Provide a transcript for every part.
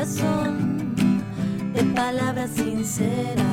corazón de palabras sinceras.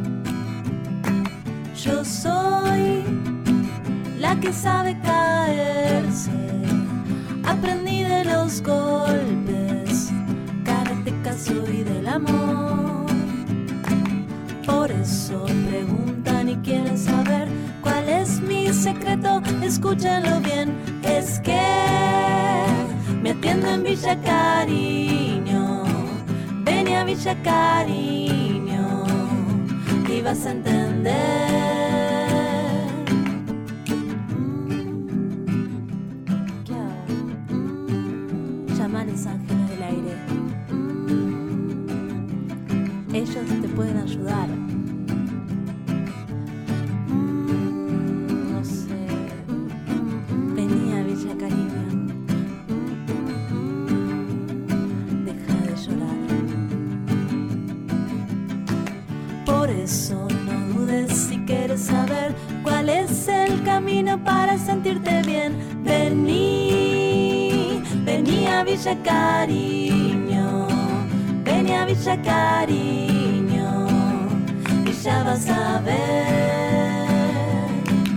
Yo soy la que sabe caerse, aprendí de los golpes, karateca soy del amor. Por eso preguntan y quieren saber cuál es mi secreto, escúchenlo bien, es que me atiendo en Villa Cariño, ven a Villa Cariño y vas a entender. ¿Qué hago? Llama a los ángeles del aire. Ellos te pueden ayudar. No sé. Vení a Villa Cariño. Deja de llorar. Por eso no dudes si quieres saber cuál es el camino para sentirte bien. Vení a Villa Cariño. Vení a Villa Cariño y ya vas a ver.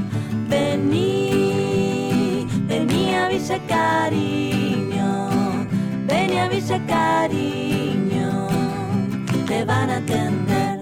Vení a Villa Cariño. Vení a Villa Cariño, te van a atender.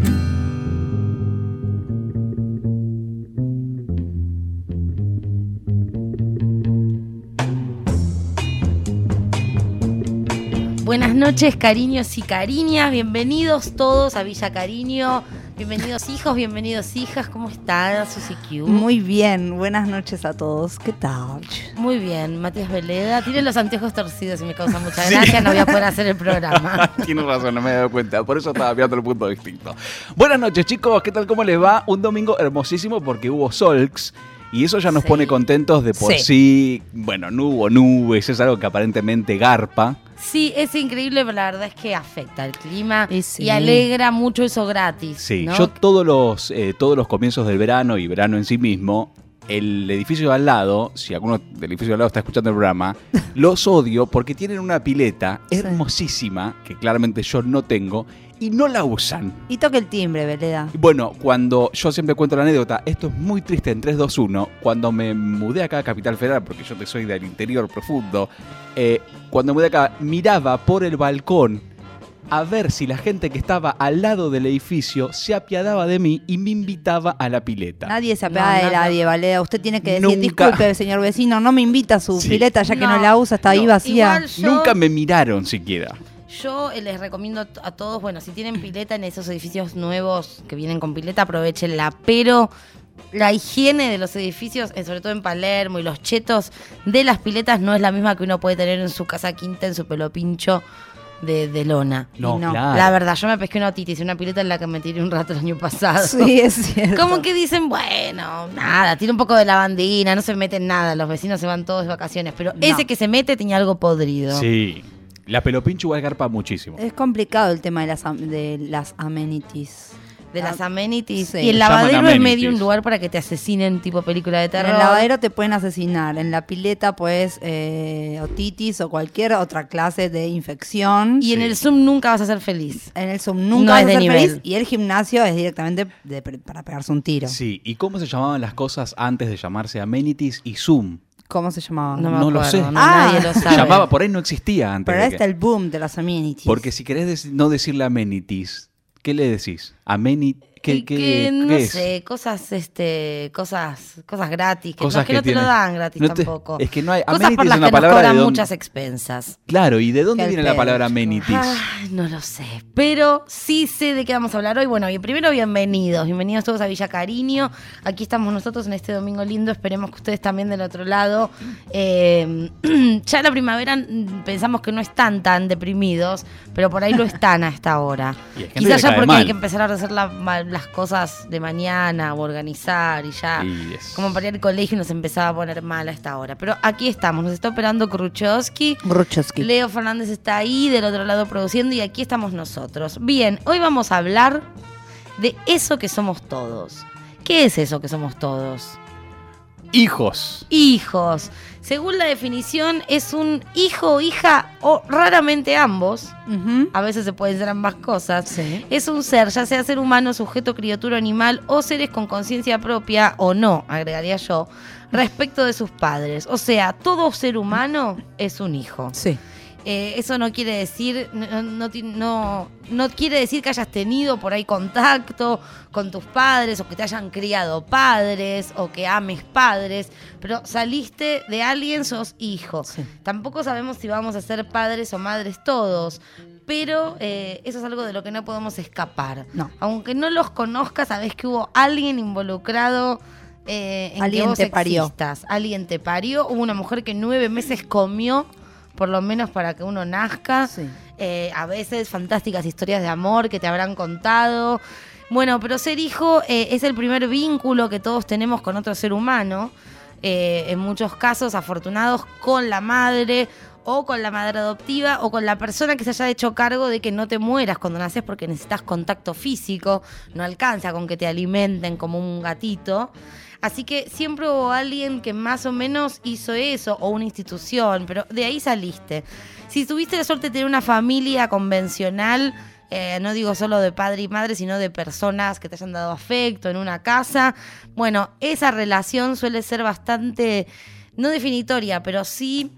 Buenas noches, cariños y cariñas, bienvenidos todos a Villa Cariño, bienvenidos hijos, bienvenidos hijas, ¿cómo están, Susi Q? Muy bien, buenas noches a todos, ¿qué tal? Muy bien, Matías Veleda, tiene los anteojos torcidos y me causa mucha gracia, no voy a poder hacer el programa. Tienes razón, no me he dado cuenta, por eso estaba mirando el punto distinto. Buenas noches chicos, ¿qué tal, cómo les va? Un domingo hermosísimo porque hubo Solks. Y eso ya nos pone contentos de por sí. Bueno, no hubo nubes, es algo que aparentemente garpa. Sí, es increíble, pero la verdad es que afecta el clima y alegra mucho eso gratis. Sí, ¿no? Yo todos los comienzos del verano y verano en sí mismo, el edificio de al lado, si alguno del edificio de al lado está escuchando el programa, los odio porque tienen una pileta hermosísima, que claramente yo no tengo, y no la usan. Y toque el timbre, Veleda. Bueno, cuando yo siempre cuento la anécdota, esto es muy triste en 3, 2, 1, cuando me mudé acá a Capital Federal, porque yo soy del interior profundo, cuando me mudé acá, miraba por el balcón a ver si la gente que estaba al lado del edificio se apiadaba de mí y me invitaba a la pileta. Nadie se apiada de nadie, Valeda. Usted tiene que decir, disculpe, señor vecino, no me invita a su pileta ya que no la usa, está ahí vacía. Nunca me miraron siquiera. Yo les recomiendo a todos, bueno, si tienen pileta en esos edificios nuevos que vienen con pileta, aprovechenla, pero la higiene de los edificios, sobre todo en Palermo y los chetos de las piletas no es la misma que uno puede tener en su casa quinta, en su pelo pincho de lona. No. Claro. La verdad, yo me pesqué una otitis, una pileta en la que me tiré un rato el año pasado. Sí, es cierto. Como que dicen, bueno, nada, tiene un poco de lavandina, no se meten nada, los vecinos se van todos de vacaciones, pero ese que se mete tenía algo podrido. Sí. La pelopincho igual garpa muchísimo. Es complicado el tema de las amenities. De las amenities. Sí. Y el lavadero es medio un lugar para que te asesinen, tipo película de terror. En el lavadero te pueden asesinar. En la pileta, pues, otitis o cualquier otra clase de infección. Y en el Zoom nunca vas a ser feliz. En el Zoom nunca vas a ser feliz. Y el gimnasio es directamente para pegarse un tiro. Sí. ¿Y cómo se llamaban las cosas antes de llamarse amenities y Zoom? ¿Cómo se llamaba? No lo sé. Nadie lo sabe. Llamaba, por ahí no existía antes. Pero ahora está el boom de las amenities. Porque si querés no decirle amenities, ¿qué le decís? ¿Qué no es? sé, cosas gratis, Cosas que no te lo dan gratis tampoco. Es que no hay. Cosas por las que nos cobran muchas expensas. Claro, ¿y de dónde viene la palabra amenities? No lo sé, pero sí sé de qué vamos a hablar hoy. Bueno, y primero bienvenidos todos a Villa Cariño. Aquí estamos nosotros en este domingo lindo, esperemos que ustedes también del otro lado. Ya la primavera pensamos que no están tan deprimidos, pero por ahí lo están a esta hora. Quizás ya porque hay que empezar a hacer las cosas de mañana o organizar y ya como para ir al colegio nos empezaba a poner mal a esta hora. Pero aquí estamos, nos está operando Kruchowski. Leo Fernández está ahí del otro lado produciendo y aquí estamos nosotros. Bien, hoy vamos a hablar de eso que somos todos. ¿Qué es eso que somos todos? Hijos. Hijos. Según la definición, es un hijo o hija, o raramente ambos. Ujú. A veces se pueden ser ambas cosas. Sí. Es un ser, ya sea ser humano, sujeto, criatura, animal, o seres con conciencia propia, o no, agregaría yo, respecto de sus padres. O sea, todo ser humano es un hijo. Sí. Eso no quiere decir, no quiere decir que hayas tenido por ahí contacto con tus padres, o que te hayan criado padres, o que ames padres, pero saliste de alguien, sos hijo. Sí. Tampoco sabemos si vamos a ser padres o madres todos, pero eso es algo de lo que no podemos escapar. No. Aunque no los conozcas, sabés que hubo alguien involucrado en Alguien que vos te parió. existas. Alguien te parió. Hubo una mujer que 9 meses comió, por lo menos para que uno nazca. Sí. A veces fantásticas historias de amor que te habrán contado. Bueno, pero ser hijo es el primer vínculo que todos tenemos con otro ser humano. En muchos casos afortunados con la madre, o con la madre adoptiva, o con la persona que se haya hecho cargo de que no te mueras cuando naces, porque necesitas contacto físico. No alcanza con que te alimenten como un gatito. Así que siempre hubo alguien que más o menos hizo eso, o una institución, pero de ahí saliste. Si tuviste la suerte de tener una familia convencional, no digo solo de padre y madre, sino de personas que te hayan dado afecto en una casa, bueno, esa relación suele ser bastante, no definitoria, pero sí,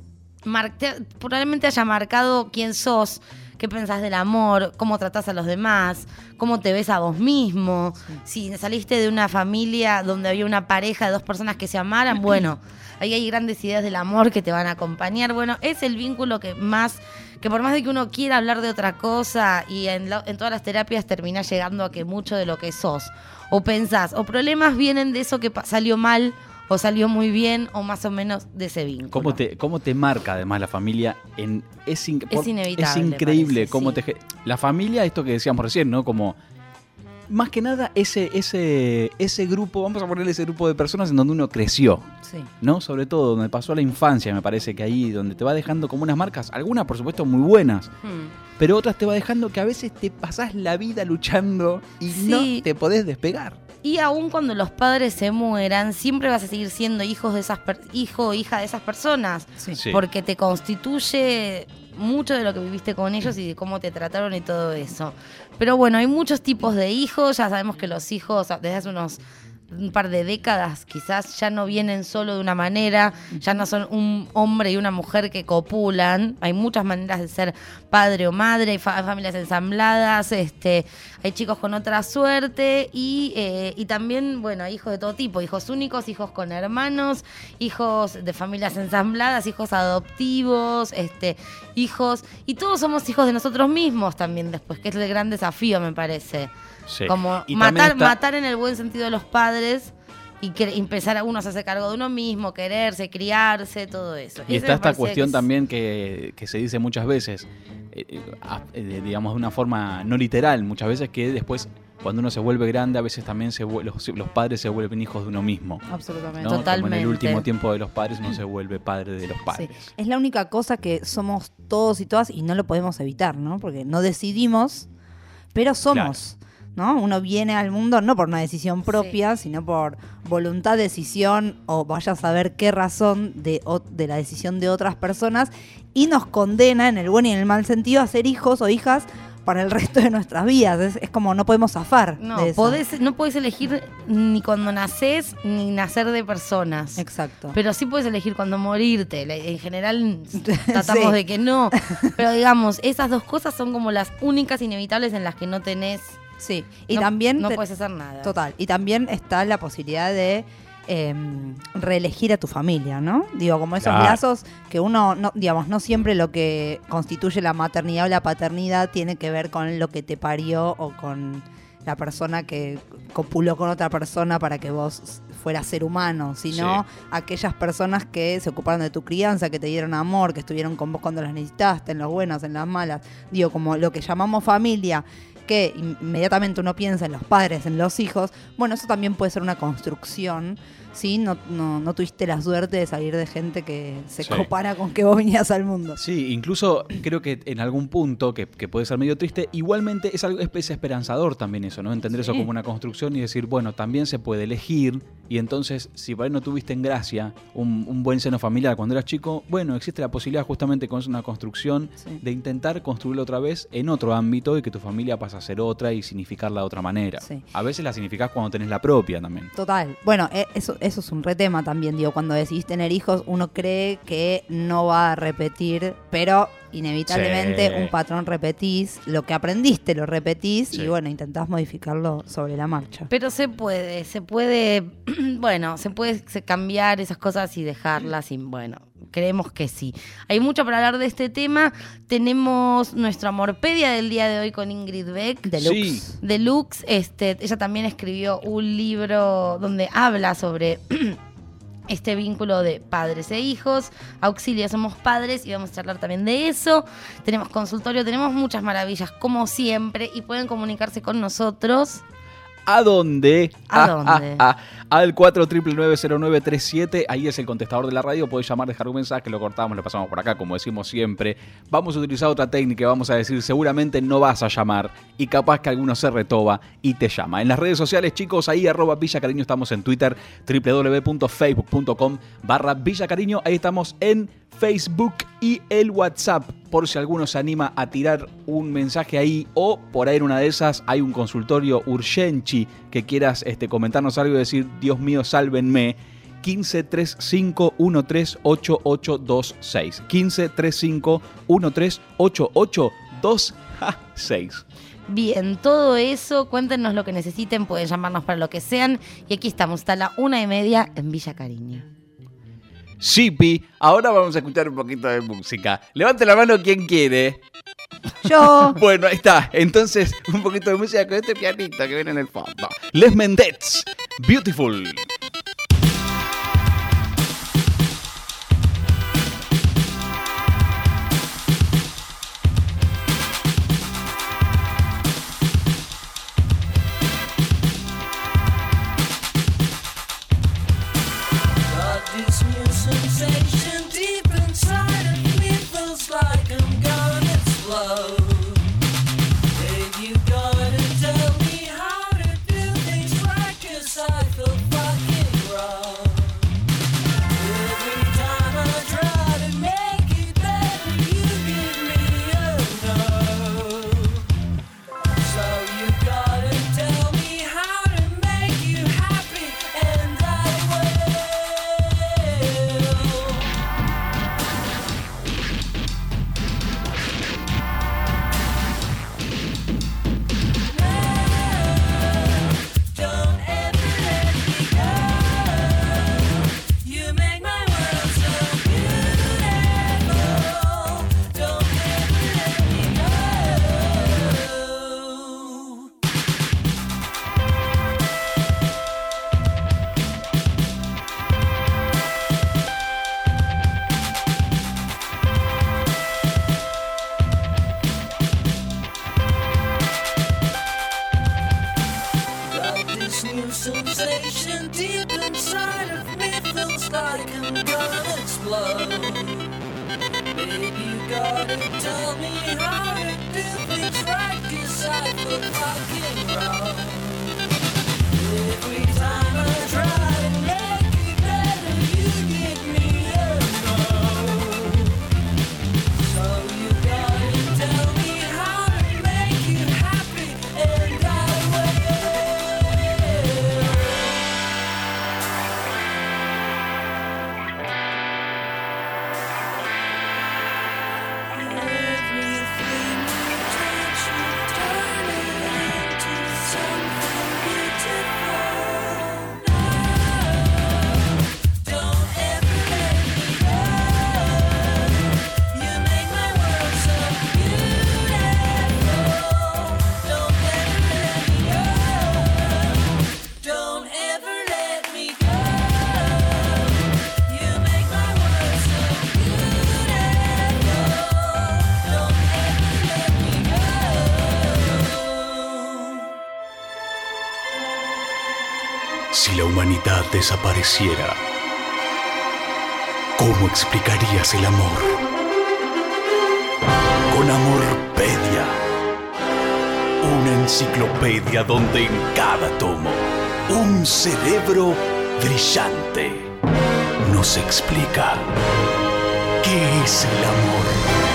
probablemente haya marcado quién sos, qué pensás del amor, cómo tratás a los demás, cómo te ves a vos mismo. Si saliste de una familia donde había una pareja de 2 personas que se amaran, bueno, ahí hay grandes ideas del amor que te van a acompañar. Bueno, es el vínculo que por más de que uno quiera hablar de otra cosa, y en todas las terapias terminás llegando a que mucho de lo que sos, o pensás, o problemas vienen de eso que salió mal, o salió muy bien, o más o menos de ese vínculo. ¿Cómo te marca además la familia? Es inevitable, Es increíble parece, cómo sí. La familia, esto que decíamos recién, ¿no? Como, más que nada, ese grupo, vamos a ponerle ese grupo de personas en donde uno creció, Sí. ¿no? Sobre todo donde pasó la infancia, me parece que ahí donde te va dejando como unas marcas, algunas por supuesto muy buenas, pero otras te va dejando que a veces te pasás la vida luchando y Sí. no te podés despegar. Y aún cuando los padres se mueran, siempre vas a seguir siendo hijo o hija de esas personas. Sí. Sí. Porque te constituye mucho de lo que viviste con ellos y de cómo te trataron y todo eso. Pero bueno, hay muchos tipos de hijos. Ya sabemos que los hijos desde hace un par de décadas quizás ya no vienen solo de una manera, ya no son un hombre y una mujer que copulan. Hay muchas maneras de ser padre o madre, hay familias ensambladas, hay chicos con otra suerte y también, bueno, hay hijos de todo tipo, hijos únicos, hijos con hermanos, hijos de familias ensambladas, hijos adoptivos, hijos, y todos somos hijos de nosotros mismos también después, que es el gran desafío, me parece. Sí. Como Y también está- matar en el buen sentido de los padres y empezar a uno a hacerse cargo de uno mismo, quererse, criarse, todo eso. Y Eso está me esta parecía cuestión que también que se dice muchas veces, digamos de una forma no literal, muchas veces que después cuando uno se vuelve grande a veces también los padres se vuelven hijos de uno mismo. Absolutamente. ¿no? Como en Totalmente. el último tiempo de los padres uno se vuelve padre de los Sí. padres. Es la única cosa que somos todos y todas y no lo podemos evitar, ¿no? Porque no decidimos, pero somos, ¿no? Uno viene al mundo no por una decisión propia, sino por voluntad, decisión o vaya a saber qué razón de la decisión de otras personas, y nos condena en el buen y en el mal sentido a ser hijos o hijas para el resto de nuestras vidas. Es como no podemos zafar No, de eso. no podés elegir ni cuando nacés ni nacer de personas. Exacto. Pero sí puedes elegir cuando morirte. En general tratamos Sí. de que no. Pero digamos, esas dos cosas son como las únicas inevitables en las que no tenés. Sí, y no, también no puedes hacer nada. Total. Y también está la posibilidad de reelegir a tu familia, ¿no? Digo, como esos Claro. lazos que uno, no, digamos, no siempre lo que constituye la maternidad o la paternidad tiene que ver con lo que te parió o con la persona que copuló con otra persona para que vos fueras ser humano, sino Sí. aquellas personas que se ocuparon de tu crianza, que te dieron amor, que estuvieron con vos cuando las necesitaste, en los buenos, en las malas. Digo, como lo que llamamos familia, que inmediatamente uno piensa en los padres, en los hijos, bueno, eso también puede ser una construcción sí, no tuviste la suerte de salir de gente que se compara con que vos venías al mundo. Sí, incluso creo que en algún punto, que puede ser medio triste, igualmente es esperanzador también eso, ¿no? Entender eso como una construcción y decir, bueno, también se puede elegir, y entonces, si por ahí no tuviste en gracia un buen seno familiar cuando eras chico, bueno, existe la posibilidad justamente con una construcción de intentar construirlo otra vez en otro ámbito y que tu familia pase a ser otra y significarla de otra manera. Sí. A veces la significás cuando tenés la propia también. Total. Bueno, eso es un retema también, digo, cuando decidís tener hijos, uno cree que no va a repetir, pero inevitablemente un patrón repetís, lo que aprendiste lo repetís y bueno, intentás modificarlo sobre la marcha. Pero se puede, bueno, se puede cambiar esas cosas y dejarlas y bueno, creemos que sí. Hay mucho para hablar de este tema. Tenemos nuestro Amorpedia del día de hoy con Ingrid Beck. Deluxe. Ella también escribió un libro donde habla sobre este vínculo de padres e hijos. Auxilia, somos padres y vamos a charlar también de eso. Tenemos consultorio, tenemos muchas maravillas como siempre y pueden comunicarse con nosotros. ¿A dónde? Al 4990937, ahí es el contestador de la radio, podés llamar, dejar un mensaje, lo cortamos, lo pasamos por acá, como decimos siempre. Vamos a utilizar otra técnica, vamos a decir, seguramente no vas a llamar y capaz que alguno se retoba y te llama. En las redes sociales, chicos, ahí @Villacariño, estamos en Twitter, www.facebook.com/Villacariño, ahí estamos en Facebook y el WhatsApp, por si alguno se anima a tirar un mensaje ahí o por ahí en una de esas hay un consultorio urgenti que quieras comentarnos algo y decir, Dios mío, sálvenme. 1535138826. 1535138826. Bien, todo eso, cuéntenos lo que necesiten, pueden llamarnos para lo que sean. Y aquí estamos, hasta la 1:30 en Villa Cariño. Sipi, ahora vamos a escuchar un poquito de música. Levante la mano quien quiere. Yo. Bueno, ahí está. Entonces, un poquito de música con este pianito que viene en el fondo. Les Mendets, Beautiful. Si la humanidad desapareciera, ¿cómo explicarías el amor? Con Amorpedia, una enciclopedia donde en cada tomo un cerebro brillante nos explica qué es el amor.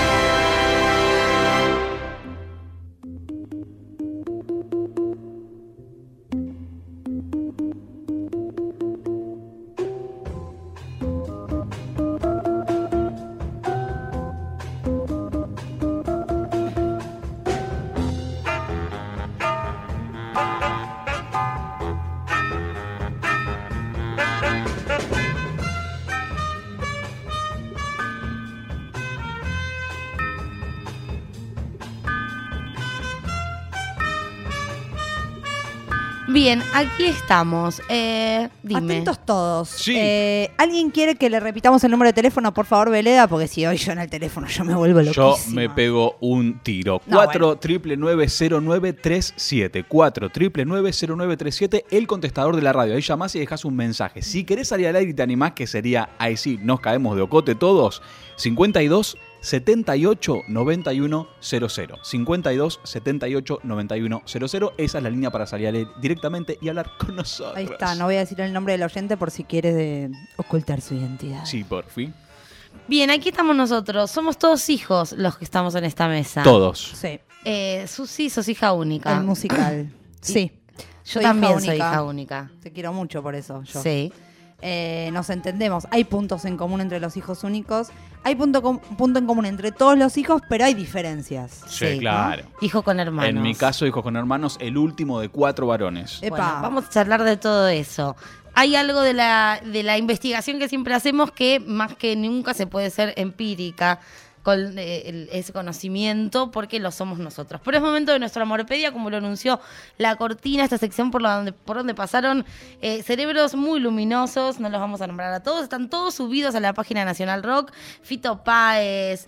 Bien, aquí estamos. Dime. Atentos todos. Sí. ¿Alguien quiere que le repitamos el número de teléfono, por favor, Veleda? Porque si hoy yo en el teléfono yo me vuelvo Yo loquísima. me pego un tiro. No, 4990937. 4990937. El contestador de la radio. Ahí llamás y dejás un mensaje. Si querés salir al aire y te animás, que sería, ahí sí, nos caemos de ocote todos. 52 78 91 00. 52 78 91 00. Esa es la línea para salir al aire directamente y hablar con nosotros. Ahí está, no voy a decir el nombre del oyente por si quiere ocultar su identidad. Sí, por fin. Bien, aquí estamos nosotros. Somos todos hijos los que estamos en esta mesa. Todos. Sí, Susi, sos hija única. el musical. Sí. Yo Soy también hija soy única. hija única. Te quiero mucho por eso. Yo. Sí. Nos entendemos. Hay puntos en común entre los hijos únicos. Hay punto en común entre todos los hijos, pero hay diferencias. Sí, claro. Hijo con hermanos. En mi caso, hijos con hermanos, el último de 4 varones. Epa. Bueno, vamos a charlar de todo eso. Hay algo de la investigación que siempre hacemos que más que nunca se puede ser empírica con ese conocimiento porque lo somos nosotros. Pero es momento de nuestra Amorpedia, como lo anunció la cortina, esta sección por donde pasaron cerebros muy luminosos, no los vamos a nombrar a todos, están todos subidos a la página Nacional Rock, Fito Páez,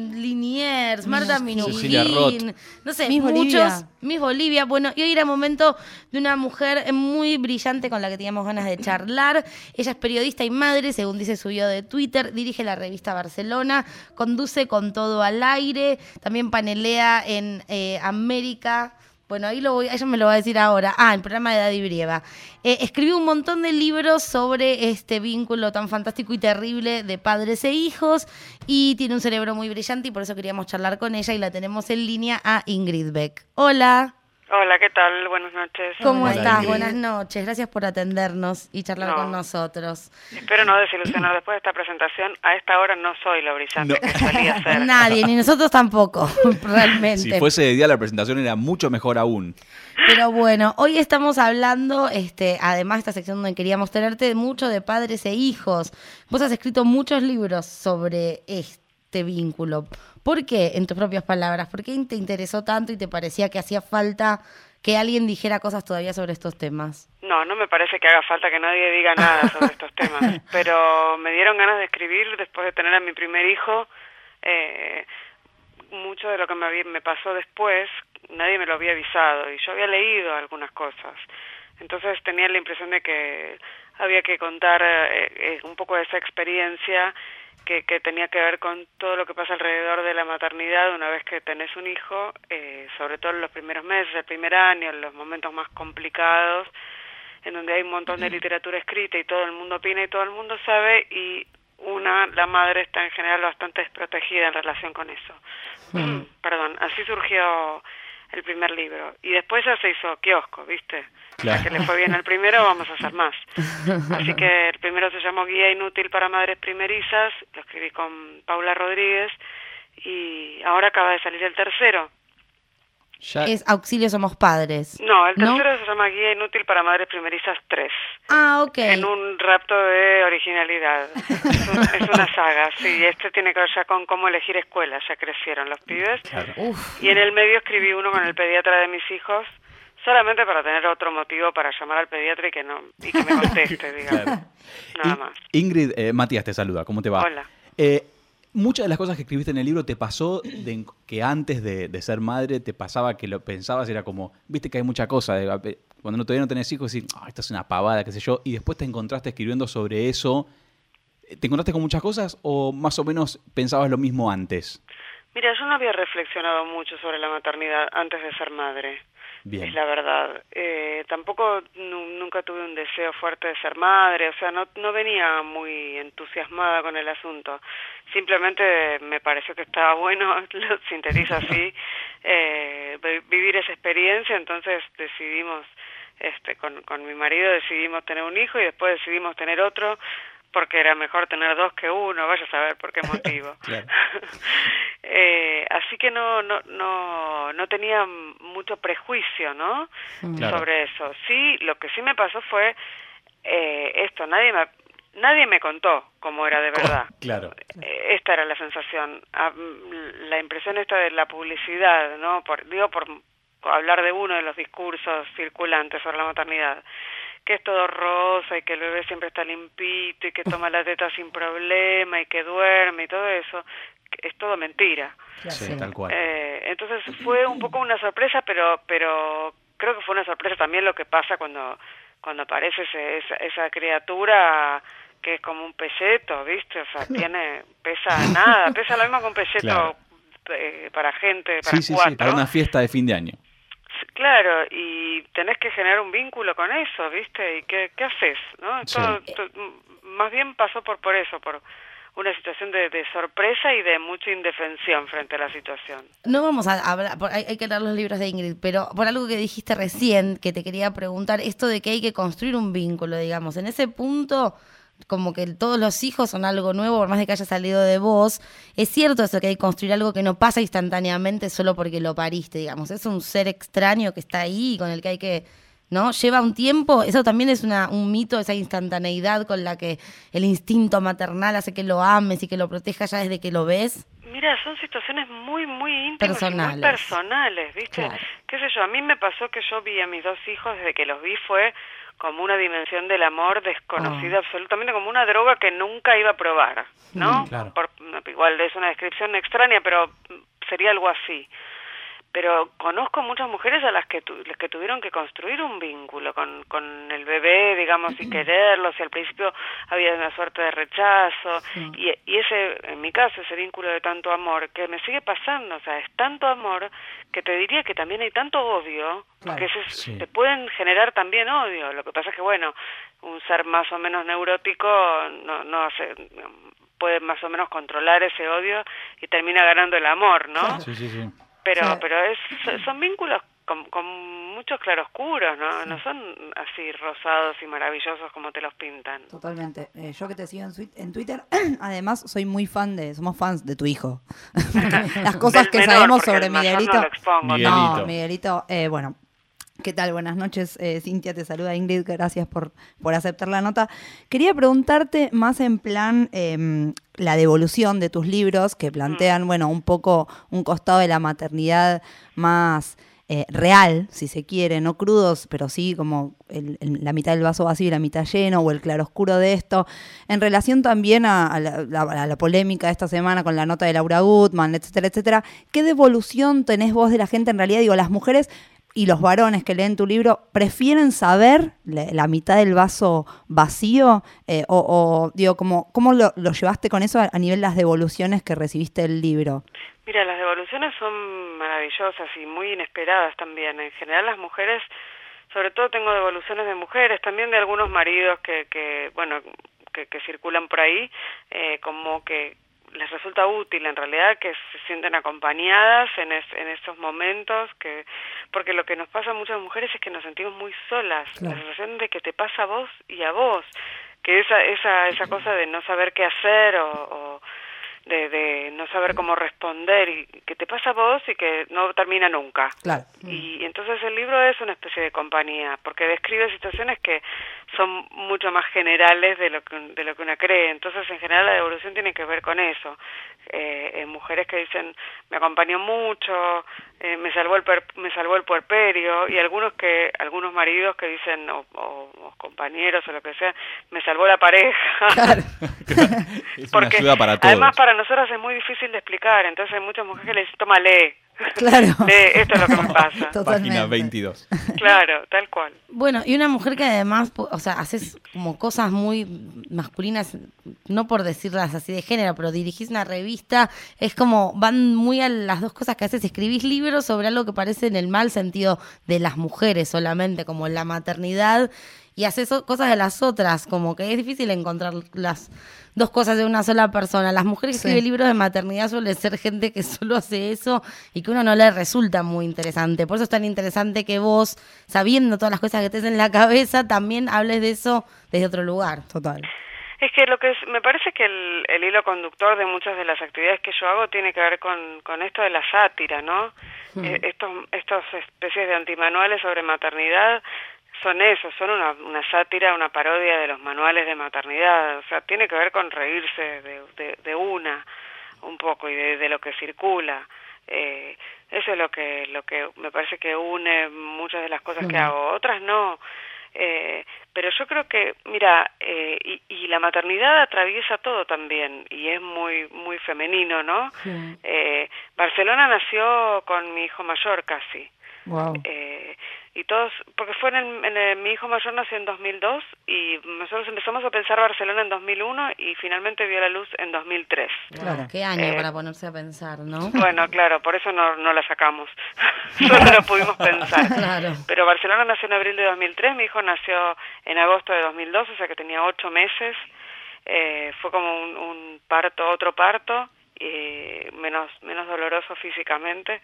Liniers, Marta Cecilia Roth. Minujín, no sé, Miss muchos, Bolivia. Miss Bolivia. Bueno, y hoy era momento de una mujer muy brillante con la que teníamos ganas de charlar. Ella es periodista y madre, según dice su bio de Twitter, dirige la revista Barcelona, conduce Con Todo al Aire, también panelea en América. Bueno, ella me lo va a decir ahora. El programa de Daddy Brieva. Escribió un montón de libros sobre este vínculo tan fantástico y terrible de padres e hijos y tiene un cerebro muy brillante y por eso queríamos charlar con ella y la tenemos en línea a Ingrid Beck. Hola. Hola, ¿qué tal? Buenas noches. ¿Cómo Hola, estás? Ingrid. Buenas noches. Gracias por atendernos y charlar No. con nosotros. Espero no desilusionar después de esta presentación. A esta hora no soy lo brillante No. que solía ser. Nadie, ni nosotros tampoco, realmente. Si fuese de día, la presentación era mucho mejor aún. Pero bueno, hoy estamos hablando, además de esta sección donde queríamos tenerte, mucho de padres e hijos. Vos has escrito muchos libros sobre este vínculo. ¿Por qué, en tus propias palabras? ¿Por qué te interesó tanto y te parecía que hacía falta que alguien dijera cosas todavía sobre estos temas? No, no me parece que haga falta que nadie diga nada sobre estos temas. Pero me dieron ganas de escribir después de tener a mi primer hijo. Mucho de lo que me pasó después, nadie me lo había avisado y yo había leído algunas cosas. Entonces tenía la impresión de que había que contar un poco de esa experiencia que tenía que ver con todo lo que pasa alrededor de la maternidad una vez que tenés un hijo, sobre todo en los primeros meses, el primer año, en los momentos más complicados, en donde hay un montón de literatura escrita y todo el mundo opina y todo el mundo sabe, y la madre está en general bastante desprotegida en relación con eso. Perdón, así surgió el primer libro. Y después ya se hizo kiosco, ¿viste? Claro. Ya que le fue bien el primero, vamos a hacer más. Así que el primero se llamó Guía Inútil para Madres Primerizas, lo escribí con Paula Rodríguez, y ahora acaba de salir el tercero. Ya, Es Auxilio Somos Padres. No, el ¿No? tercero se llama Guía Inútil para Madres Primerizas 3. Ok. En un rapto de originalidad. Es una saga, sí. Este tiene que ver ya con cómo elegir escuela. Ya crecieron los pibes. Uf. Y en el medio escribí uno con el pediatra de mis hijos, solamente para tener otro motivo para llamar al pediatra y que me conteste, digamos. claro. Nada más. Ingrid, Matías te saluda. ¿Cómo te va? Hola. Muchas de las cosas que escribiste en el libro te pasó que antes de ser madre te pasaba que lo pensabas, era como, viste que hay mucha cosa, cuando todavía no tenés hijos, decís, esta es una pavada, qué sé yo, y después te encontraste escribiendo sobre eso. ¿Te encontraste con muchas cosas o más o menos pensabas lo mismo antes? Mira, yo no había reflexionado mucho sobre la maternidad antes de ser madre. Bien. Es la verdad. Tampoco nunca tuve un deseo fuerte de ser madre, o sea, no venía muy entusiasmada con el asunto. Simplemente me pareció que estaba bueno, lo sintetizo así, vivir esa experiencia. Entonces decidimos, con mi marido decidimos tener un hijo y después decidimos tener otro, porque era mejor tener 2 que 1, vaya a saber por qué motivo. Así que no tenía mucho prejuicio, ¿no? Claro. Sobre eso. Sí, lo que sí me pasó fue esto, nadie me contó cómo era de verdad. Claro. Esta era la sensación, la impresión esta de la publicidad, ¿no? Por hablar de uno de los discursos circulantes sobre la maternidad, que es todo rosa y que el bebé siempre está limpito y que toma la teta sin problema y que duerme y todo eso, es todo mentira. Sí, tal cual. Entonces fue un poco una sorpresa, pero creo que fue una sorpresa también lo que pasa cuando aparece esa criatura que es como un pelleto, ¿viste? O sea, pesa lo mismo que un pelleto. Claro. Para gente, para 4. Sí, para una fiesta de fin de año. Claro, y tenés que generar un vínculo con eso, ¿viste? ¿Y qué haces? ¿No? Sí. Más bien pasó por eso, por una situación de sorpresa y de mucha indefensión frente a la situación. No vamos a hablar, hay que leer los libros de Ingrid, pero por algo que dijiste recién, que te quería preguntar, esto de que hay que construir un vínculo, digamos, en ese punto, como que todos los hijos son algo nuevo, por más de que haya salido de vos, es cierto eso que hay que construir algo que no pasa instantáneamente solo porque lo pariste, digamos, es un ser extraño que está ahí, con el que hay que, ¿no? Lleva un tiempo, eso también es un mito, esa instantaneidad con la que el instinto maternal hace que lo ames y que lo protejas ya desde que lo ves. Mira, son situaciones muy, muy íntimas personales. Y muy personales, ¿viste? Claro. Qué sé yo, a mí me pasó que yo vi a mis 2 hijos, desde que los vi fue como una dimensión del amor desconocida, absolutamente, como una droga que nunca iba a probar, ¿no? Claro. Igual es una descripción extraña, pero sería algo así. Pero conozco muchas mujeres a las que tuvieron que construir un vínculo con el bebé, digamos, y quererlo, si al principio había una suerte de rechazo, y ese, en mi caso, ese vínculo de tanto amor, que me sigue pasando, o sea, es tanto amor que te diría que también hay tanto odio, Claro. que te pueden generar también odio. Lo que pasa es que, bueno, un ser más o menos neurótico puede más o menos controlar ese odio y termina ganando el amor, ¿no? Sí. Pero son vínculos con muchos claroscuros, ¿no? No son así rosados y maravillosos como te los pintan. Totalmente. Yo que te sigo en Twitter, además somos fans de tu hijo. Las cosas que menor, sabemos porque sobre el mayor Miguelito. no lo expongo, Miguelito. Miguelito, bueno. ¿Qué tal? Buenas noches, Cintia, te saluda Ingrid, gracias por aceptar la nota. Quería preguntarte más en plan la devolución de tus libros que plantean, bueno, un poco un costado de la maternidad más real, si se quiere, no crudos, pero sí como la mitad del vaso vacío y la mitad lleno, o el claroscuro de esto, en relación también a la polémica de esta semana con la nota de Laura Gutman, etcétera, etcétera. ¿Qué devolución tenés vos de la gente en realidad? Digo, las mujeres y los varones que leen tu libro, ¿prefieren saber la mitad del vaso vacío? O digo, ¿cómo lo llevaste con eso a nivel de las devoluciones que recibiste del libro? Mira, las devoluciones son maravillosas y muy inesperadas también. En general las mujeres, sobre todo tengo devoluciones de mujeres, también de algunos maridos que circulan por ahí, como que les resulta útil en realidad, que se sienten acompañadas en estos momentos, porque lo que nos pasa a muchas mujeres es que nos sentimos muy solas, claro. La sensación de que te pasa a vos y a vos, que esa cosa de no saber qué hacer o de no saber cómo responder, y que te pasa a vos y que no termina nunca. Claro. Y entonces el libro es una especie de compañía, porque describe situaciones que son mucho más generales de lo que una cree. Entonces, en general, la devolución tiene que ver con eso. Mujeres que dicen, me acompañó mucho, me salvó el puerperio, y algunos maridos que dicen, o compañeros o lo que sea, me salvó la pareja. Claro. Es porque una ayuda para todos. Además, para nosotras es muy difícil de explicar. Entonces hay muchas mujeres que le dicen, tómale, Claro. Esto es lo que me pasa. Totalmente. Página 22. Claro, tal cual. Bueno, y una mujer que además, o sea, haces como cosas muy masculinas, no por decirlas así de género, pero dirigís una revista, es como, van muy a las dos cosas que haces, escribís libros sobre algo que parece en el mal sentido de las mujeres solamente, como la maternidad, y haces cosas de las otras, como que es difícil encontrar las dos cosas de una sola persona. Las mujeres que Sí. escriben libros de maternidad suele ser gente que solo hace eso y que a uno no le resulta muy interesante. Por eso es tan interesante que vos, sabiendo todas las cosas que tenés en la cabeza, también hables de eso desde otro lugar. Total. Es que me parece que el hilo conductor de muchas de las actividades que yo hago tiene que ver con esto de la sátira, ¿no? Estos especies de antimanuales sobre maternidad son eso, son una sátira, una parodia de los manuales de maternidad. O sea, tiene que ver con reírse de un poco y de lo que circula. Eso es lo que me parece que une muchas de las cosas que hago. Otras no. Pero yo creo que, mira, y la maternidad atraviesa todo también, y es muy muy femenino, ¿no? Barcelona nació con mi hijo mayor casi. Wow. Y todos, porque mi hijo mayor nació en 2002 y nosotros empezamos a pensar Barcelona en 2001 y finalmente vio la luz en 2003. Claro. Qué año para ponerse a pensar, ¿no? Bueno, claro, por eso no la sacamos. Solo lo pudimos pensar. Claro. Pero Barcelona nació en abril de 2003, mi hijo nació en agosto de 2002, o sea que tenía 8 meses. Fue como un parto, otro parto. Menos doloroso físicamente,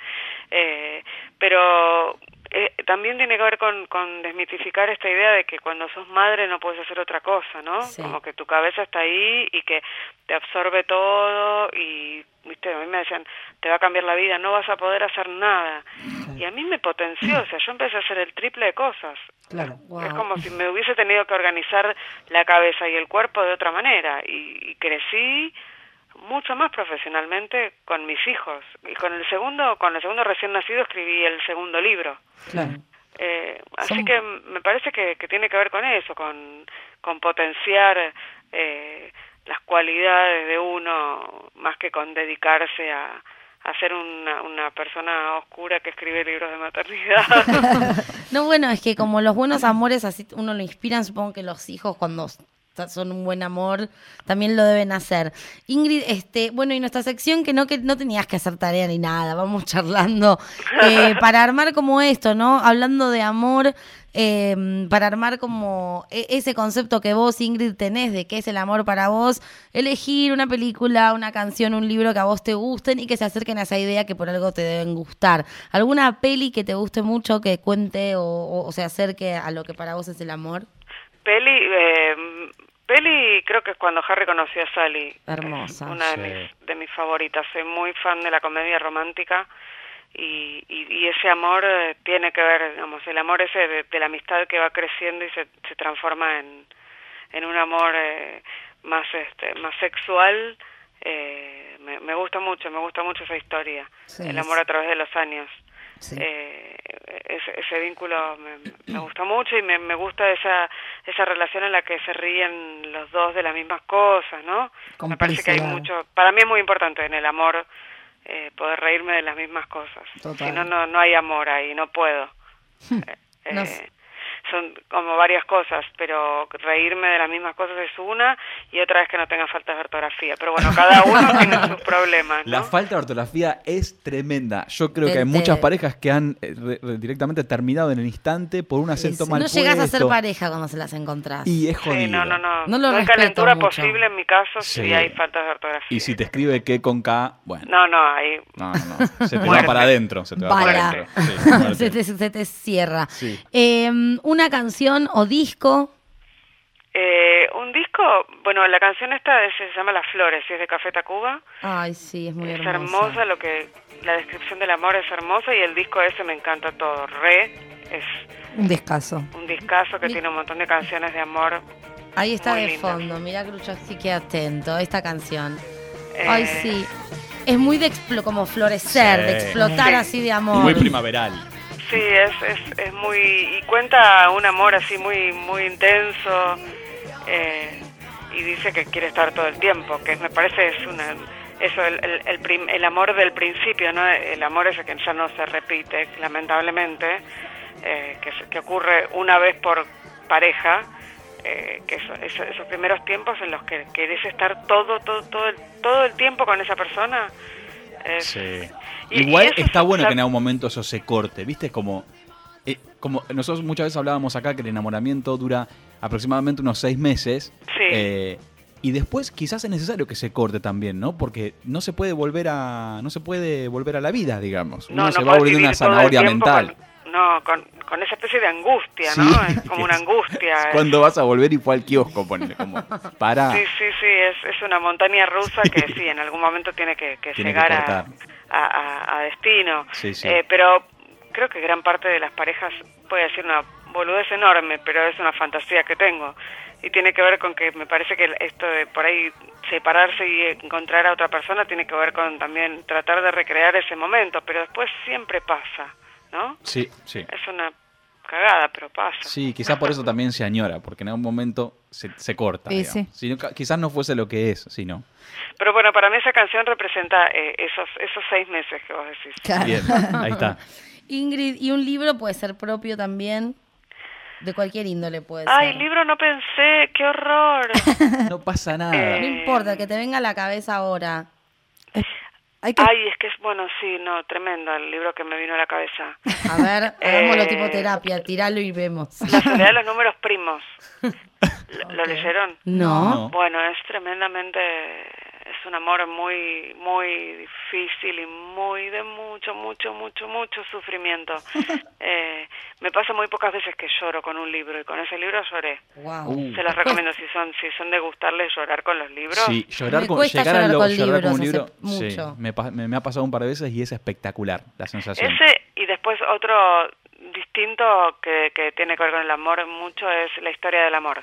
pero también tiene que ver con desmitificar esta idea de que cuando sos madre no puedes hacer otra cosa, ¿no? Sí. Como que tu cabeza está ahí y que te absorbe todo y, viste, a mí me decían, te va a cambiar la vida, no vas a poder hacer nada. Y a mí me potenció, o sea, yo empecé a hacer el triple de cosas. Claro. Wow. Es como si me hubiese tenido que organizar la cabeza y el cuerpo de otra manera y crecí mucho más profesionalmente con mis hijos. Y con el segundo recién nacido escribí el segundo libro. Claro. Así que me parece que tiene que ver con eso, con potenciar las cualidades de uno, más que con dedicarse a ser una persona oscura que escribe libros de maternidad. No, bueno, es que como los buenos amores así uno lo inspiran, supongo que los hijos cuando son un buen amor también lo deben hacer. Ingrid, bueno, y nuestra sección que no tenías que hacer tarea ni nada, vamos charlando para armar como esto, ¿no? Hablando de amor, para armar como ese concepto que vos, Ingrid, tenés de qué es el amor para vos, elegir una película, una canción, un libro que a vos te gusten y que se acerquen a esa idea que por algo te deben gustar. ¿Alguna peli que te guste mucho que cuente o se acerque a lo que para vos es el amor? Peli creo que es Cuando Harry conoció a Sally. Hermosa. Es una de mis favoritas. Soy muy fan de la comedia romántica y ese amor tiene que ver, digamos, el amor ese de la amistad que va creciendo y se transforma en un amor más sexual. Me gusta mucho esa historia. Sí, el amor a través de los años. Sí. Ese vínculo me gusta mucho y me gusta esa relación en la que se ríen los dos de las mismas cosas, ¿no? Me parece que hay mucho, para mí es muy importante en el amor poder reírme de las mismas cosas. Total. Si no hay amor ahí, no puedo. No sé. Son como varias cosas, pero reírme de las mismas cosas es una y otra es que no tenga faltas de ortografía. Pero bueno, cada uno tiene sus problemas, ¿no? La falta de ortografía es tremenda. Yo creo que hay muchas parejas que han directamente terminado en el instante por un acento mal No puesto. llegás a ser pareja cuando se las encontrás. Y es jodido. Sí, no No lo hay respeto calentura mucho. posible en mi caso si Sí. hay faltas de ortografía. Y si te escribe que con K, bueno. Ahí No. Se te va Muerte. para adentro. Se te va Bala. para adentro. Sí, muerte. se te cierra. Sí. Una canción o disco. Un disco, bueno, la canción esta se llama Las Flores y es de Café Tacuba. Ay, sí, es muy Es hermosa. hermosa, la descripción del amor es hermosa y el disco ese me encanta todo. Es Un descaso. un discazo que tiene un montón de canciones de amor. Ahí está muy de lindas. fondo, mira Grucho, así que atento, esta canción. Ay, sí. Es muy de como florecer, Sí. de explotar Sí. así de amor. Muy primaveral. Sí, es muy... Y cuenta un amor así muy muy intenso y dice que quiere estar todo el tiempo, que me parece es eso, el amor del principio, ¿no? El amor ese que ya no se repite, lamentablemente, que ocurre una vez por pareja, que esos primeros tiempos en los que querés estar todo el tiempo con esa persona. Sí. Y Igual eso está bueno ya- que en algún momento eso se corte, ¿viste? Como nosotros muchas veces hablábamos acá que el enamoramiento dura aproximadamente unos 6 meses. Sí. Y después quizás es necesario que se corte también, ¿no? Porque no se puede volver a la vida, digamos. Uno se va podés volviendo vivir una todo el zanahoria tiempo mental. con esa especie de angustia, Sí. ¿no? Es como una angustia. Cuando vas a volver y fue al kiosco, ponele como, para. Sí, es una montaña rusa que sí, en algún momento tiene que Tiene que llegar cortar. a destino. Sí, sí. Pero creo que gran parte de las parejas, puede decir una boludez enorme, pero es una fantasía que tengo. Y tiene que ver con que me parece que esto de por ahí separarse y encontrar a otra persona tiene que ver con también tratar de recrear ese momento, pero después siempre pasa, ¿no? Sí. Es una cagada, pero pasa. Sí, quizás por eso también se añora, porque en algún momento se corta. Sí, digamos. sí. Si no, quizás no fuese lo que es, sino. Pero bueno, para mí esa canción representa esos 6 meses que vos decís. Claro. Bien, ahí está. Ingrid, y un libro puede ser propio también, de cualquier índole puede Ay, ser. libro no pensé, qué horror. No pasa nada. No importa, que te venga a la cabeza ahora. Hay que Ay, es que es, bueno, sí, no, tremendo el libro que me vino a la cabeza. A ver, hagámoslo tipo terapia, tiralo y vemos. La soledad de los números primos. ¿Lo leyeron? No. No. Bueno, es tremendamente, es un amor muy, muy difícil y muy de mucho sufrimiento. Me pasa muy pocas veces que lloro con un libro y con ese libro lloré. Wow. Se los recomiendo si son de gustarles llorar con los libros. Sí, Me cuesta llegar a llorar con llorar con un libros libro, hace mucho. sí, me ha pasado un par de veces y es espectacular la sensación. Ese y después otro distinto que tiene que ver con el amor mucho es La historia del amor.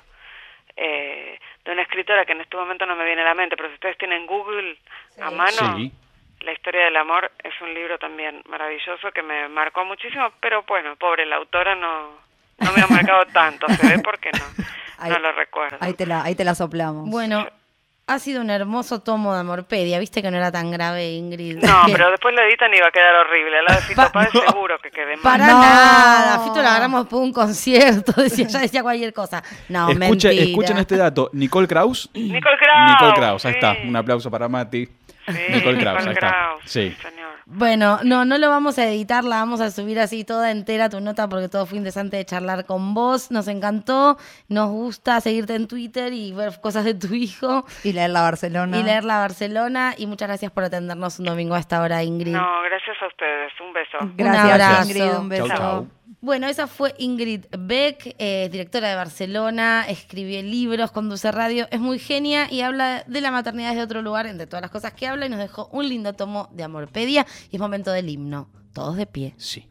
De una escritora que en este momento no me viene a la mente, pero si ustedes tienen Google a mano, Sí. La historia del amor es un libro también maravilloso que me marcó muchísimo, pero bueno, pobre, la autora no me ha marcado tanto, se ve porque no lo recuerdo. ahí te la soplamos. Bueno, ha sido un hermoso tomo de Amorpedia. Viste que no era tan grave, Ingrid. No, Que- pero después lo editan y va a quedar horrible. Al lado de Fito Páez seguro que quede mal. Para No. nada. Fito lo agarramos después de un concierto. Ya decía cualquier cosa. No, mentira. Escuchen este dato. Nicole Kraus. Nicole Kraus. Nicole Kraus, ahí sí. está. Un aplauso para Mati. Sí, Nicole Kraus, ahí está. Kraus, Sí. señor. Bueno, no lo vamos a editar, la vamos a subir así toda entera tu nota porque todo fue interesante de charlar con vos. Nos encantó, nos gusta seguirte en Twitter y ver cosas de tu hijo Y leer la Barcelona. y leer la Barcelona. Y muchas gracias por atendernos un domingo a esta hora, Ingrid. No, gracias a ustedes. Un beso. Gracias, Un abrazo. Ingrid. Un beso. Chau, chau. Bueno, esa fue Ingrid Beck, directora de Barcelona, escribe libros, conduce radio, es muy genia y habla de la maternidad desde otro lugar, entre todas las cosas que habla, y nos dejó un lindo tomo de Amorpedia y es momento del himno. Todos de pie. Sí.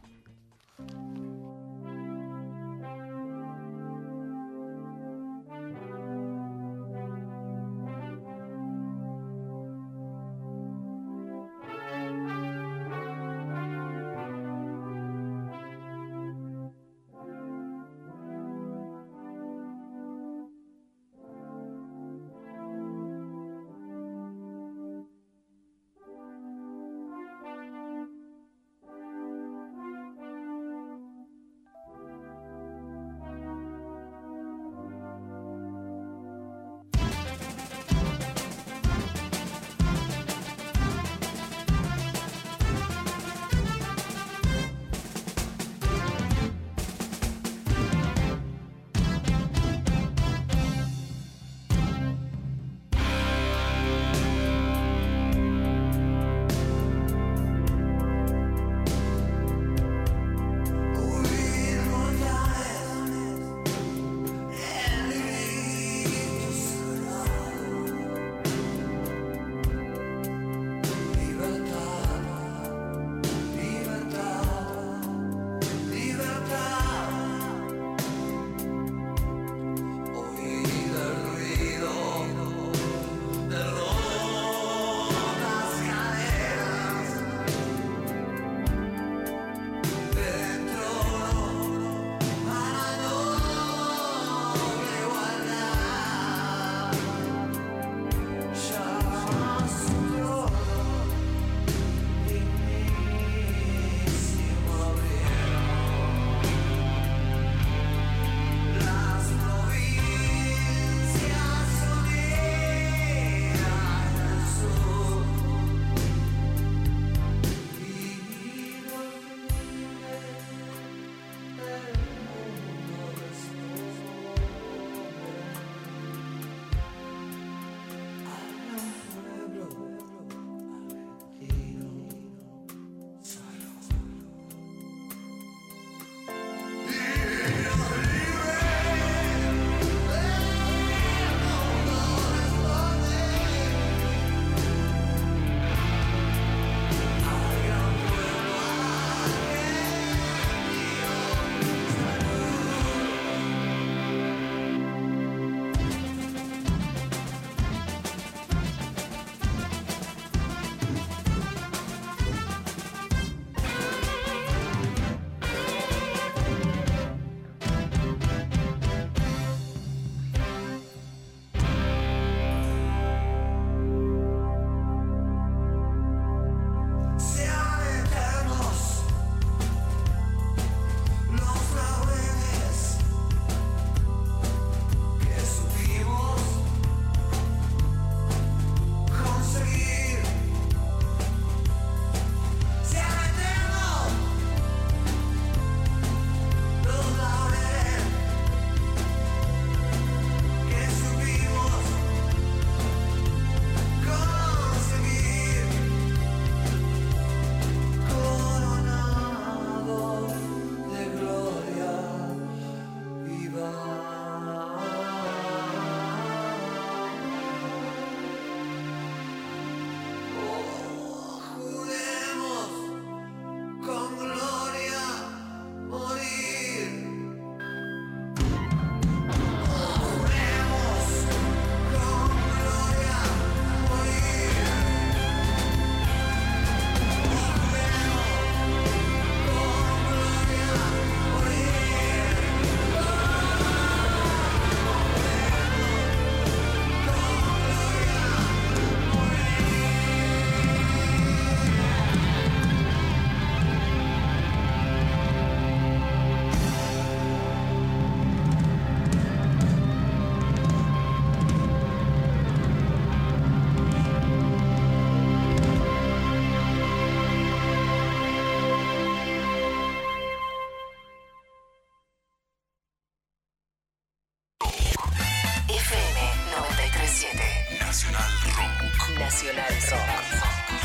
Nacional Rock. Nacional Rock.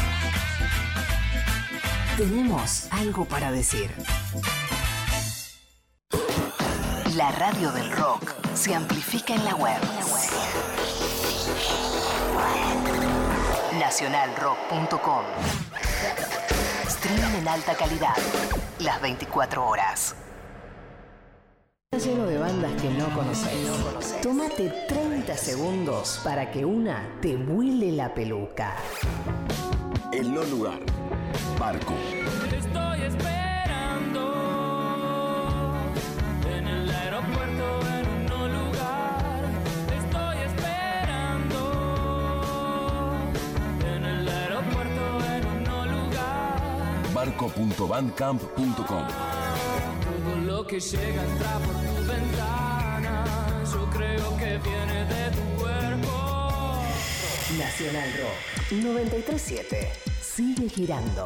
Tenemos algo para decir. La radio del rock se amplifica en la web. Nacionalrock.com. Streaming en alta calidad, las 24 horas. Está lleno de bandas que no conoces. Tómate 30 segundos para que una te vuele la peluca. El no lugar. Barco. Estoy esperando en el aeropuerto en un no lugar. Estoy esperando en el aeropuerto en un no lugar. Barco.bandcamp.com. Todo lo que llega entra por tu ventana. Yo creo que viene de tu cuerpo. Nacional Rock 93.7. Sigue girando.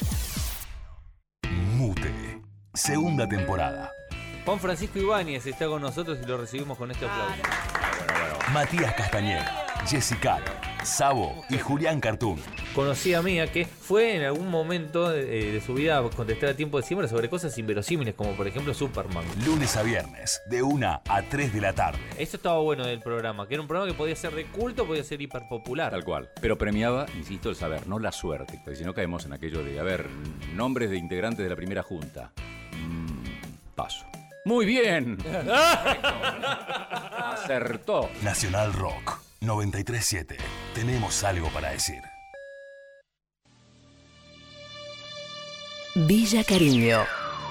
Mute. Segunda temporada. Juan Francisco Ibáñez está con nosotros y lo recibimos con este aplauso. Matías Castañer, Jessica, Sabo y Julián Cartoon. Conocí a Mía que fue en algún momento de su vida a contestar a tiempo de siembra sobre cosas inverosímiles, como por ejemplo Superman. Lunes a viernes, de 1 a 3 de la tarde. Eso estaba bueno del programa, que era un programa que podía ser de culto, podía ser hiperpopular. Tal cual. Pero premiaba, insisto, el saber, no la suerte. Porque si no caemos en aquello de, nombres de integrantes de la primera junta. Paso. ¡Muy bien! Acertó. Nacional Rock 93.7. Tenemos algo para decir. Villa Cariño.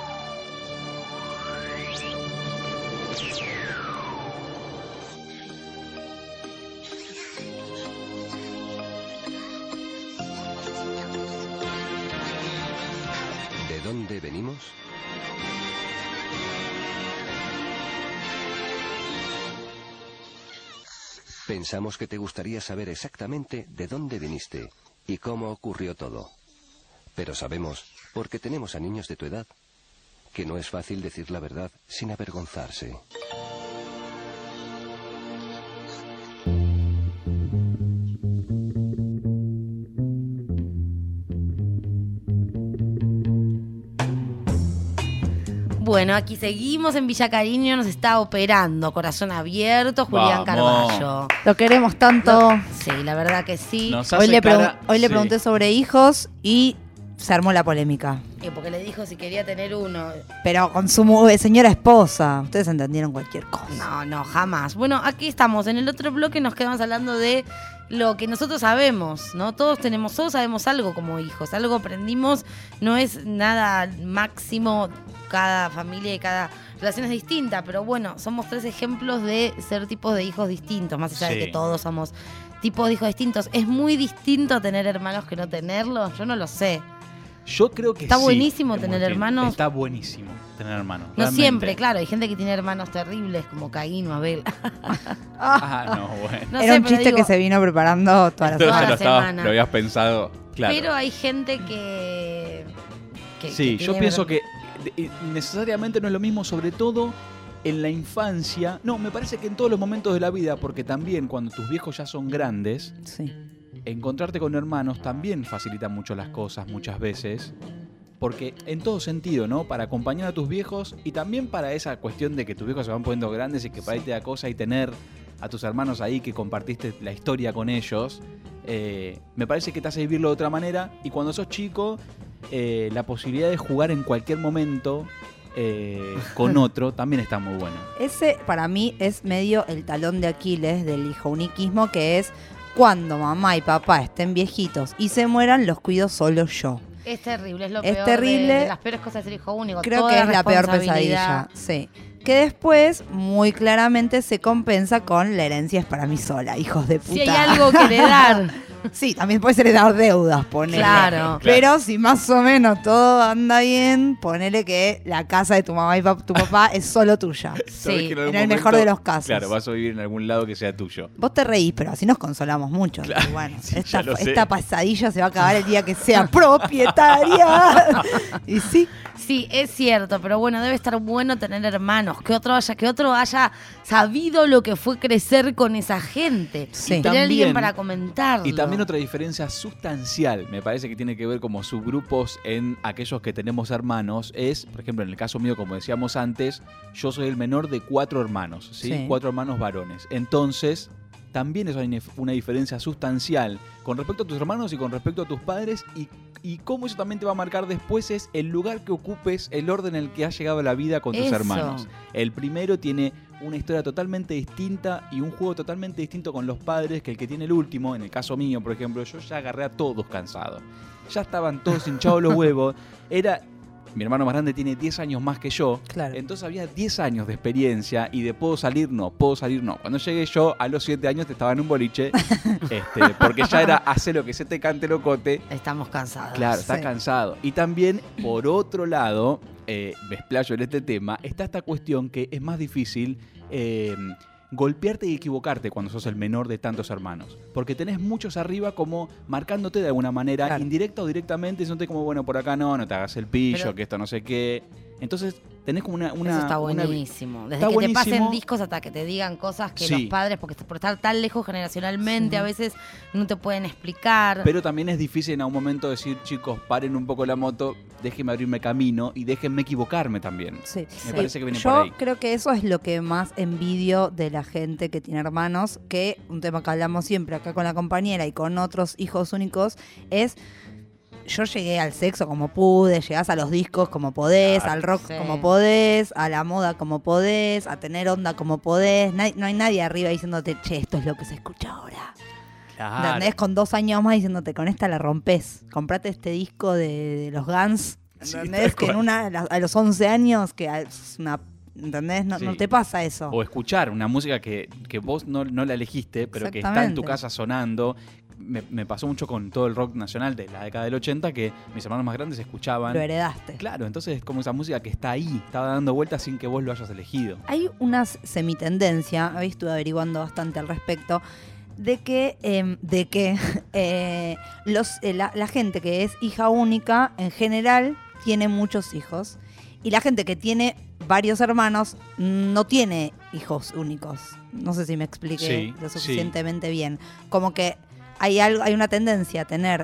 ¿De dónde venimos? Pensamos que te gustaría saber exactamente de dónde viniste y cómo ocurrió todo. Pero sabemos, porque tenemos a niños de tu edad, que no es fácil decir la verdad sin avergonzarse. Bueno, aquí seguimos en Villa Cariño, nos está operando, corazón abierto, Julián Carballo. Lo queremos tanto. Sí, la verdad que sí. Hoy le pregunté sobre hijos y se armó la polémica. Porque le dijo si quería tener uno. Pero con su señora esposa. Ustedes entendieron cualquier cosa. No, jamás. Bueno, aquí estamos. En el otro bloque nos quedamos hablando de lo que nosotros sabemos, ¿no? Todos sabemos algo como hijos. Algo aprendimos. No es nada máximo. Cada familia y cada relación es distinta. Pero bueno, somos 3 ejemplos de ser tipos de hijos distintos. Más allá de que todos somos tipos de hijos distintos. ¿Es muy distinto tener hermanos que no tenerlos? Yo no lo sé. Yo creo que está buenísimo tener hermanos. Está buenísimo tener hermanos. No realmente. Siempre, claro. Hay gente que tiene hermanos terribles como Caín o Abel. Bueno. No era un chiste que se vino preparando toda la semana. Lo habías pensado, claro. Pero hay gente que sí, yo pienso que necesariamente no es lo mismo, sobre todo en la infancia. No, me parece que en todos los momentos de la vida, porque también cuando tus viejos ya son grandes, encontrarte con hermanos también facilita mucho las cosas muchas veces, porque en todo sentido, ¿no? Para acompañar a tus viejos y también para esa cuestión de que tus viejos se van poniendo grandes y que para ahí te da cosa y tener a tus hermanos ahí que compartiste la historia con ellos, me parece que te hace vivirlo de otra manera. Y cuando sos chico, la posibilidad de jugar en cualquier momento con otro también está muy buena. Ese para mí es medio el talón de Aquiles del hijo uniquismo, que es cuando mamá y papá estén viejitos y se mueran, los cuido solo yo. Es terrible, es lo es peor terrible. De las peores cosas de ser hijo único. Creo que es la peor pesadilla. Sí. Que después, muy claramente, se compensa con la herencia es para mí sola, hijos de puta. Si hay algo que heredar. Sí, también puedes heredar deudas, ponele. Claro. Pero si más o menos todo anda bien, ponele que la casa de tu mamá y tu papá es solo tuya. Sabés que en algún el mejor de los casos. Claro, vas a vivir en algún lado que sea tuyo. Vos te reís, pero así nos consolamos mucho. Claro, Y bueno, sí, ya lo sé. esta pasadilla se va a acabar el día que sea propietaria. Y sí. Sí, es cierto, pero bueno, debe estar bueno tener hermanos, que otro haya sabido lo que fue crecer con esa gente. Sí. Y tener alguien para comentarlo. Y también otra diferencia sustancial, me parece que tiene que ver como subgrupos en aquellos que tenemos hermanos, es, por ejemplo, en el caso mío, como decíamos antes, yo soy el menor de 4 hermanos, ¿sí? Sí. 4 hermanos varones. Entonces, también es una diferencia sustancial con respecto a tus hermanos y con respecto a tus padres, y cómo eso también te va a marcar después es el lugar que ocupes, el orden en el que has llegado a la vida con tus Eso. hermanos. El primero tiene una historia totalmente distinta y un juego totalmente distinto con los padres que el que tiene el último. En el caso mío, por ejemplo, yo ya agarré a todos cansados. Ya estaban todos hinchados los huevos. Mi hermano más grande tiene 10 años más que yo. Claro. Entonces había 10 años de experiencia y de puedo salir, no. Cuando llegué yo, a los 7 años estaba en un boliche, porque ya era hacer lo que se te cante locote. Estamos cansados. Claro, está Sí. cansado. Y también, por otro lado, me explayo en este tema, está esta cuestión que es más difícil golpearte y equivocarte cuando sos el menor de tantos hermanos. Porque tenés muchos arriba como marcándote de alguna manera, Claro. indirecta o directamente, diciéndote como, bueno, por acá no te hagas el pillo, Pero- que esto no sé qué. Entonces tenés como una Eso está una- buenísimo. Desde está que buenísimo. te pasen discos hasta que te digan cosas que Sí. los padres, porque por estar tan lejos generacionalmente, a veces no te pueden explicar. Pero también es difícil en algún momento decir, chicos, paren un poco la moto, déjenme abrirme camino y déjenme equivocarme también. Sí. Me parece que viene Yo por ahí. creo que eso es lo que más envidio de la gente que tiene hermanos, que un tema que hablamos siempre acá con la compañera y con otros hijos únicos, es yo llegué al sexo como pude, llegás a los discos como podés, al rock Sí. como podés, a la moda como podés, a tener onda como podés. No hay nadie arriba diciéndote, che, esto es lo que se escucha ahora. ¿Entendés? Con 2 años más diciéndote, con esta la rompés. Comprate este disco de los Guns, Sí, ¿entendés? tal Que a los 11 años, que es una... ¿Entendés? No, Sí. no te pasa eso. O escuchar una música que vos no la elegiste, pero que está en tu Exactamente. casa sonando. Me pasó mucho con todo el rock nacional de la década del 80, que mis hermanos más grandes escuchaban. Lo heredaste. Claro, entonces es como esa música que está ahí, estaba dando vueltas sin que vos lo hayas elegido. Hay una semitendencia, hoy estuve averiguando bastante al respecto, de que la gente que es hija única, en general, tiene muchos hijos. Y la gente que tiene varios hermanos no tiene hijos únicos. No sé si me expliqué Sí, lo sí. suficientemente bien. Como que hay una tendencia a tener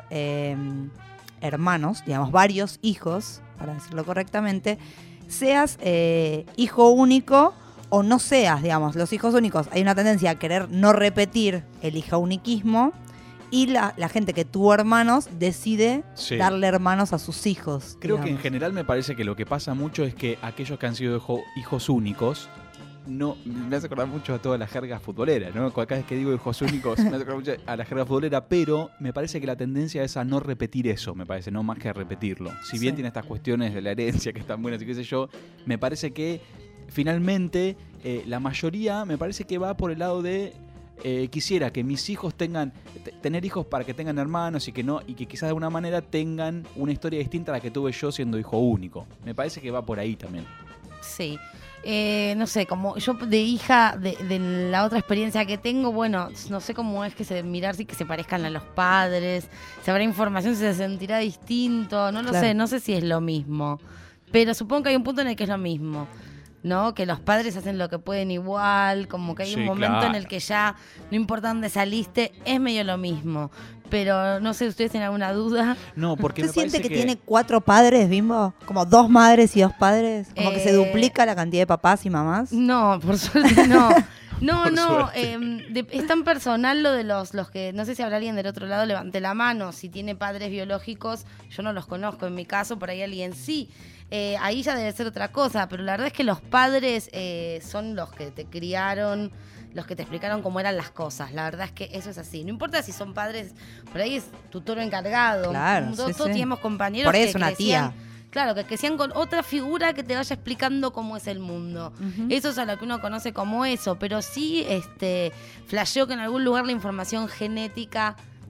hermanos, digamos, varios hijos, para decirlo correctamente, seas hijo único o no seas, digamos, los hijos únicos. Hay una tendencia a querer no repetir el hijo-uniquismo y la gente que tuvo hermanos decide Sí. darle hermanos a sus hijos. Creo que en digamos. general me parece que lo que pasa mucho es que aquellos que han sido hijos únicos, no, me hace acordar mucho a toda la jerga futbolera, ¿no? Cada vez que digo hijos únicos me hace acordar mucho a la jerga futbolera, pero me parece que la tendencia es a no repetir eso, me parece, no más que a repetirlo. Si bien Sí. tiene estas cuestiones de la herencia que están buenas y qué sé yo, me parece que finalmente la mayoría me parece que va por el lado de quisiera que mis hijos tener hijos para que tengan hermanos y que quizás de alguna manera tengan una historia distinta a la que tuve yo siendo hijo único. Me parece que va por ahí también. Sí. No sé, como yo de hija, de la otra experiencia que tengo, bueno, no sé cómo es que mirar si que se parezcan a los padres, si habrá información, si se sentirá distinto, no lo Claro. sé, no sé si es lo mismo. Pero supongo que hay un punto en el que es lo mismo, ¿no? Que los padres hacen lo que pueden igual, como que hay Sí, un momento claro. en el que ya, no importa dónde saliste, es medio lo mismo. Pero no sé, ¿ustedes tienen alguna duda? No, porque ¿Usted me siente parece que tiene 4 padres, Bimbo? ¿Como 2 madres y 2 padres? ¿Como que se duplica la cantidad de papás y mamás? No, por suerte no. No, Por no, suerte. es tan personal lo de los que, no sé si habrá alguien del otro lado, levante la mano, si tiene padres biológicos, yo no los conozco, en mi caso, por ahí alguien sí. Ahí ya debe ser otra cosa, pero la verdad es que los padres son los que te criaron, los que te explicaron cómo eran las cosas. La verdad es que eso es así. No importa si son padres, por ahí es tutor encargado. Claro, Todos sí, sí. tenemos compañeros Por ahí que es una crecían- tía. Claro, que crecían con otra figura que te vaya explicando cómo es el mundo. Eso es a lo que uno conoce como eso, pero sí flasheó que en algún lugar la información genética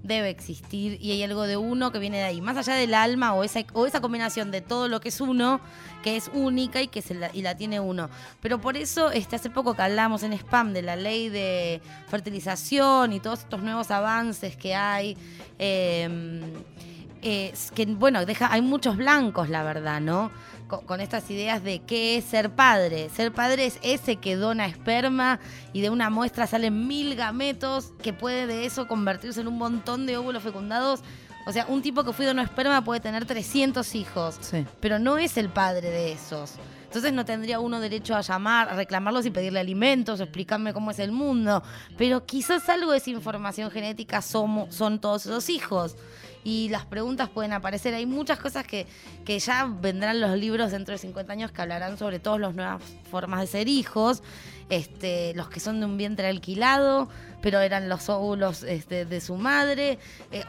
debe existir y hay algo de uno que viene de ahí, más allá del alma o esa combinación de todo lo que es uno, que es única y que la tiene uno. Pero por eso hace poco que hablamos en Spam de la ley de fertilización y todos estos nuevos avances que hay, que bueno, hay muchos blancos, la verdad, ¿no? Con estas ideas de qué es ser padre. Ser padre es ese que dona esperma y de una muestra salen 1000 gametos, que puede de eso convertirse en un montón de óvulos fecundados. O sea, un tipo que fue donó esperma puede tener 300 hijos, pero no es el padre de esos. Entonces no tendría uno derecho a llamar, a reclamarlos y pedirle alimentos, o explicarme cómo es el mundo. Pero quizás algo de esa información genética son todos esos hijos. Y las preguntas pueden aparecer. Hay muchas cosas que ya vendrán los libros dentro de 50 años que hablarán sobre todas las nuevas formas de ser hijos. Los que son de un vientre alquilado, pero eran los óvulos de su madre.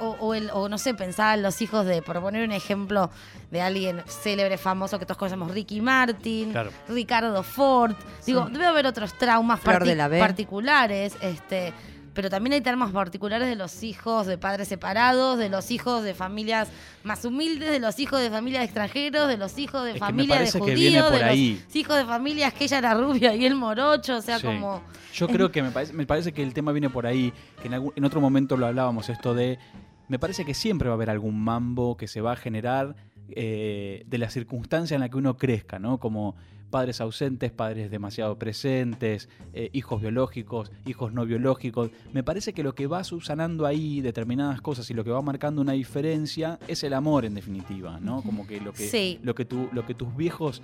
O no sé, pensaba en los hijos por poner un ejemplo de alguien célebre, famoso, que todos conocemos, Ricky Martin, claro. Ricardo Ford. Digo, debe haber otros traumas particulares. Pero también hay traumas particulares de los hijos de padres separados, de los hijos de familias más humildes, de los hijos de familias extranjeros, de los hijos de familias de judíos, de los hijos de familias que ella era rubia y él morocho, o sea, como... Yo creo que me parece que el tema viene por ahí, que en otro momento lo hablábamos, esto de... Me parece que siempre va a haber algún mambo que se va a generar de la circunstancia en la que uno crezca, ¿no? Como... padres ausentes, padres demasiado presentes, hijos biológicos, hijos no biológicos. Me parece que lo que va subsanando ahí determinadas cosas y lo que va marcando una diferencia es el amor, en definitiva, ¿no? Como que lo que tus viejos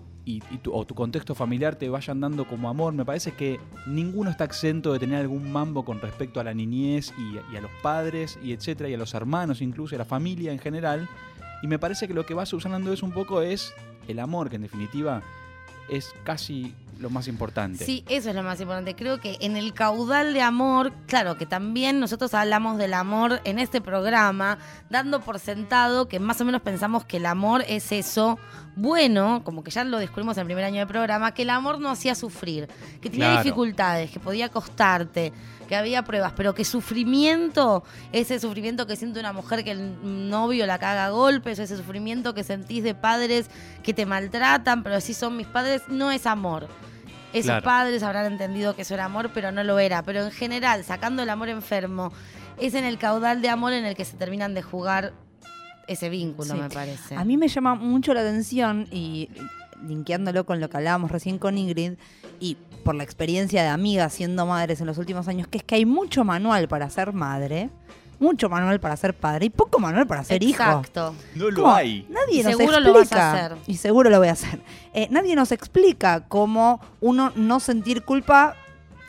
o tu contexto familiar te vayan dando como amor. Me parece que ninguno está exento de tener algún mambo con respecto a la niñez y a los padres, y etcétera, y a los hermanos incluso, y a la familia en general. Y me parece que lo que va subsanando eso un poco es el amor, que en definitiva es casi lo más importante. Sí, eso es lo más importante. Creo que en el caudal de amor, claro que también nosotros hablamos del amor en este programa, dando por sentado que más o menos pensamos que el amor es eso bueno, como que ya lo descubrimos en el primer año de programa, que el amor no hacía sufrir, que tenía dificultades, que podía costarte, que había pruebas, pero que sufrimiento, ese sufrimiento que siente una mujer que el novio la caga a golpes, ese sufrimiento que sentís de padres que te maltratan, pero si son mis padres, no es amor. Esos padres habrán entendido que eso era amor, pero no lo era. Pero en general, sacando el amor enfermo, es en el caudal de amor en el que se terminan de jugar ese vínculo, me parece. A mí me llama mucho la atención, y linkeándolo con lo que hablábamos recién con Ingrid, y por la experiencia de amigas siendo madres en los últimos años, que es que hay mucho manual para ser madre, mucho manual para ser padre y poco manual para ser hijo. Exacto. No lo hay. Nadie nos seguro explica. Lo vas a hacer. Y seguro lo voy a hacer. Nadie nos explica cómo uno no sentir culpa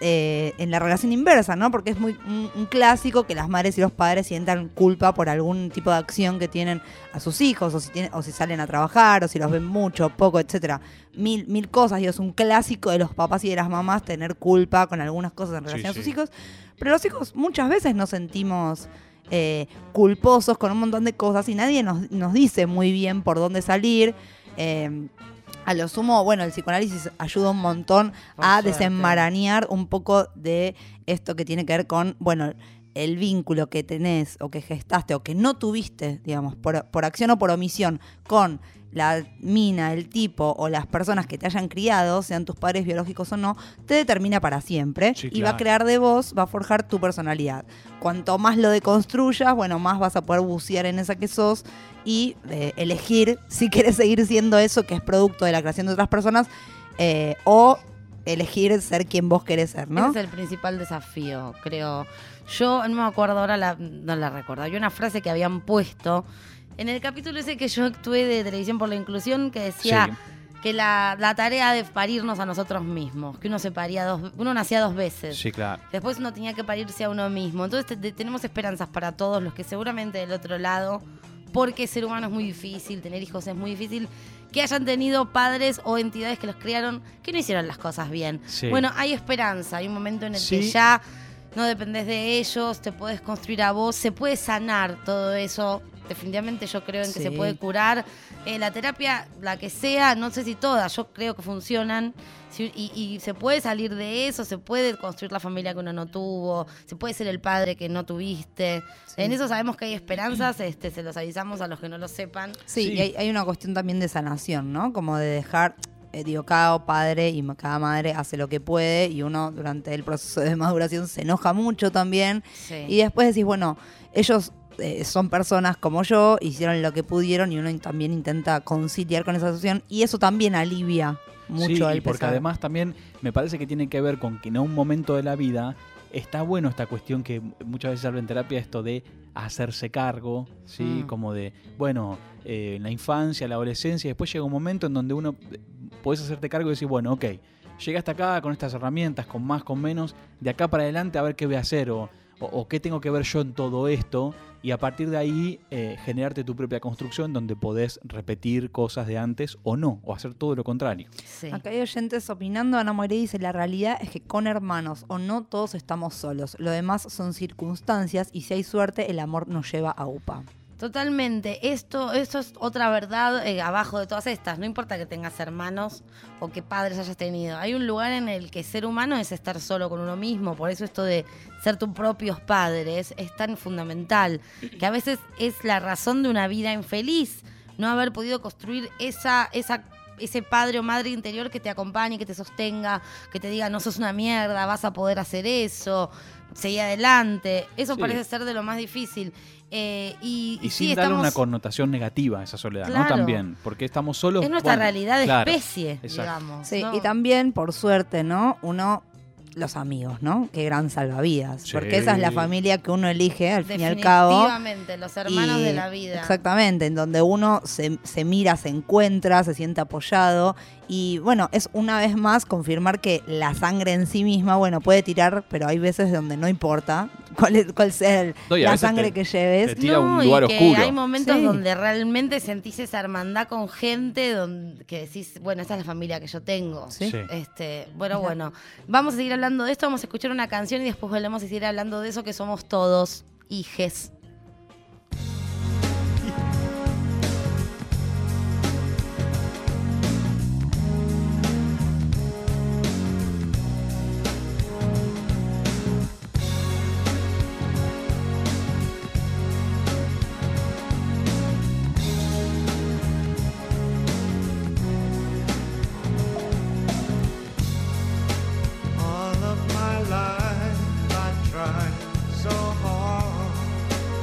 en la relación inversa, ¿no? Porque es muy un clásico que las madres y los padres sientan culpa por algún tipo de acción que tienen a sus hijos, o si salen a trabajar, o si los ven mucho, poco, etcétera. Mil cosas, y es un clásico de los papás y de las mamás tener culpa con algunas cosas en relación a sus hijos. Pero los hijos muchas veces nos sentimos culposos con un montón de cosas y nadie nos dice muy bien por dónde salir. A lo sumo, bueno, el psicoanálisis ayuda un montón a desenmarañar un poco de esto que tiene que ver con, bueno, el vínculo que tenés o que gestaste o que no tuviste, digamos, por acción o por omisión con la mina, el tipo o las personas que te hayan criado, sean tus padres biológicos o no, te determina para siempre y va a crear de vos, va a forjar tu personalidad. Cuanto más lo deconstruyas, bueno, más vas a poder bucear en esa que sos y elegir si querés seguir siendo eso que es producto de la creación de otras personas o elegir ser quien vos querés ser, ¿no? Ese es el principal desafío, creo. Yo no me acuerdo ahora, no la recuerdo. Hay una frase que habían puesto en el capítulo ese que yo actué de Televisión por la Inclusión, que decía que la tarea de parirnos a nosotros mismos, que uno nacía 2 veces. Sí, claro. Después uno tenía que parirse a uno mismo. Entonces tenemos esperanzas para todos los que seguramente del otro lado, porque ser humano es muy difícil, tener hijos es muy difícil, que hayan tenido padres o entidades que los criaron que no hicieron las cosas bien. Sí. Bueno, hay esperanza, hay un momento en el que ya no dependés de ellos, te podés construir a vos, se puede sanar todo eso definitivamente yo creo en que Sí. se puede curar. La terapia, la que sea, no sé si todas, yo creo que funcionan. Y se puede salir de eso, se puede construir la familia que uno no tuvo, se puede ser el padre que no tuviste. Sí. En eso sabemos que hay esperanzas, se los avisamos a los que no lo sepan. Sí, y hay una cuestión también de sanación, ¿no? Como de dejar, cada padre y cada madre hace lo que puede y uno durante el proceso de maduración se enoja mucho también. Sí. Y después decís, bueno, ellos son personas como yo, hicieron lo que pudieron y uno también intenta conciliar con esa situación y eso también alivia mucho sí, el y porque pesar. además también me parece que tiene que ver con que en un momento de la vida está bueno esta cuestión que muchas veces habla en terapia, esto de hacerse cargo, ¿sí? Como de, bueno, en la infancia, la adolescencia, después llega un momento en donde uno podés hacerte cargo y decir, bueno, ok, llegué hasta acá con estas herramientas, con más, con menos, de acá para adelante a ver qué voy a hacer o qué tengo que ver yo en todo esto, y a partir de ahí generarte tu propia construcción donde podés repetir cosas de antes o no, o hacer todo lo contrario. Sí. Acá hay oyentes opinando. Ana Moiré dice, la realidad es que con hermanos o no todos estamos solos. Lo demás son circunstancias y si hay suerte el amor nos lleva a UPA. Totalmente. Esto es otra verdad abajo de todas estas. No importa que tengas hermanos o que padres hayas tenido. Hay un lugar en el que ser humano es estar solo con uno mismo. Por eso esto de ser tus propios padres es tan fundamental. Que a veces es la razón de una vida infeliz. No haber podido construir ese padre o madre interior que te acompañe, que te sostenga, que te diga no sos una mierda, vas a poder hacer eso, seguí adelante. Eso Sí. parece ser de lo más difícil. Y Y sí, sin darle estamos... una connotación negativa a esa soledad, ¿no? Claro. También, porque estamos solos. Es nuestra bueno, realidad de claro, especie, exacto. digamos. Sí, ¿no? y también, por suerte, ¿no? Los amigos, ¿no? Qué gran salvavidas. Sí. Porque esa es la familia que uno elige, al fin y al cabo. Definitivamente, los hermanos Y- de la vida. Exactamente, en donde uno se mira, se encuentra, se siente apoyado. Y bueno, es una vez más confirmar que la sangre en sí misma, bueno, puede tirar, pero hay veces donde no importa cuál sea No, y a la veces sangre que lleves. te tira a un lugar y que oscuro. hay momentos Sí. donde realmente sentís esa hermandad con gente que decís, bueno, esta es la familia que yo tengo. Sí. Sí. Bueno, vamos a seguir hablando de esto, vamos a escuchar una canción y después volvemos a seguir hablando de eso que somos todos hijes. All of my life I tried so hard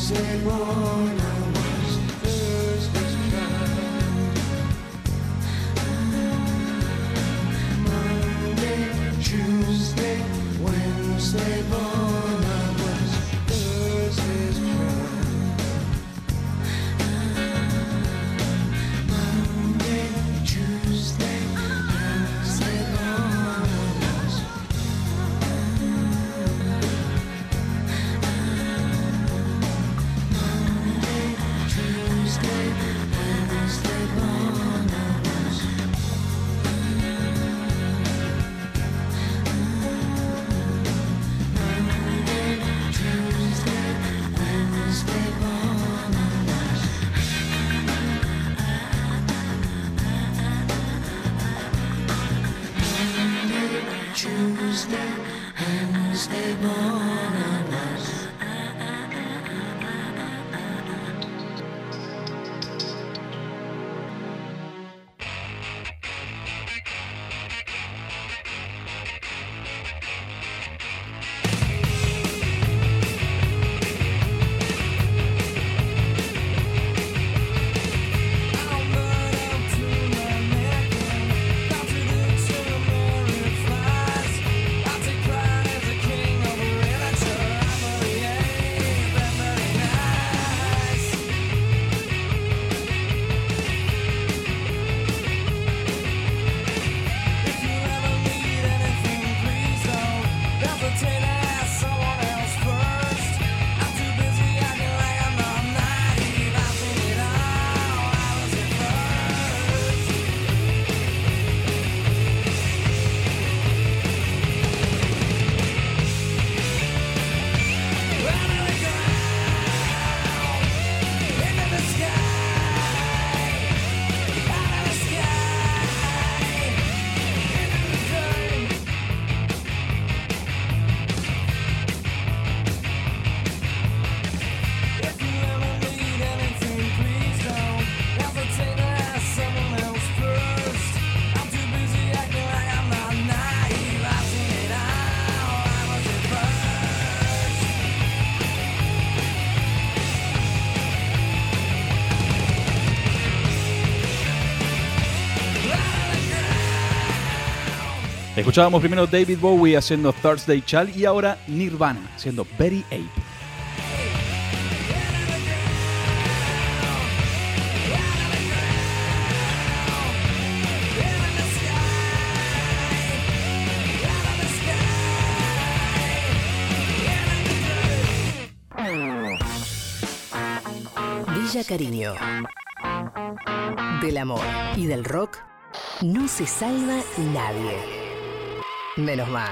Escuchábamos primero David Bowie haciendo Thursday Child y ahora Nirvana haciendo Betty Ape. Villa Cariño. Del amor y del rock no se salva nadie. Menos mal.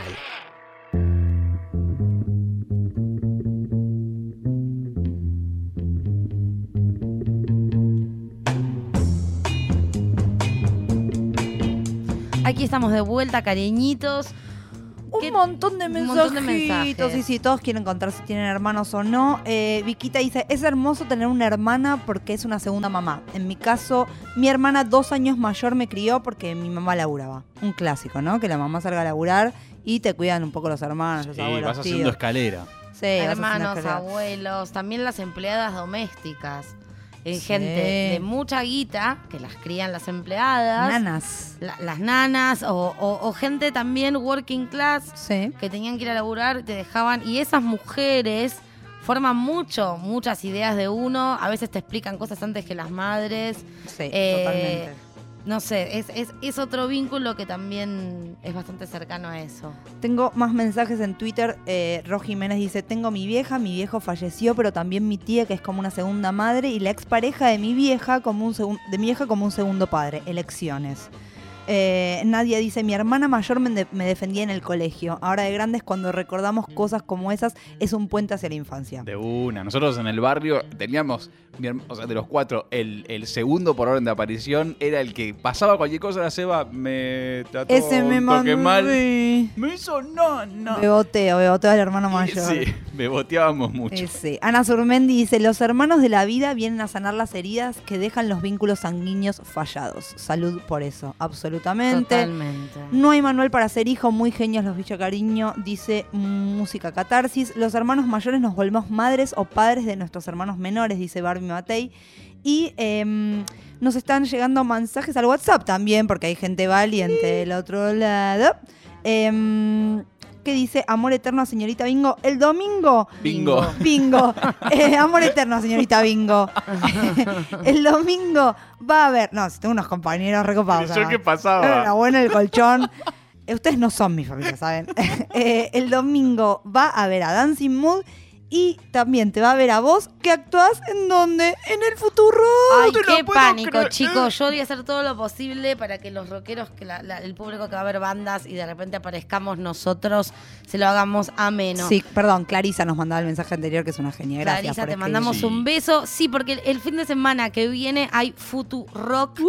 Aquí estamos de vuelta, cariñitos. Un montón de mensajitos. Y si todos quieren contar si tienen hermanos o no. Viquita dice, es hermoso tener una hermana porque es una segunda mamá. En mi caso, mi hermana 2 años mayor me crió porque mi mamá laburaba. Un clásico, ¿no? Que la mamá salga a laburar y te cuidan un poco los hermanos, los abuelos, vas haciendo escalera. Sí, hermanos, abuelos, también las empleadas domésticas. Gente de mucha guita, que las crían las empleadas. Nanas. Las nanas o gente también working class que tenían que ir a laburar, te dejaban. Y esas mujeres forman muchas ideas de uno. A veces te explican cosas antes que las madres. Sí, totalmente. No sé, es otro vínculo que también es bastante cercano a eso. Tengo más mensajes en Twitter. Ro Jiménez dice, tengo mi vieja, mi viejo falleció, pero también mi tía, que es como una segunda madre, y la expareja de mi vieja como un segundo padre. Elecciones. Nadia dice, mi hermana mayor me defendía en el colegio. Ahora de grandes, cuando recordamos cosas como esas, es un puente hacia la infancia. De una. Nosotros en el barrio teníamos, de los 4, el segundo por orden de aparición era el que pasaba cualquier cosa. La Seba me trató ese me un toque mal. Me hizo no. Beboteo al hermano mayor. Sí, Beboteábamos mucho. Sí. Ana Surmendi dice, los hermanos de la vida vienen a sanar las heridas que dejan los vínculos sanguíneos fallados. Salud por eso, absolutamente. Totalmente. No hay manual para ser hijo, muy genios los Villa Cariño, dice Música Catarsis. Los hermanos mayores nos volvemos madres o padres de nuestros hermanos menores, dice Barbie Matei. Y nos están llegando mensajes al WhatsApp también, porque hay gente valiente del otro lado. Que dice Amor Eterno a Señorita Bingo. El domingo. Bingo. Amor Eterno a Señorita Bingo. El domingo va a haber. No, si tengo unos compañeros recopados. ¿Qué pasaba? Era bueno el colchón. Ustedes no son mi familia, ¿saben? El domingo va a ver a Dancing Mood. Y también te va a ver a vos que actuás en donde, en el futuro. Ay, qué pánico, chicos. Yo voy a hacer todo lo posible para que los rockeros, que el público que va a ver bandas y de repente aparezcamos nosotros, se lo hagamos ameno. Sí, perdón, Clarisa nos mandaba el mensaje anterior, que es una genia. Gracias. Clarisa, por te escribir. mandamos un beso. Sí, porque el fin de semana que viene hay Futurock.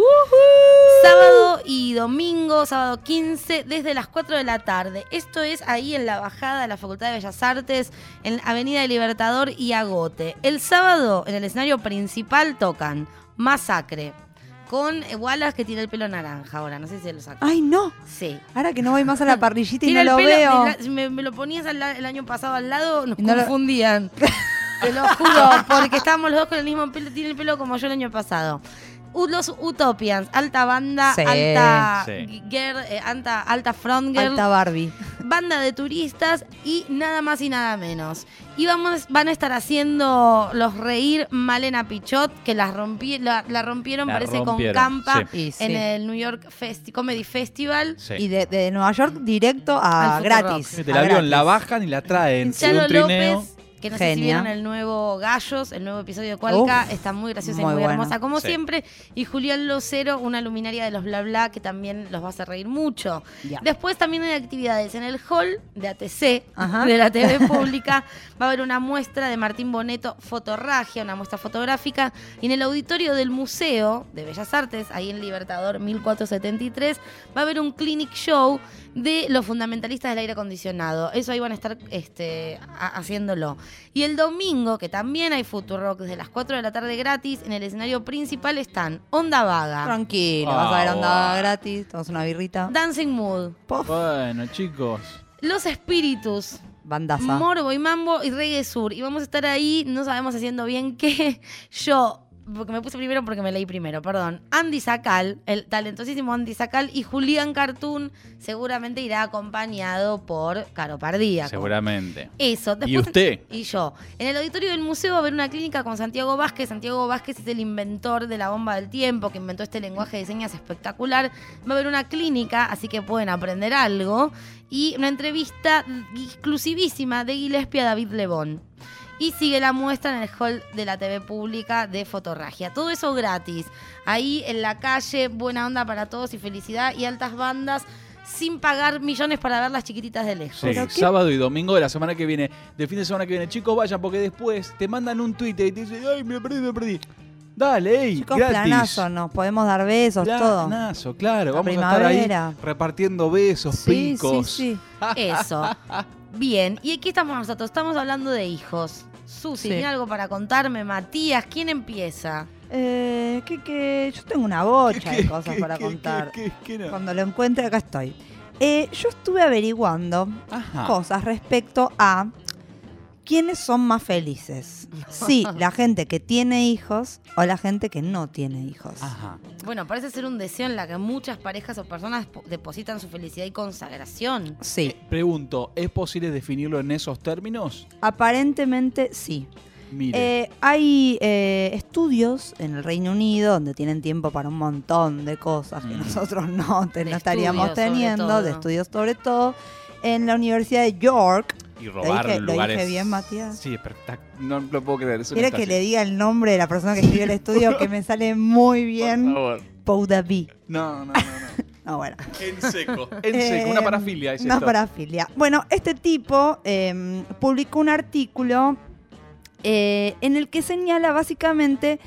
Sábado y domingo, sábado 15, desde las 4 de la tarde. Esto es ahí en la bajada de la Facultad de Bellas Artes, en Avenida Libertador y Agote. El sábado, en el escenario principal, tocan Masacre, con Wallace, que tiene el pelo naranja ahora. No sé si se lo saca. ¡Ay, no! Sí. Ahora que no voy más a la parrillita y Tiene no lo el pelo, veo. Si me lo ponías el año pasado al lado, nos No lo- confundían. Te lo juro, porque estábamos los dos con el mismo pelo. Tiene el pelo como yo el año pasado. Los Utopians, alta banda, Sí. alta Sí. girl, alta front girl, Alta Barbie. banda de turistas y nada más y nada menos. Y van a estar haciendo los reír Malena Pichot, que la rompieron, La parece, rompieron, con Campa sí. Y sí. en el New York Comedy Festival. Sí. Y de Nueva York directo a Al Futurock. gratis. Del a avión gratis. la bajan y la traen. Charo un trineo. López, que no sé si Genia. vieron el nuevo Gallos, el nuevo episodio de Cualca, está muy graciosa y muy muy bueno. hermosa, como Sí. siempre. Y Julián Locero, una luminaria de los Bla Bla, que también los va a hacer reír mucho. Ya. Después también hay actividades en el hall de ATC, Ajá. de la TV pública. Va a haber una muestra de Martín Boneto, Fotorragia, una muestra fotográfica. Y en el auditorio del Museo de Bellas Artes, ahí en Libertador 1473, va a haber un clinic show de los fundamentalistas del aire acondicionado. Eso ahí van a estar haciéndolo. Y el domingo, que también hay Futurock, desde las 4 de la tarde gratis, en el escenario principal están Onda Vaga, Tranquilo, vas a ver onda wow. gratis, tomas una birrita. Dancing Mood, Bueno, chicos. Los Espíritus, Bandaza. Morbo y Mambo y Reggae Sur. Y vamos a estar ahí, no sabemos haciendo bien qué. Yo, porque me puse primero porque me leí primero, perdón. Andy Sacal, el talentosísimo Andy Sacal, y Julián Cartoon seguramente irá acompañado por Caro Pardíaco. Seguramente. Eso. ¿Y usted? Y yo. En el auditorio del museo va a haber una clínica con Santiago Vázquez. Santiago Vázquez es el inventor de la bomba del tiempo, que inventó este lenguaje de señas espectacular. Va a haber una clínica, así que pueden aprender algo. Y una entrevista exclusivísima de Gillespie a David Lebón. Y sigue la muestra en el hall de la TV pública de Fotorragia. Todo eso gratis. Ahí en la calle, buena onda para todos y felicidad. Y altas bandas sin pagar millones para ver las chiquititas de lejos. Sí, sábado y domingo de la semana que viene. Del fin de semana que viene. Chicos, vayan porque después te mandan un Twitter y te dicen, ay, me perdí. Dale, ey, Chicos, gratis. planazo, nos podemos dar besos, todo. Planazo, claro. La Vamos a estar primavera. ahí repartiendo besos, Sí, picos. sí, Eso. Bien, y aquí estamos nosotros, estamos hablando de hijos. Susi, Sí. ¿tiene algo para contarme? Matías, ¿quién empieza? Yo tengo una bocha de cosas para contar. ¿Qué no? Cuando lo encuentre, acá estoy. Yo estuve averiguando Ajá. cosas respecto a quiénes son más felices. Sí, la gente que tiene hijos o la gente que no tiene hijos. Ajá. Bueno, parece ser un deseo en la que muchas parejas o personas depositan su felicidad y consagración. Sí, Pregunto, ¿es posible definirlo en esos términos? aparentemente sí. Mire. Hay estudios en el Reino Unido donde tienen tiempo para un montón de cosas que nosotros no estaríamos estudios, sobre teniendo, todo. de estudios sobre todo, en la Universidad de York. Y robar ¿Lo lugares. dije bien, Matías? Sí, pero no lo puedo creer. Es una Quiere que estación. le diga el nombre de la persona que escribió el estudio que me sale muy bien. Por favor. Poudaví. No. No, bueno. En seco. Una parafilia es Una esto. parafilia. Bueno, este tipo publicó un artículo en el que señala básicamente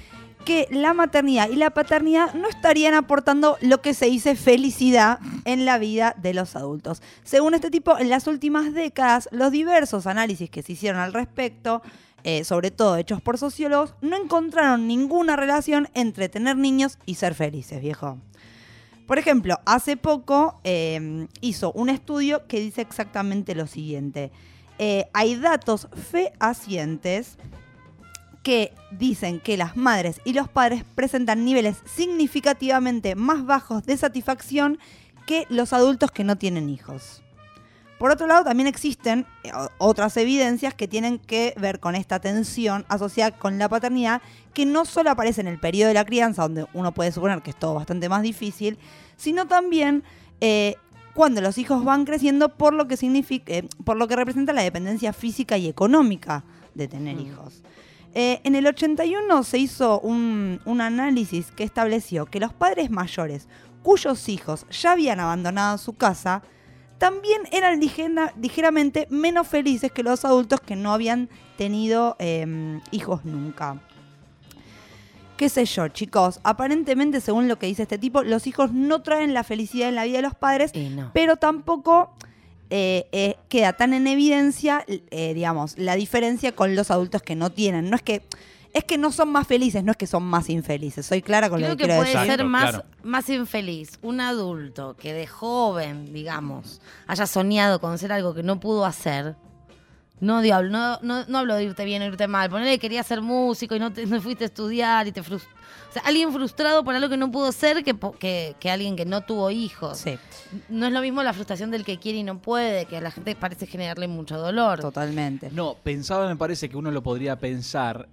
que la maternidad y la paternidad no estarían aportando lo que se dice felicidad en la vida de los adultos. Según este tipo, en las últimas décadas, los diversos análisis que se hicieron al respecto, sobre todo hechos por sociólogos, no encontraron ninguna relación entre tener niños y ser felices, viejo. Por ejemplo, hace poco hizo un estudio que dice exactamente lo siguiente. Hay datos fehacientes que dicen que las madres y los padres presentan niveles significativamente más bajos de satisfacción que los adultos que no tienen hijos. Por otro lado, también existen otras evidencias que tienen que ver con esta tensión asociada con la paternidad, que no solo aparece en el periodo de la crianza, donde uno puede suponer que es todo bastante más difícil, sino también cuando los hijos van creciendo, por lo que representa la dependencia física y económica de tener hijos. En el 81 se hizo un análisis que estableció que los padres mayores cuyos hijos ya habían abandonado su casa también eran ligeramente menos felices que los adultos que no habían tenido hijos nunca. Qué sé yo, chicos, aparentemente, según lo que dice este tipo, los hijos no traen la felicidad en la vida de los padres, pero tampoco queda tan en evidencia, digamos, la diferencia con los adultos que no tienen. No es que no son más felices, no es que son más infelices. Soy clara con lo que quiero decir. Creo que puede ser más infeliz un adulto que de joven, digamos, haya soñado con ser algo que no pudo hacer. No hablo de irte bien o irte mal. Ponele que quería ser músico y no fuiste a estudiar y te frustró. O sea, alguien frustrado por algo que no pudo ser que alguien que no tuvo hijos. Sí. No es lo mismo la frustración del que quiere y no puede, que a la gente parece generarle mucho dolor. Totalmente. No, me parece que uno lo podría pensar,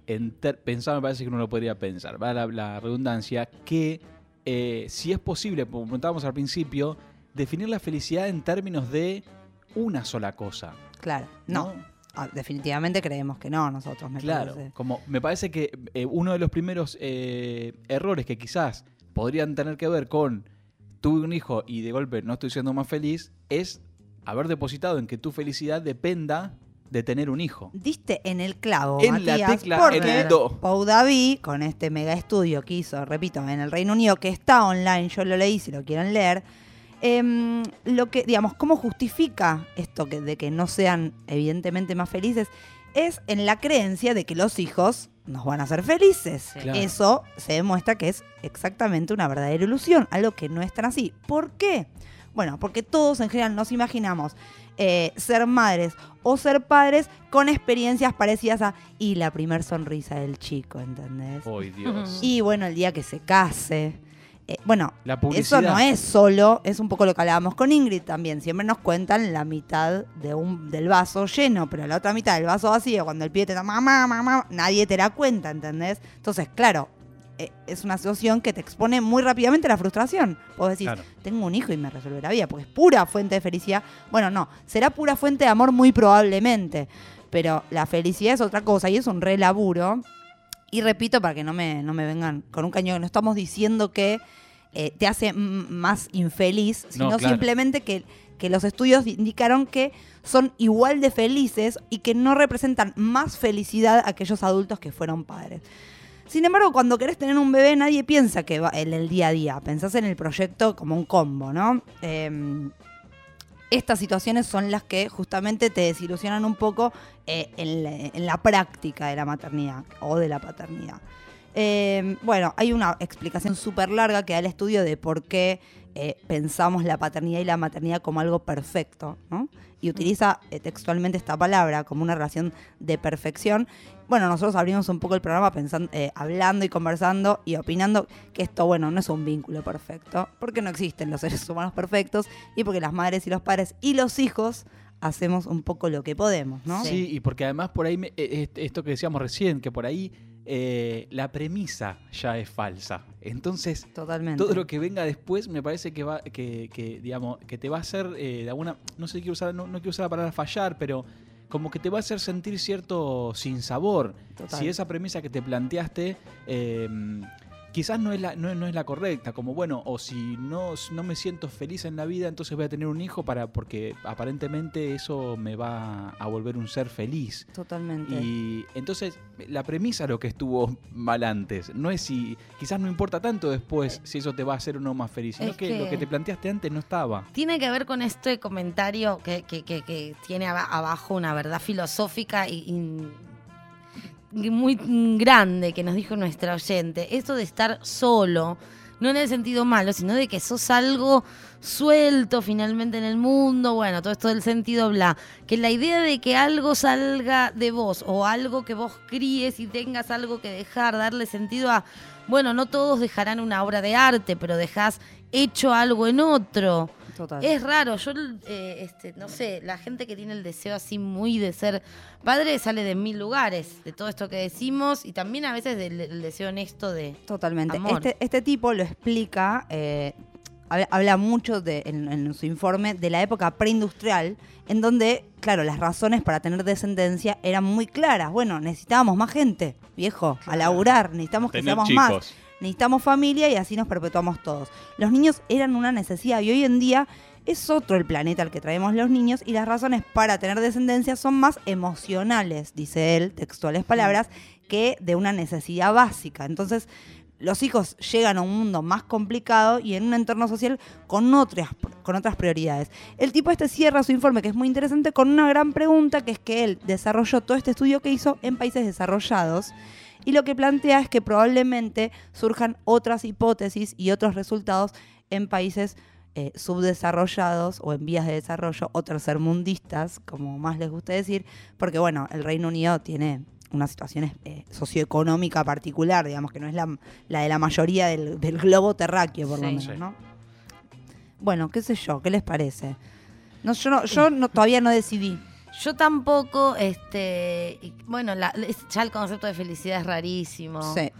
va la redundancia, que si es posible, como preguntábamos al principio, definir la felicidad en términos de una sola cosa. Claro, no. Definitivamente creemos que no, nosotros, me parece. Como me parece que uno de los primeros errores que quizás podrían tener que ver con tuve un hijo y de golpe no estoy siendo más feliz, es haber depositado en que tu felicidad dependa de tener un hijo. Diste en el clavo, en Matías, la tecla, porque Pau David, con este mega estudio que hizo, repito, en el Reino Unido, que está online, yo lo leí si lo quieren leer, lo que, digamos, cómo justifica esto de que no sean evidentemente más felices, es en la creencia de que los hijos nos van a hacer felices. Claro. Eso se demuestra que es exactamente una verdadera ilusión, algo que no es tan así. ¿Por qué? Bueno, porque todos en general nos imaginamos ser madres o ser padres con experiencias parecidas a y la primer sonrisa del chico, ¿entendés? ¡Ay, Dios! Y bueno, el día que se case. Bueno, eso no es solo, es un poco lo que hablábamos con Ingrid también. Siempre nos cuentan la mitad del vaso lleno, pero la otra mitad del vaso vacío, cuando el pibe te da mamá, nadie te la cuenta, ¿entendés? Entonces, claro, es una situación que te expone muy rápidamente a la frustración. Vos decís, claro, tengo un hijo y me resuelve la vida, porque es pura fuente de felicidad. Bueno, no, será pura fuente de amor muy probablemente, pero la felicidad es otra cosa y es un re laburo. Y repito, para que no me vengan con un cañón, no estamos diciendo que te hace más infeliz, sino claro, simplemente que los estudios indicaron que son igual de felices y que no representan más felicidad aquellos adultos que fueron padres. Sin embargo, cuando querés tener un bebé, nadie piensa que va en el día a día. Pensás en el proyecto como un combo, ¿no? Estas situaciones son las que justamente te desilusionan un poco en la práctica de la maternidad o de la paternidad. Bueno, hay una explicación súper larga que da el estudio de por qué pensamos la paternidad y la maternidad como algo perfecto, ¿no? Y utiliza textualmente esta palabra como una relación de perfección. Bueno, nosotros abrimos un poco el programa pensando, hablando y conversando y opinando que esto, bueno, no es un vínculo perfecto, porque no existen los seres humanos perfectos y porque las madres y los padres y los hijos hacemos un poco lo que podemos, ¿no? Sí, y porque además por ahí, esto que decíamos recién, que por ahí la premisa ya es falsa. Entonces, totalmente, todo lo que venga después me parece digamos, que te va a hacer de alguna, no quiero usar la palabra fallar, pero como que te va a hacer sentir cierto sinsabor. Total. Si esa premisa que te planteaste quizás no es la correcta, como bueno, o si no me siento feliz en la vida, entonces voy a tener un hijo porque aparentemente eso me va a volver un ser feliz. Totalmente. Y entonces la premisa lo que estuvo mal antes, no es si, quizás no importa tanto después si eso te va a hacer o no más feliz, sino que lo que te planteaste antes no estaba. Tiene que ver con este comentario que tiene abajo una verdad filosófica y muy grande que nos dijo nuestra oyente. Esto de estar solo, no en el sentido malo, sino de que sos algo suelto finalmente en el mundo, bueno, todo esto del sentido bla, que la idea de que algo salga de vos o algo que vos críes y tengas algo que dejar, darle sentido a, bueno, no todos dejarán una obra de arte, pero dejás hecho algo en otro. Total. Es raro, yo no sé, la gente que tiene el deseo así muy de ser padre sale de 1000 lugares, de todo esto que decimos, y también a veces del deseo honesto de totalmente. Amor. Este tipo lo explica, habla mucho en su informe de la época preindustrial, en donde, claro, las razones para tener descendencia eran muy claras. Bueno, necesitábamos más gente, viejo, a laburar, necesitamos que seamos chicos. más. Necesitamos familia y así nos perpetuamos todos. Los niños eran una necesidad y hoy en día es otro el planeta al que traemos los niños y las razones para tener descendencia son más emocionales, dice él, textuales palabras, que de una necesidad básica. Entonces, los hijos llegan a un mundo más complicado y en un entorno social con otras prioridades. El tipo cierra su informe, que es muy interesante, con una gran pregunta, que es que él desarrolló todo este estudio que hizo en países desarrollados. Y lo que plantea es que probablemente surjan otras hipótesis y otros resultados en países subdesarrollados o en vías de desarrollo o tercermundistas, como más les gusta decir, porque bueno, el Reino Unido tiene una situación socioeconómica particular, digamos, que no es la de la mayoría del globo terráqueo, por lo menos, ¿no? Bueno, qué sé yo, ¿qué les parece? No, yo todavía no decidí. Yo tampoco, bueno, ya el concepto de felicidad es rarísimo. Sí.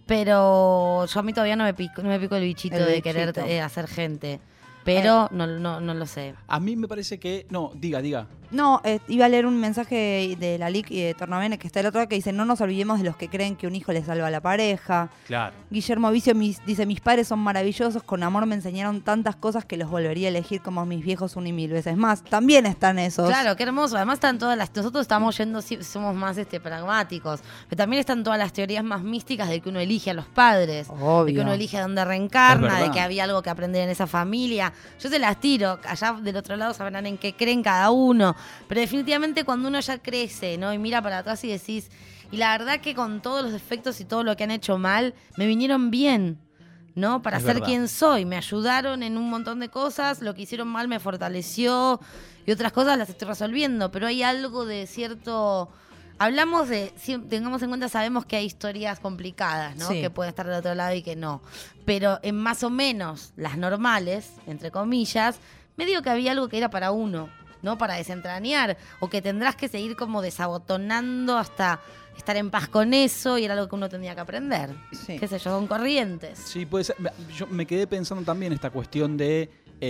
Pero yo a mí todavía no me pico el bichito de querer hacer gente. Pero no lo sé. A mí me parece que... No, diga. No, iba a leer un mensaje de la LIC y de Tornavene, que está el otro lado, que dice: no nos olvidemos de los que creen que un hijo les salva a la pareja. Claro. Guillermo Vicio dice: mis padres son maravillosos, con amor me enseñaron tantas cosas que los volvería a elegir como mis viejos 1 y 1000 veces más. También están esos. Claro, qué hermoso. Además están todas nosotros estamos yendo, somos más pragmáticos. Pero también están todas las teorías más místicas de que uno elige a los padres. Obvio. De que uno elige a dónde reencarna, de que había algo que aprender en esa familia. Yo se las tiro. Allá del otro lado sabrán en qué creen cada uno. Pero definitivamente cuando uno ya crece, ¿no? Y mira para atrás y decís, y la verdad que con todos los defectos y todo lo que han hecho mal, me vinieron bien, ¿no? Para ser quien soy. Me ayudaron en un montón de cosas, lo que hicieron mal me fortaleció y otras cosas las estoy resolviendo. Pero hay algo de cierto... Hablamos de, si tengamos en cuenta, sabemos que hay historias complicadas, ¿no? Sí. Que pueden estar del otro lado y que no. Pero en más o menos las normales, entre comillas, me digo que había algo que era para uno, ¿no? Para desentrañar, o que tendrás que seguir como desabotonando hasta estar en paz con eso, y era algo que uno tendría que aprender. Sí. Qué sé yo, con corrientes. Sí, puede ser. Yo me quedé pensando también esta cuestión de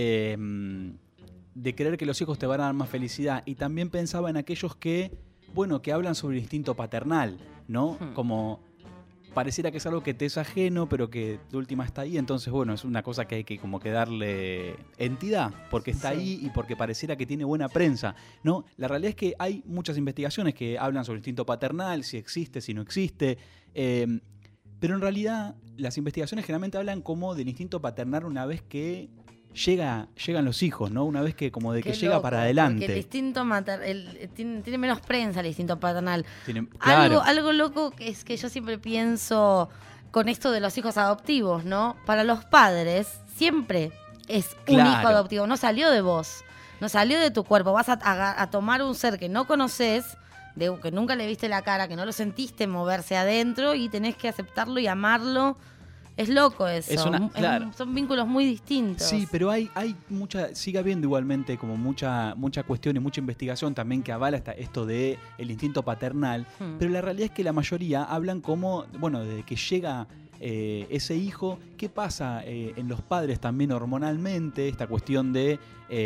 creer que los hijos te van a dar más felicidad, y también pensaba en aquellos que, bueno, que hablan sobre el instinto paternal, ¿no? Como pareciera que es algo que te es ajeno, pero que de última está ahí. Entonces, bueno, es una cosa que hay que como que darle entidad, porque está ahí y porque pareciera que tiene buena prensa, ¿no? La realidad es que hay muchas investigaciones que hablan sobre el instinto paternal, si existe, si no existe. Pero en realidad las investigaciones generalmente hablan como del instinto paternal una vez que llegan los hijos, ¿no? Una vez que como de que llega para adelante. Porque el instinto maternal tiene menos prensa el instinto paternal. Claro. Algo loco que es que yo siempre pienso con esto de los hijos adoptivos, ¿no? Para los padres siempre es un hijo adoptivo. No salió de vos, no salió de tu cuerpo. Vas a tomar un ser que no conoces, que nunca le viste la cara, que no lo sentiste moverse adentro, y tenés que aceptarlo y amarlo. Es loco eso. Son vínculos muy distintos. Sí, pero hay sigue habiendo igualmente como mucha cuestión y mucha investigación también que avala esto de el instinto paternal. Pero la realidad es que la mayoría hablan como, bueno, de que llega ese hijo, ¿qué pasa en los padres también hormonalmente? Esta cuestión de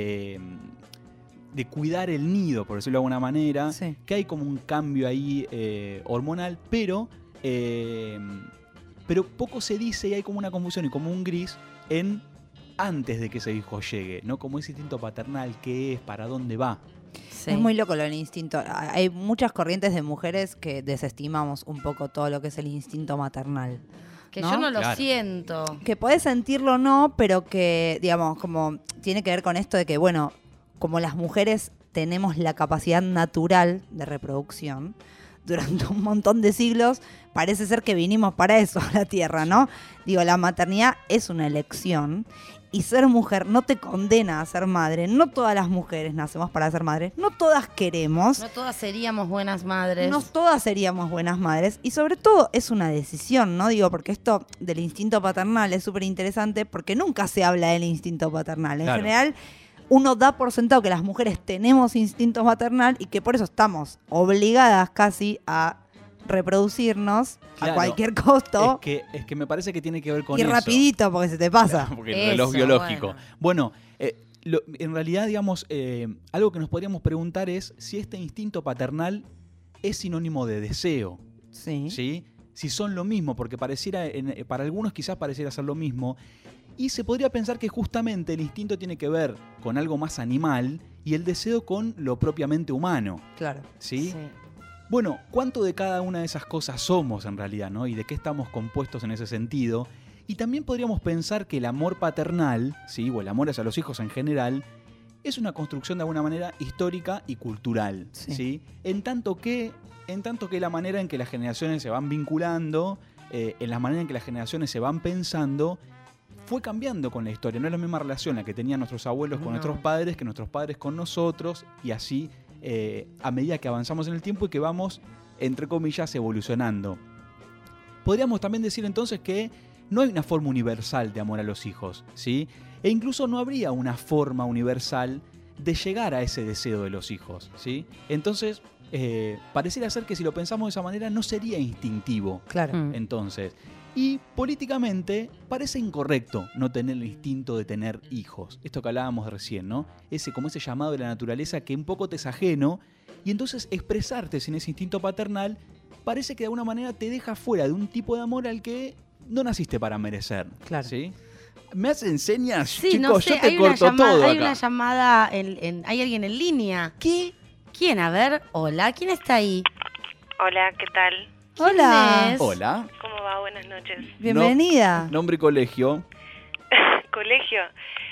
cuidar el nido, por decirlo de alguna manera, que hay como un cambio ahí hormonal, pero pero poco se dice y hay como una confusión y como un gris en antes de que ese hijo llegue, ¿no? Como ese instinto paternal, qué es, para dónde va. Sí. Es muy loco lo del instinto. Hay muchas corrientes de mujeres que desestimamos un poco todo lo que es el instinto maternal. Que yo no lo siento. Que podés sentirlo o no, pero que, digamos, como tiene que ver con esto de que, bueno, como las mujeres tenemos la capacidad natural de reproducción, durante un montón de siglos, parece ser que vinimos para eso a la Tierra, ¿no? Digo, la maternidad es una elección y ser mujer no te condena a ser madre. No todas las mujeres nacemos para ser madres, no todas queremos. No todas seríamos buenas madres. No todas seríamos buenas madres y sobre todo es una decisión, ¿no? Digo, porque esto del instinto paternal es súper interesante porque nunca se habla del instinto paternal. En general, uno da por sentado que las mujeres tenemos instinto maternal y que por eso estamos obligadas casi a reproducirnos a cualquier costo. Es que me parece que tiene que ver con y eso. Y rapidito, porque se te pasa. Porque el reloj biológico. Bueno, en realidad, digamos, algo que nos podríamos preguntar es si este instinto paternal es sinónimo de deseo. Sí. ¿Sí? Si son lo mismo, porque pareciera, para algunos quizás pareciera ser lo mismo. Y se podría pensar que justamente el instinto tiene que ver con algo más animal y el deseo con lo propiamente humano. Claro. ¿Sí? Bueno, ¿cuánto de cada una de esas cosas somos en realidad, ¿no? Y de qué estamos compuestos en ese sentido. Y también podríamos pensar que el amor paternal, ¿sí? O el amor hacia los hijos en general, es una construcción de alguna manera histórica y cultural. ¿Sí? En tanto que la manera en que las generaciones se van vinculando, en la manera en que las generaciones se van pensando, fue cambiando con la historia. No es la misma relación la que tenían nuestros abuelos con nuestros padres que nuestros padres con nosotros, y así a medida que avanzamos en el tiempo y que vamos, entre comillas, evolucionando. Podríamos también decir entonces que no hay una forma universal de amor a los hijos, ¿sí? E incluso no habría una forma universal de llegar a ese deseo de los hijos, ¿sí? Entonces, pareciera ser que si lo pensamos de esa manera no sería instintivo. Claro. Entonces, y políticamente parece incorrecto no tener el instinto de tener hijos. Esto que hablábamos recién, ¿no? Como ese llamado de la naturaleza que un poco te es ajeno, y entonces expresarte sin ese instinto paternal parece que de alguna manera te deja fuera de un tipo de amor al que no naciste para merecer. Claro. ¿Sí? ¿Me hacen señas? Sí, chicos, no sé, yo te corto todo hay acá. una llamada, hay alguien en línea. ¿Qué? ¿Quién? A ver, hola, ¿quién está ahí? Hola, ¿qué tal? Hola. Hola. ¿Cómo va? Buenas noches. Bienvenida. Nombre y colegio. Colegio.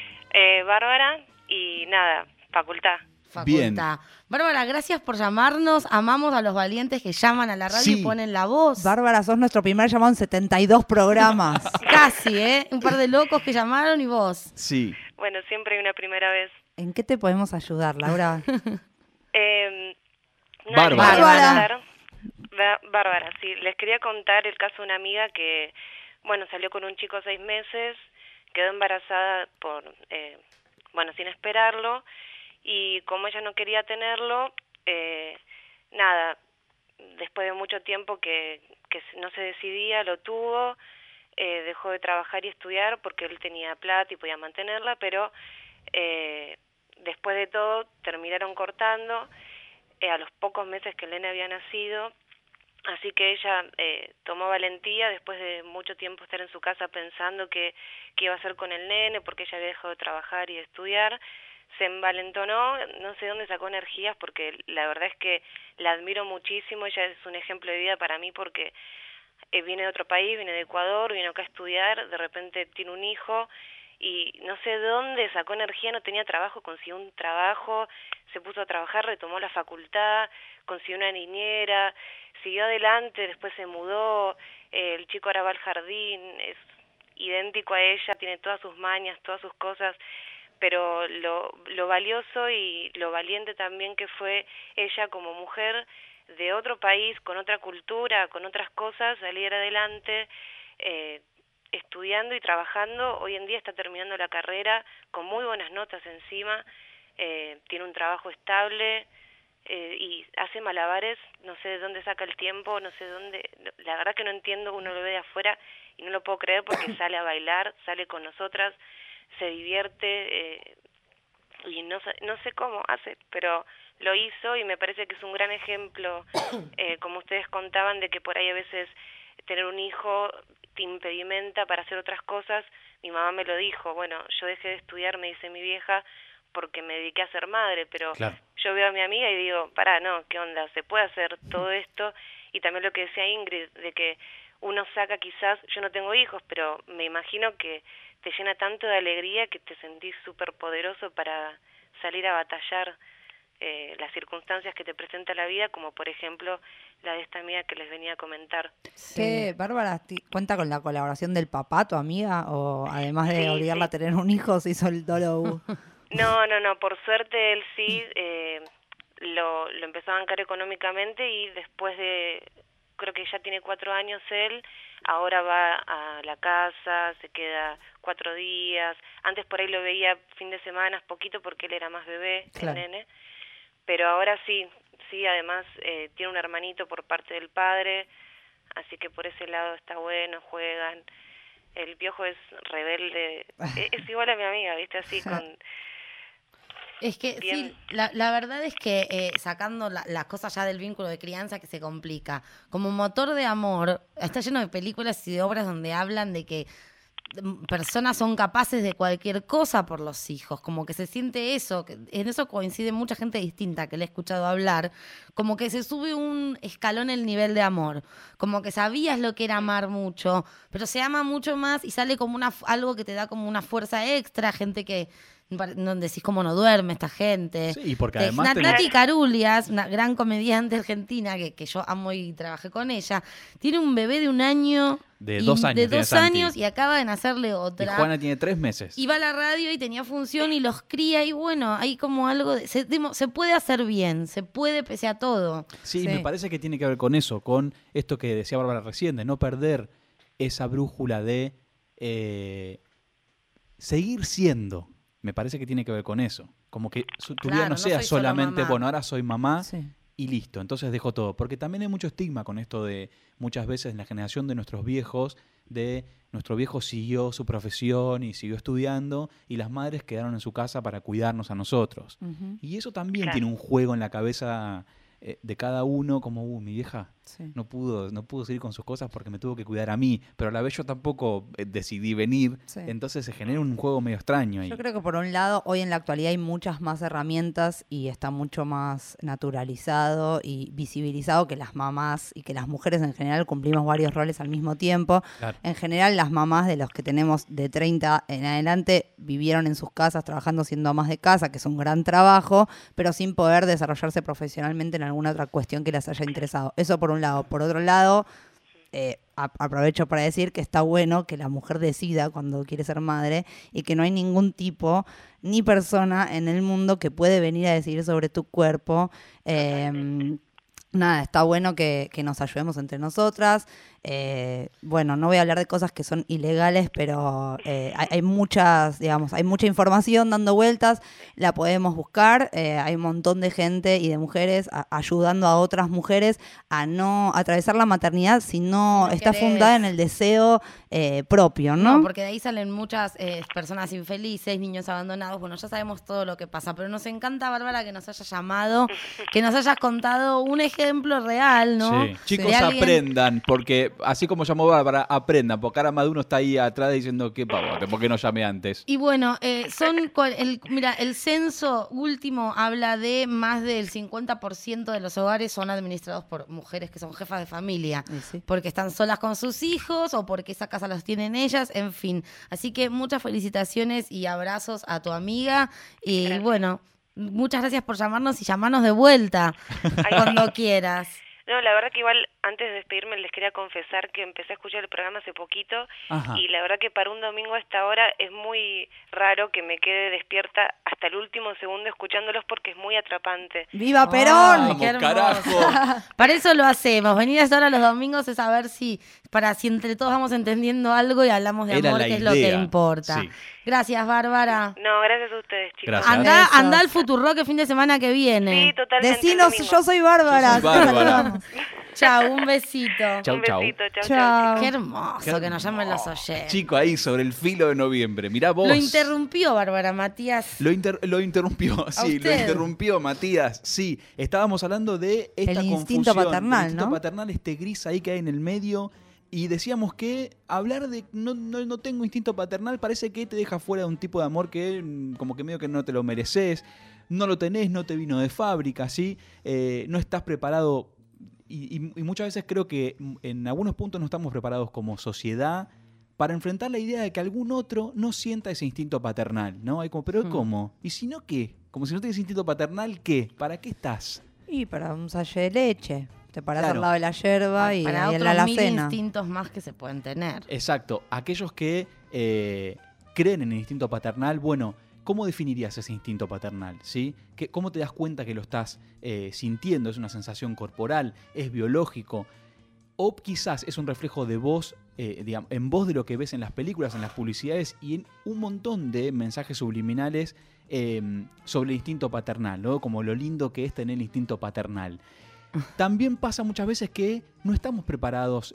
Bárbara y nada, facultad. Bien. Bárbara, gracias por llamarnos. Amamos a los valientes que llaman a la radio y ponen la voz. Bárbara, sos nuestro primer llamado en 72 programas. Casi, ¿eh? Un par de locos que llamaron y vos. Sí. Bueno, siempre hay una primera vez. ¿En qué te podemos ayudar, Laura? Bárbara. Bárbara, sí. Les quería contar el caso de una amiga que, bueno, salió con un chico 6 meses, quedó embarazada sin esperarlo, y como ella no quería tenerlo, después de mucho tiempo que no se decidía, lo tuvo, dejó de trabajar y estudiar porque él tenía plata y podía mantenerla, pero después de todo terminaron cortando a los pocos meses que el nene había nacido. Así que ella tomó valentía después de mucho tiempo estar en su casa pensando qué iba a hacer con el nene, porque ella había dejado de trabajar y de estudiar. Se envalentonó, no sé dónde sacó energías, porque la verdad es que la admiro muchísimo. Ella es un ejemplo de vida para mí porque viene de otro país, viene de Ecuador, vino acá a estudiar, de repente tiene un hijo y no sé dónde sacó energía, no tenía trabajo, consiguió un trabajo, se puso a trabajar, retomó la facultad, consiguió una niñera, siguió adelante, después se mudó, el chico ahora va al jardín, es idéntico a ella, tiene todas sus mañas, todas sus cosas, pero lo valioso y lo valiente también que fue ella como mujer de otro país, con otra cultura, con otras cosas, salir adelante, estudiando y trabajando. Hoy en día está terminando la carrera con muy buenas notas encima, tiene un trabajo estable, y hace malabares, no sé de dónde saca el tiempo, no sé dónde, la verdad que no entiendo, uno lo ve de afuera y no lo puedo creer porque sale a bailar, sale con nosotras, se divierte, y no sé cómo hace, pero lo hizo y me parece que es un gran ejemplo, como ustedes contaban, de que por ahí a veces tener un hijo te impedimenta para hacer otras cosas. Mi mamá me lo dijo, bueno, yo dejé de estudiar, me dice mi vieja, porque me dediqué a ser madre, pero yo veo a mi amiga y digo, pará, no, ¿qué onda? Se puede hacer todo esto. Y también lo que decía Ingrid, de que uno saca quizás, yo no tengo hijos, pero me imagino que te llena tanto de alegría que te sentís súper poderoso para salir a batallar las circunstancias que te presenta la vida, como por ejemplo la de esta amiga que les venía a comentar. ¿Qué, Bárbara, cuenta con la colaboración del papá, tu amiga? ¿O además de obligarla a tener un hijo, se hizo el dolo? No, por suerte él sí lo empezó a bancar económicamente y después de, creo que ya tiene 4 años él, ahora va a la casa, se queda 4 días. Antes por ahí lo veía fin de semana, poquito porque él era más bebé, el nene. Pero ahora sí, además tiene un hermanito por parte del padre, así que por ese lado está bueno, juegan. El Piojo es rebelde, es igual a mi amiga, ¿viste? Así con... Es que sí, la verdad es que sacando las cosas ya del vínculo de crianza que se complica, como motor de amor, está lleno de películas y de obras donde hablan de que personas son capaces de cualquier cosa por los hijos, como que se siente eso, que en eso coincide mucha gente distinta que le he escuchado hablar, como que se sube un escalón el nivel de amor, como que sabías lo que era amar mucho, pero se ama mucho más y sale como algo que te da como una fuerza extra, gente que no decís cómo no duerme esta gente. Sí, porque además Nati Carulias, una gran comediante argentina que yo amo y trabajé con ella, tiene un bebé de 1 año. De 2 años. De 2 años y acaba de nacerle otra. Y Juana tiene 3 meses. Y va a la radio y tenía función y los cría y bueno, hay como algo, se puede hacer bien, se puede pese a todo. Sí, me parece que tiene que ver con eso, con esto que decía Bárbara recién, de no perder esa brújula de seguir siendo. Me parece que tiene que ver con eso. Como que tu vida no sea solamente, bueno, ahora soy mamá y listo, entonces dejo todo. Porque también hay mucho estigma con esto de muchas veces en la generación de nuestros viejos, de nuestro viejo siguió su profesión y siguió estudiando y las madres quedaron en su casa para cuidarnos a nosotros. Y eso también tiene un juego en la cabeza de cada uno, como mi vieja no pudo seguir con sus cosas porque me tuvo que cuidar a mí, pero a la vez yo tampoco decidí venir, entonces se genera un juego medio extraño ahí. Yo creo que por un lado hoy en la actualidad hay muchas más herramientas y está mucho más naturalizado y visibilizado que las mamás y que las mujeres en general cumplimos varios roles al mismo tiempo. En general las mamás de los que tenemos de 30 en adelante vivieron en sus casas trabajando siendo amas de casa, que es un gran trabajo, pero sin poder desarrollarse profesionalmente en alguna otra cuestión que les haya interesado. Eso por un lado. Por otro lado, aprovecho para decir que está bueno que la mujer decida cuando quiere ser madre y que no hay ningún tipo ni persona en el mundo que puede venir a decidir sobre tu cuerpo. Nada, está bueno que nos ayudemos entre nosotras. Bueno, no voy a hablar de cosas que son ilegales, pero hay muchas, digamos, hay mucha información dando vueltas, la podemos buscar. Hay un montón de gente y de mujeres ayudando a otras mujeres a no atravesar la maternidad si no está fundada en el deseo propio, ¿no? No, porque de ahí salen muchas personas infelices, niños abandonados. Bueno, ya sabemos todo lo que pasa, pero nos encanta, Bárbara, que nos hayas llamado, que nos hayas contado un ejemplo real, ¿no? Sí. Chicos, aprendan, porque así como llamó Bárbara, aprendan, porque ahora más de uno está ahí atrás diciendo qué pavote, ¿por qué no llamé antes? Y bueno, mira, el censo último habla de más del 50% de los hogares son administrados por mujeres que son jefas de familia, porque están solas con sus hijos o porque esa casa los tienen ellas, en fin. Así que muchas felicitaciones y abrazos a tu amiga y bueno, muchas gracias por llamarnos y llamarnos de vuelta cuando quieras. No, la verdad que igual antes de despedirme les quería confesar que empecé a escuchar el programa hace poquito. Y la verdad que para un domingo a esta hora es muy raro que me quede despierta hasta el último segundo escuchándolos porque es muy atrapante. ¡Viva Perón! ¡Ay, qué hermoso! Para eso lo hacemos. Venir a esta hora los domingos es a ver si entre todos vamos entendiendo algo y hablamos de amor, que es lo que importa. Sí. Gracias, Bárbara. No, gracias a ustedes, chicos. Anda al Futurock el fin de semana que viene. Sí, totalmente. Decinos, yo soy Bárbara. Yo soy Bárbara. Chau, un besito. Chau, chau. Chau. Qué hermoso que nos llamen los oyentes. Chico, ahí sobre el filo de noviembre. Mirá vos. Lo interrumpió Bárbara, Matías. Lo interrumpió, sí, lo interrumpió Matías. Sí, estábamos hablando de esta el instinto confusión. Paternal, el instinto ¿no? paternal, este gris ahí que hay en el medio. Y decíamos que hablar de no tengo instinto paternal parece que te deja fuera de un tipo de amor que como que medio que no te lo mereces, no lo tenés, no te vino de fábrica, ¿sí? No estás preparado y muchas veces creo que en algunos puntos no estamos preparados como sociedad para enfrentar la idea de que algún otro no sienta ese instinto paternal, ¿no? Hay como, ¿pero cómo? ¿Y si no qué? Como si no tienes instinto paternal, ¿qué? ¿Para qué estás? Y para un salle de leche. Te parás Claro. al lado de la yerba y para ahí en otros la mil alacena. instintos más que se pueden tener. Exacto. Aquellos que creen en el instinto paternal, bueno, ¿cómo definirías ese instinto paternal? ¿Sí? ¿Cómo te das cuenta que lo estás sintiendo? ¿Es una sensación corporal? ¿Es biológico? O quizás es un reflejo de vos, en voz de lo que ves en las películas, en las publicidades y en un montón de mensajes subliminales sobre el instinto paternal, ¿no? Como lo lindo que es tener el instinto paternal. También pasa muchas veces que no estamos preparados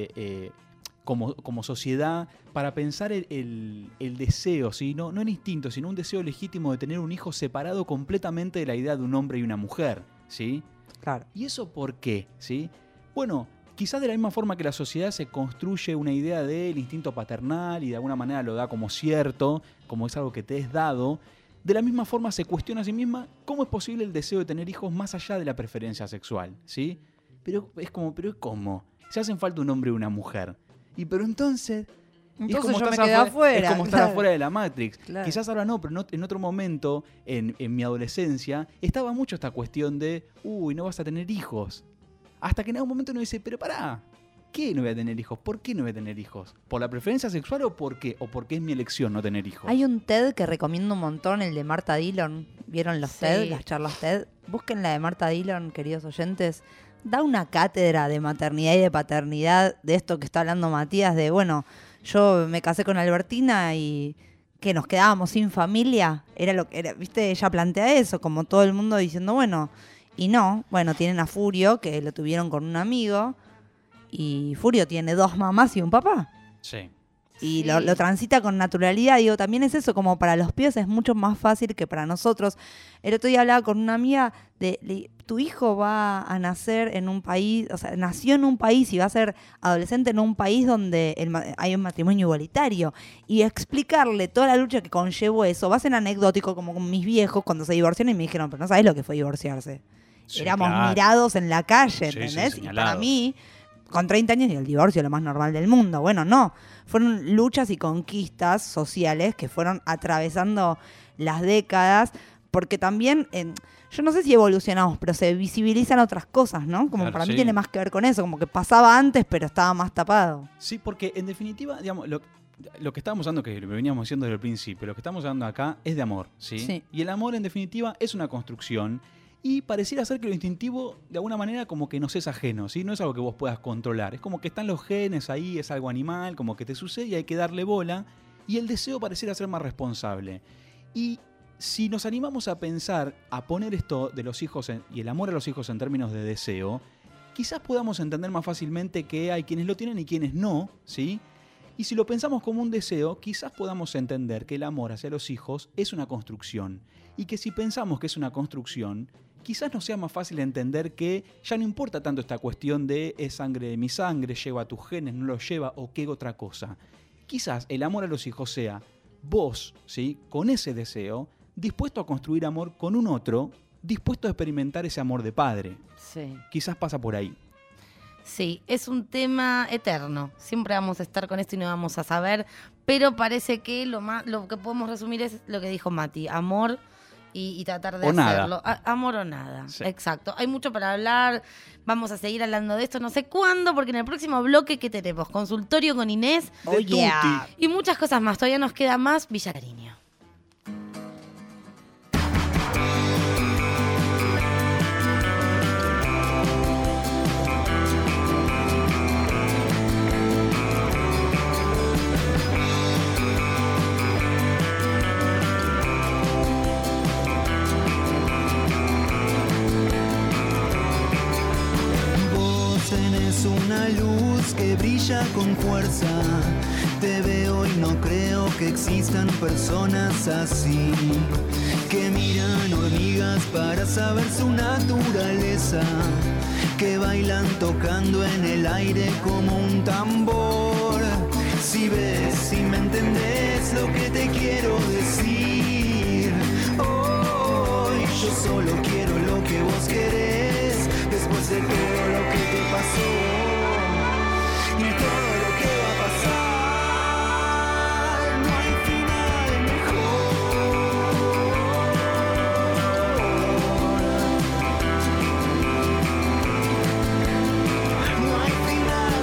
como sociedad para pensar el deseo, ¿sí? No el instinto, sino un deseo legítimo de tener un hijo separado completamente de la idea de un hombre y una mujer, ¿sí? Claro. ¿Y eso por qué? ¿Sí? Bueno, quizás de la misma forma que la sociedad se construye una idea del instinto paternal y de alguna manera lo da como cierto, como es algo que te es dado, de la misma forma se cuestiona a sí misma cómo es posible el deseo de tener hijos más allá de la preferencia sexual, ¿sí? Pero ¿cómo? Se hacen falta un hombre y una mujer. Pero entonces Entonces como yo me estás quedé afuera. Es como estar Claro. afuera de la Matrix. Claro. Quizás ahora no, pero en otro momento, en mi adolescencia, estaba mucho esta cuestión de, no vas a tener hijos. Hasta que en algún momento uno dice, pero pará, ¿qué no voy a tener hijos? ¿Por qué no voy a tener hijos? ¿Por la preferencia sexual o por qué? ¿O porque es mi elección no tener hijos? Hay un TED que recomiendo un montón, el de Marta Dillon. ¿Vieron los Sí. TED, las charlas TED? Busquen la de Marta Dillon, queridos oyentes. Da una cátedra de maternidad y de paternidad de esto que está hablando Matías, de, bueno, yo me casé con Albertina y que nos quedábamos sin familia. Era lo que era, ¿viste? Ella plantea eso, como todo el mundo diciendo, bueno, y no. Bueno, tienen a Furio, que lo tuvieron con un amigo, y Furio tiene 2 mamás y un papá. Sí. Y Sí. lo transita con naturalidad. Digo, también es eso, como para los pibes es mucho más fácil que para nosotros. El otro día hablaba con una amiga de tu hijo va a nacer en un país, o sea, nació en un país y va a ser adolescente en un país donde hay un matrimonio igualitario. Y explicarle toda la lucha que conllevó eso. Va a ser anecdótico, como con mis viejos cuando se divorciaron y me dijeron, pero no sabés lo que fue divorciarse. Sí, Éramos claro. mirados en la calle, Sí, ¿entendés? sí, y para señalados. mí, con 30 años, y el divorcio lo más normal del mundo. Bueno, no. Fueron luchas y conquistas sociales que fueron atravesando las décadas, porque también, yo no sé si evolucionamos, pero se visibilizan otras cosas, ¿no? Como Claro, para mí sí. tiene más que ver con eso, como que pasaba antes, pero estaba más tapado. Sí, porque en definitiva, digamos, lo que estábamos hablando, que lo veníamos diciendo desde el principio, lo que estamos hablando acá es de amor, ¿sí? Sí. Y el amor, en definitiva, es una construcción. Y pareciera ser que lo instintivo, de alguna manera, como que nos es ajeno, ¿sí? No es algo que vos puedas controlar. Es como que están los genes ahí, es algo animal, como que te sucede y hay que darle bola. Y el deseo pareciera ser más responsable. Y si nos animamos a pensar, a poner esto de los hijos y el amor a los hijos en términos de deseo, quizás podamos entender más fácilmente que hay quienes lo tienen y quienes no, ¿sí? Y si lo pensamos como un deseo, quizás podamos entender que el amor hacia los hijos es una construcción. Y que si pensamos que es una construcción, quizás nos sea más fácil entender que ya no importa tanto esta cuestión de es sangre de mi sangre, lleva a tus genes, no los lleva o qué otra cosa. Quizás el amor a los hijos sea vos, ¿sí? Con ese deseo, dispuesto a construir amor con un otro, dispuesto a experimentar ese amor de padre. Sí. Quizás pasa por ahí. Sí, es un tema eterno. Siempre vamos a estar con esto y no vamos a saber. Pero parece que lo que podemos resumir es lo que dijo Mati. Amor y tratar de O nada. hacerlo. Amor o nada. Sí. Exacto. Hay mucho para hablar. Vamos a seguir hablando de esto. No sé cuándo, porque en el próximo bloque, ¿qué tenemos? Consultorio con Inés. Oh, yeah. Y muchas cosas más. Todavía nos queda más Villa Cariño. Vos tenés un una luz que brilla con fuerza. Te veo y no creo que existan personas así, que miran hormigas para saber su naturaleza, que bailan tocando en el aire como un tambor. Si ves, si me entendés lo que te quiero decir, hoy yo solo quiero lo que vos querés, después de todo lo que te pasó y todo lo que va a pasar. No hay final mejor. No hay final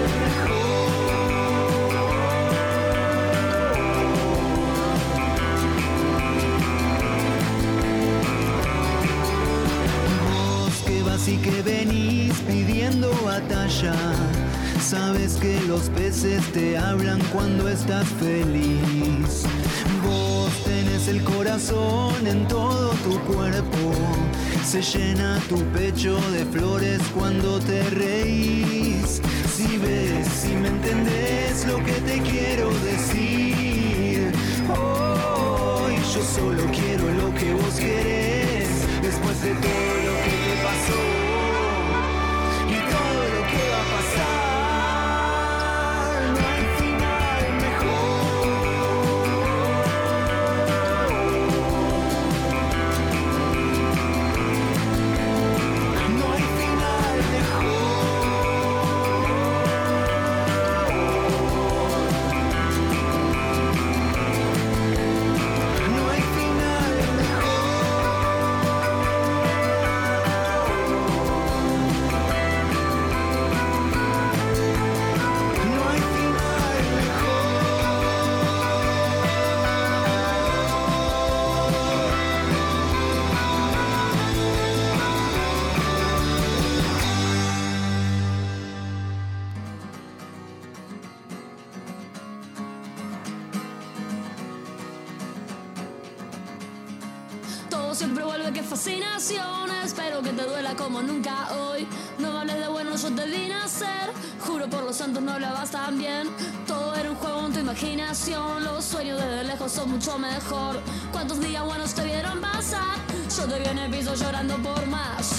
Vos que vas y que venís pidiendo batalla, sabes que los peces te hablan cuando estás feliz. Vos tenés el corazón en todo tu cuerpo, se llena tu pecho de flores cuando te reís. Si ves, si me entendés lo que te quiero decir, hoy yo solo quiero lo que vos querés, después de todo lo que te pasó y todo lo que va a pasar. No hay final mejor. No hay final mejor. No hay final No hay final Todo siempre vuelve, qué fascinación. Espero que te duela como nunca hoy. No me hables de bueno, yo te vi nacer. Juro por los santos no hablabas tan bien. Todo era un juego en tu imaginación. Los sueños desde lejos son mucho mejor. ¿Cuántos días buenos te vieron pasar? Yo te vi en el piso llorando por más.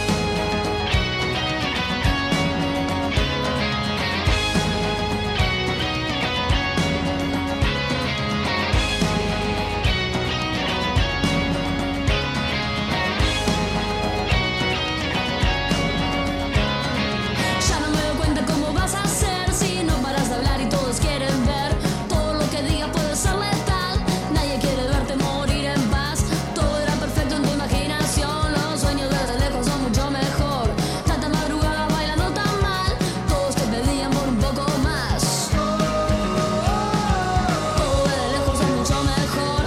Ya no me doy cuenta cómo vas a hacer si no paras de hablar y todos quieren ver. Todo lo que digas puede ser letal. Nadie quiere verte morir en paz. Todo era perfecto en tu imaginación. Los sueños desde lejos son mucho mejor. Tanta madrugada bailando tan mal. Todos te pedían por un poco más. Todo desde lejos es mucho mejor.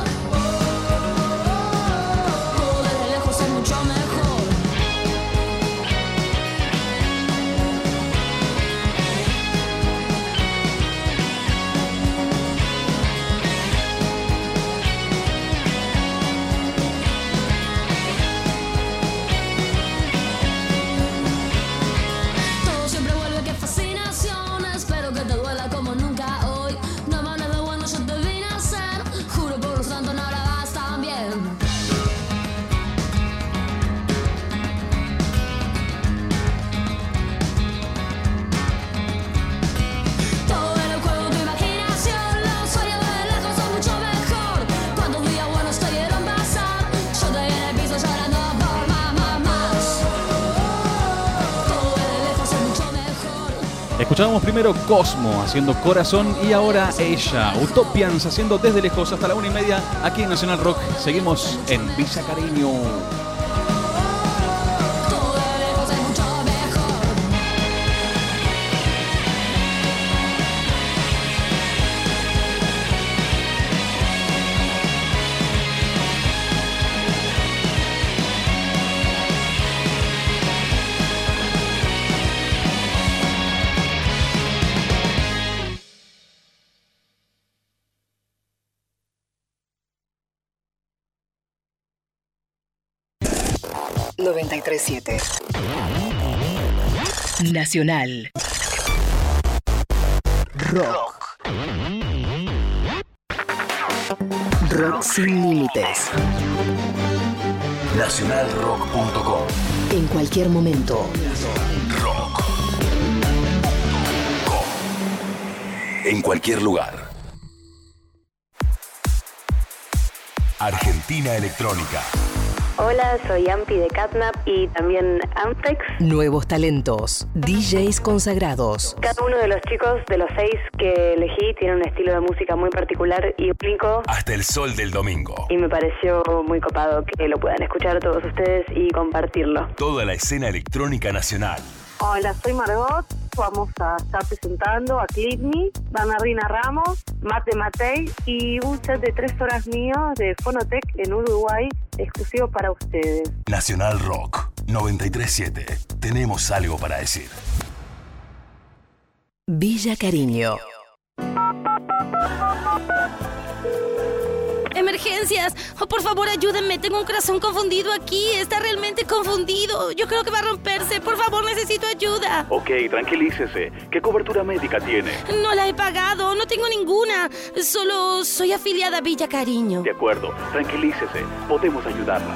Todo desde lejos es mucho mejor. Todo siempre vuelve, qué fascinación. Espero que te duela como nunca hoy. No me hables de bueno, yo te vi nacer. Juro por los santos no hablabas tan bien. Todo era un juego de tu imaginación. Los sueños de lejos son mucho mejor. ¿Cuántos días buenos te vieron pasar? Yo te vi en el piso llorando por más. Todo de lejos es mucho mejor. Escuchábamos primero Cosmo haciendo Corazón y ahora ella, Utopians haciendo Desde Lejos hasta la 1:30 aquí en Nacional Rock. Seguimos en Villa Cariño. Todo de lejos es mucho mejor. Nacional. Rock. Rock sin límites. Nacionalrock.com. En cualquier momento. Rock. En cualquier lugar. Argentina Electrónica. Hola, soy Ampi de Catnap y también Ampex. Nuevos talentos. DJs consagrados. Cada uno de los chicos de los 6 que elegí tiene un estilo de música muy particular y único. Hasta el sol del domingo. Y me pareció muy copado que lo puedan escuchar todos ustedes y compartirlo. Toda la escena electrónica nacional. Hola, soy Margot. Vamos a estar presentando a Clip Me, Bernardina Ramos, Mate Matei y un set de 3 horas mío de Fonotec en Uruguay, exclusivo para ustedes. Nacional Rock 937. Tenemos algo para decir. Villa Cariño. Emergencias. Oh, por favor, ayúdenme. Tengo un corazón confundido aquí. Está realmente confundido. Yo creo que va a romperse. Por favor, necesito ayuda. Ok, tranquilícese. ¿Qué cobertura médica tiene? No la he pagado. No tengo ninguna. Solo soy afiliada a Villa Cariño. De acuerdo, tranquilícese. Podemos ayudarla.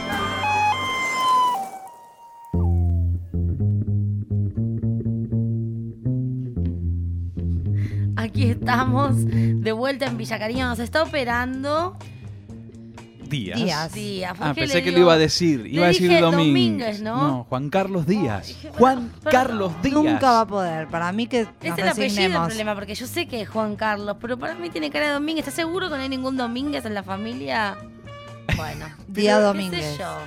Aquí estamos, de vuelta en Villa Cariño. Nos está operando Díaz. Pensé que lo iba a decir. Iba a decir Domínguez, ¿no? No, Juan Carlos Díaz. Juan Carlos Díaz. Nunca va a poder. Para mí que Es nos el apellido el resignemos. problema, porque yo sé que es Juan Carlos, pero para mí tiene cara de Domínguez. ¿Estás seguro que no hay ningún Domínguez en la familia? Bueno. Día pero, Domínguez. ¿qué sé yo?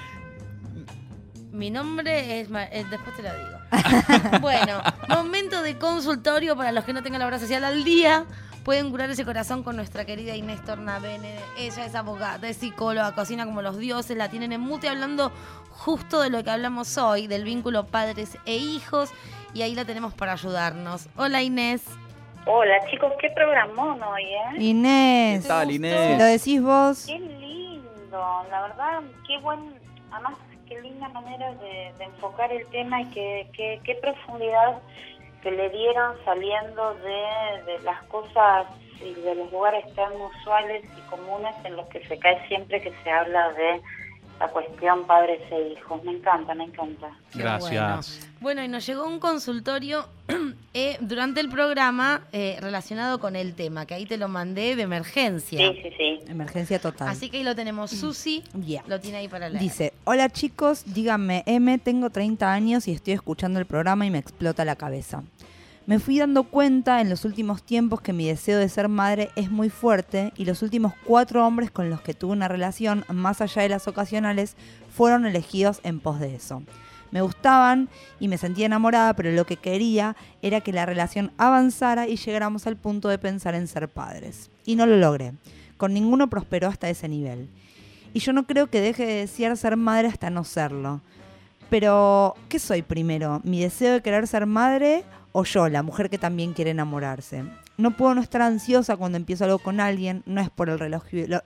Mi nombre es... después te lo digo. Bueno, momento de consultorio para los que no tengan la obra social al día. Pueden curar ese corazón con nuestra querida Inés Tornavene. Ella es abogada, es psicóloga, cocina como los dioses. La tienen en mute hablando justo de lo que hablamos hoy, del vínculo padres e hijos. Y ahí la tenemos para ayudarnos. Hola, Inés. Hola, chicos, qué programón hoy, Inés. ¿Qué tal, Inés? ¿Lo decís vos? Qué lindo, la verdad, qué buen, además, qué linda manera de enfocar el tema y qué profundidad que le dieron saliendo de las cosas y de los lugares tan usuales y comunes en los que se cae siempre que se habla de la cuestión padres e hijos. Me encanta, me encanta. Gracias. Bueno, y nos llegó un consultorio durante el programa relacionado con el tema, que ahí te lo mandé de emergencia. Sí. Emergencia total. Así que ahí lo tenemos. Susi lo tiene ahí para leer. Dice, hola chicos, díganme M, tengo 30 años y estoy escuchando el programa y me explota la cabeza. Me fui dando cuenta en los últimos tiempos que mi deseo de ser madre es muy fuerte y los últimos 4 hombres con los que tuve una relación, más allá de las ocasionales, fueron elegidos en pos de eso. Me gustaban y me sentía enamorada, pero lo que quería era que la relación avanzara y llegáramos al punto de pensar en ser padres. Y no lo logré. Con ninguno prosperó hasta ese nivel. Y yo no creo que deje de desear ser madre hasta no serlo. Pero, ¿qué soy primero? ¿Mi deseo de querer ser madre o yo, la mujer que también quiere enamorarse? No puedo no estar ansiosa cuando empiezo algo con alguien, no es por el reloj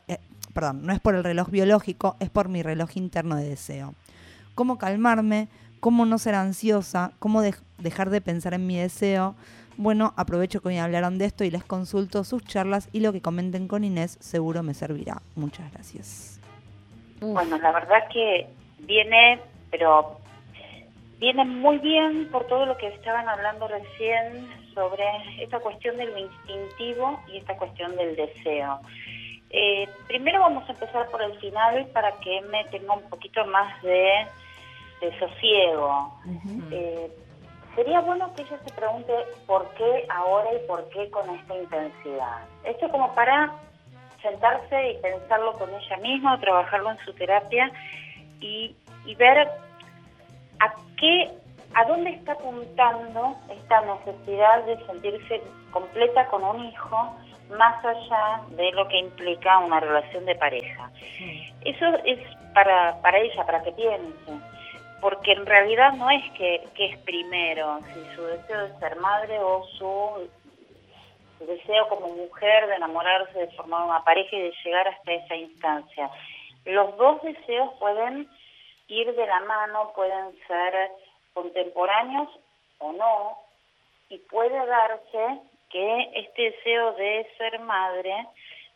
biológico, es por mi reloj interno de deseo. ¿Cómo calmarme? ¿Cómo no ser ansiosa? ¿Cómo dejar de pensar en mi deseo? Bueno, aprovecho que me hablaron de esto y les consulto sus charlas y lo que comenten con Inés seguro me servirá. Muchas gracias. Bueno, la verdad que viene muy bien por todo lo que estaban hablando recién sobre esta cuestión de lo instintivo y esta cuestión del deseo. Primero vamos a empezar por el final para que me tenga un poquito más de sosiego. Sería bueno que ella se pregunte por qué ahora y por qué con esta intensidad. Esto como para sentarse y pensarlo con ella misma, trabajarlo en su terapia y ver a dónde está apuntando esta necesidad de sentirse completa con un hijo más allá de lo que implica una relación de pareja. Eso es para ella, para que piense, porque en realidad no es que es primero, si su deseo de ser madre o su deseo como mujer de enamorarse, de formar una pareja y de llegar hasta esa instancia. Los dos deseos pueden ir de la mano, pueden ser contemporáneos o no, y puede darse que este deseo de ser madre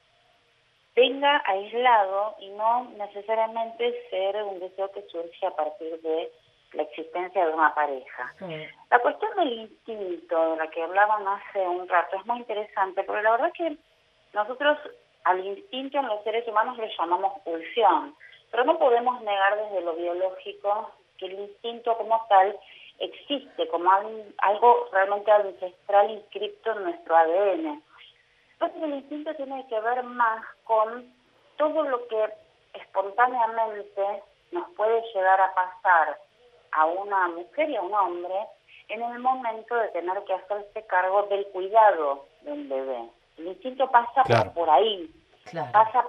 venga aislado y no necesariamente ser un deseo que surge a partir de la existencia de una pareja. La cuestión del instinto, de la que hablaban hace un rato, es muy interesante, porque la verdad es que nosotros al instinto en los seres humanos le llamamos pulsión, pero no podemos negar desde lo biológico que el instinto como tal existe, como algo realmente ancestral inscripto en nuestro ADN. Entonces el instinto tiene que ver más con todo lo que espontáneamente nos puede llegar a pasar a una mujer y a un hombre en el momento de tener que hacerse cargo del cuidado de un bebé. El instinto pasa por ahí, pasa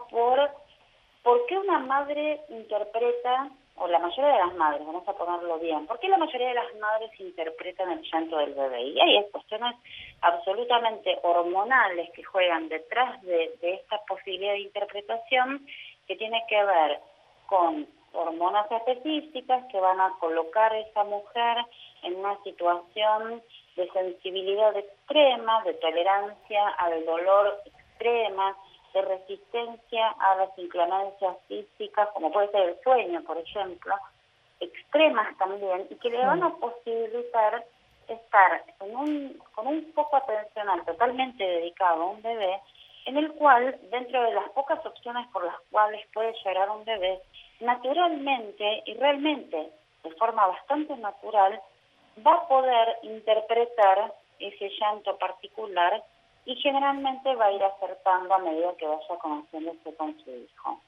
por qué una madre interpreta, o la mayoría de las madres, vamos a ponerlo bien, ¿por qué la mayoría de las madres interpretan el llanto del bebé? Y hay cuestiones absolutamente hormonales que juegan detrás de esta posibilidad de interpretación, que tiene que ver con hormonas específicas que van a colocar a esa mujer en una situación de sensibilidad extrema, de tolerancia al dolor extrema, de resistencia a las inclemencias físicas, como puede ser el sueño, por ejemplo, extremas también, y que le van a posibilitar estar con un foco atencional totalmente dedicado a un bebé, en el cual, dentro de las pocas opciones por las cuales puede llegar un bebé, naturalmente y realmente de forma bastante natural, va a poder interpretar ese llanto particular y generalmente va a ir acertando a medida que vaya conociéndose con su hijo.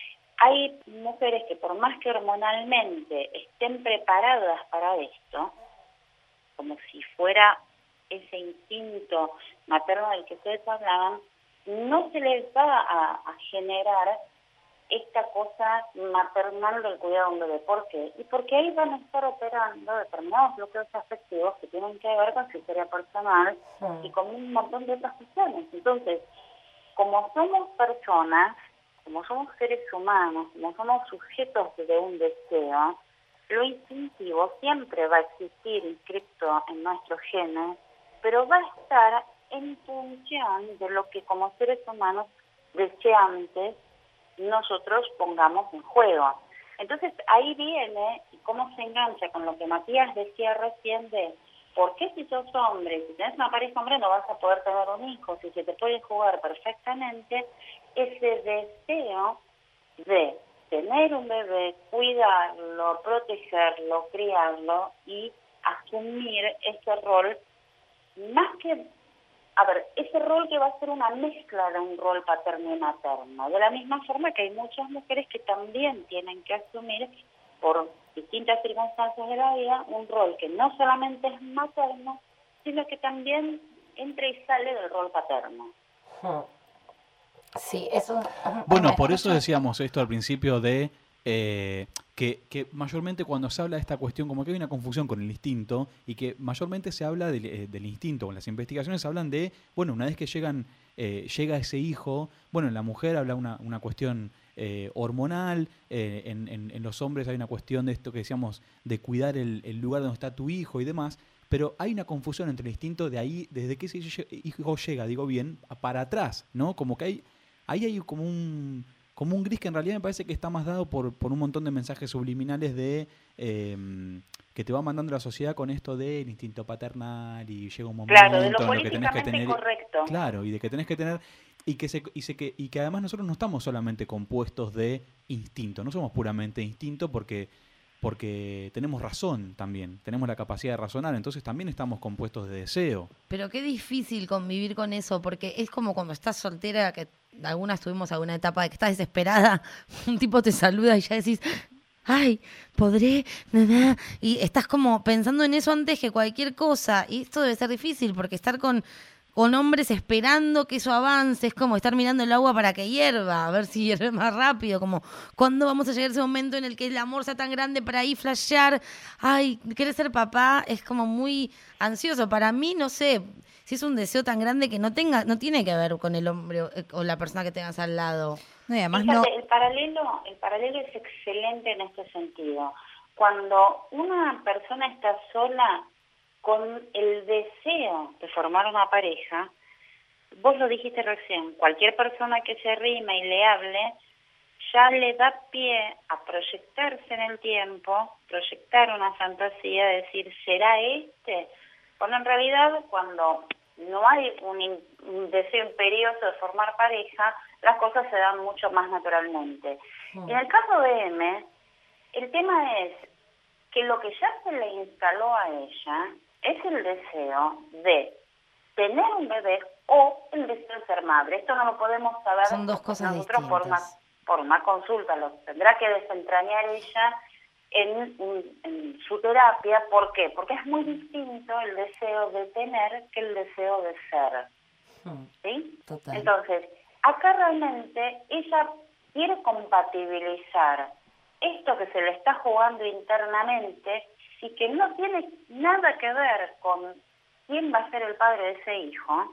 Hay mujeres que por más que hormonalmente estén preparadas para esto, como si fuera ese instinto materno del que ustedes hablaban, no se les va a generar esta cosa maternal del cuidado de un bebé. ¿Por qué? Y porque ahí van a estar operando determinados bloqueos afectivos que tienen que ver con su historia personal y con un montón de otras cuestiones. Entonces, como somos personas, como somos seres humanos, como somos sujetos de un deseo, lo instintivo siempre va a existir inscrito en nuestros genes, pero va a estar en función de lo que como seres humanos deseantes nosotros pongamos en juego. Entonces ahí viene y cómo se engancha con lo que Matías decía recién de ¿por qué si sos hombre, si tenés una pareja hombre no vas a poder tener un hijo, si se te puede jugar perfectamente ese deseo de tener un bebé, cuidarlo, protegerlo, criarlo y asumir ese rol más que... A ver, ese rol que va a ser una mezcla de un rol paterno y materno, de la misma forma que hay muchas mujeres que también tienen que asumir, por distintas circunstancias de la vida, un rol que no solamente es materno, sino que también entra y sale del rol paterno. Sí, eso... Bueno, por eso decíamos esto al principio de... que mayormente cuando se habla de esta cuestión, como que hay una confusión con el instinto, y que mayormente se habla del instinto. En las investigaciones hablan de, bueno, una vez que llega ese hijo, bueno, en la mujer habla una cuestión hormonal, en los hombres hay una cuestión de esto que decíamos, de cuidar el lugar donde está tu hijo y demás, pero hay una confusión entre el instinto de ahí, desde que ese hijo llega, digo bien, para atrás, ¿no? Como que ahí hay como un gris que en realidad me parece que está más dado por un montón de mensajes subliminales de que te va mandando la sociedad con esto del instinto paternal y llega un momento claro, de lo en lo que tenés que tener correcto. Claro, y de que tenés que tener y que además nosotros no estamos solamente compuestos de instinto, no somos puramente instinto porque tenemos razón también, tenemos la capacidad de razonar, entonces también estamos compuestos de deseo. Pero qué difícil convivir con eso, porque es como cuando estás soltera, que algunas tuvimos alguna etapa de que estás desesperada, un tipo te saluda y ya decís, ay, podré, nada, y estás como pensando en eso antes que cualquier cosa, y esto debe ser difícil, porque estar con hombres esperando que eso avance, es como estar mirando el agua para que hierva, a ver si hierve más rápido, como ¿cuándo vamos a llegar a ese momento en el que el amor sea tan grande para ahí flashear? Ay, ¿querés ser papá? Es como muy ansioso. Para mí, no sé, si es un deseo tan grande que no tiene que ver con el hombre o la persona que tengas al lado. No, y además Fíjate, el paralelo es excelente en este sentido. Cuando una persona está sola, con el deseo de formar una pareja, vos lo dijiste recién, cualquier persona que se arrime y le hable, ya le da pie a proyectarse en el tiempo, proyectar una fantasía, decir, ¿será este? Cuando en realidad, cuando no hay un deseo imperioso de formar pareja, las cosas se dan mucho más naturalmente. En el caso de M, el tema es que lo que ya se le instaló a ella es el deseo de tener un bebé o el deseo de ser madre. Esto no lo podemos saber. Son dos cosas nosotros distintas. por una consulta, lo tendrá que desentrañar ella en su terapia. ¿Por qué? Porque es muy distinto el deseo de tener que el deseo de ser. ¿Sí? Total. Entonces, acá realmente ella quiere compatibilizar esto que se le está jugando internamente y que no tiene nada que ver con quién va a ser el padre de ese hijo,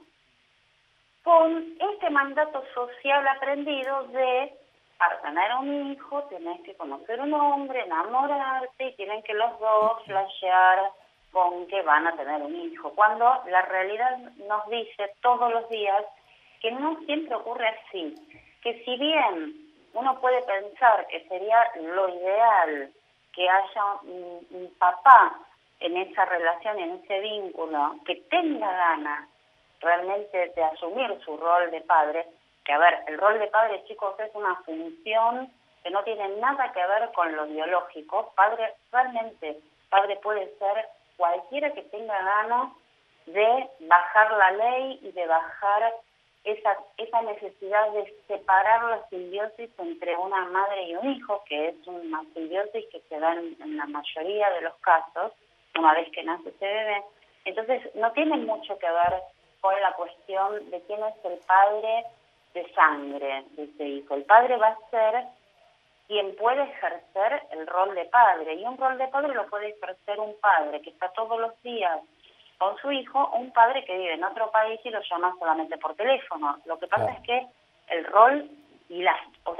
con este mandato social aprendido de, para tener un hijo, tenés que conocer un hombre, enamorarte, y tienen que los dos flashear con que van a tener un hijo. Cuando la realidad nos dice todos los días que no siempre ocurre así, que si bien uno puede pensar que sería lo ideal que haya un papá en esa relación, en ese vínculo, que tenga ganas realmente de asumir su rol de padre, que a ver, el rol de padre, chicos, es una función que no tiene nada que ver con lo biológico. Padre, realmente, padre puede ser cualquiera que tenga ganas de bajar la ley y de bajar esa necesidad de separar la simbiosis entre una madre y un hijo, que es una simbiosis que se da en la mayoría de los casos, una vez que nace ese bebé. Entonces, no tiene mucho que ver con la cuestión de quién es el padre de sangre de ese hijo. El padre va a ser quien puede ejercer el rol de padre, y un rol de padre lo puede ejercer un padre que está todos los días con su hijo, o un padre que vive en otro país y lo llama solamente por teléfono. Lo que pasa es que el rol y la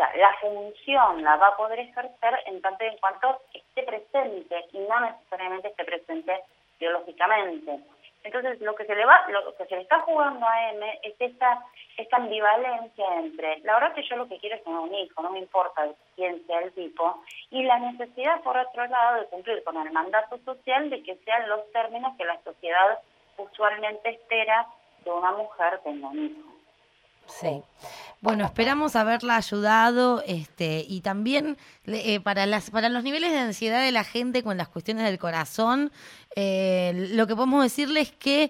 función la va a poder ejercer en tanto y en cuanto esté presente, y no necesariamente esté presente biológicamente. Entonces, lo que se le está jugando a M es esta ambivalencia entre, la verdad que yo lo que quiero es tener un hijo, no me importa quién sea el tipo, y la necesidad, por otro lado, de cumplir con el mandato social de que sean los términos que la sociedad usualmente espera que una mujer tenga un hijo. Sí. Bueno, esperamos haberla ayudado y también para los niveles de ansiedad de la gente con las cuestiones del corazón, lo que podemos decirle es que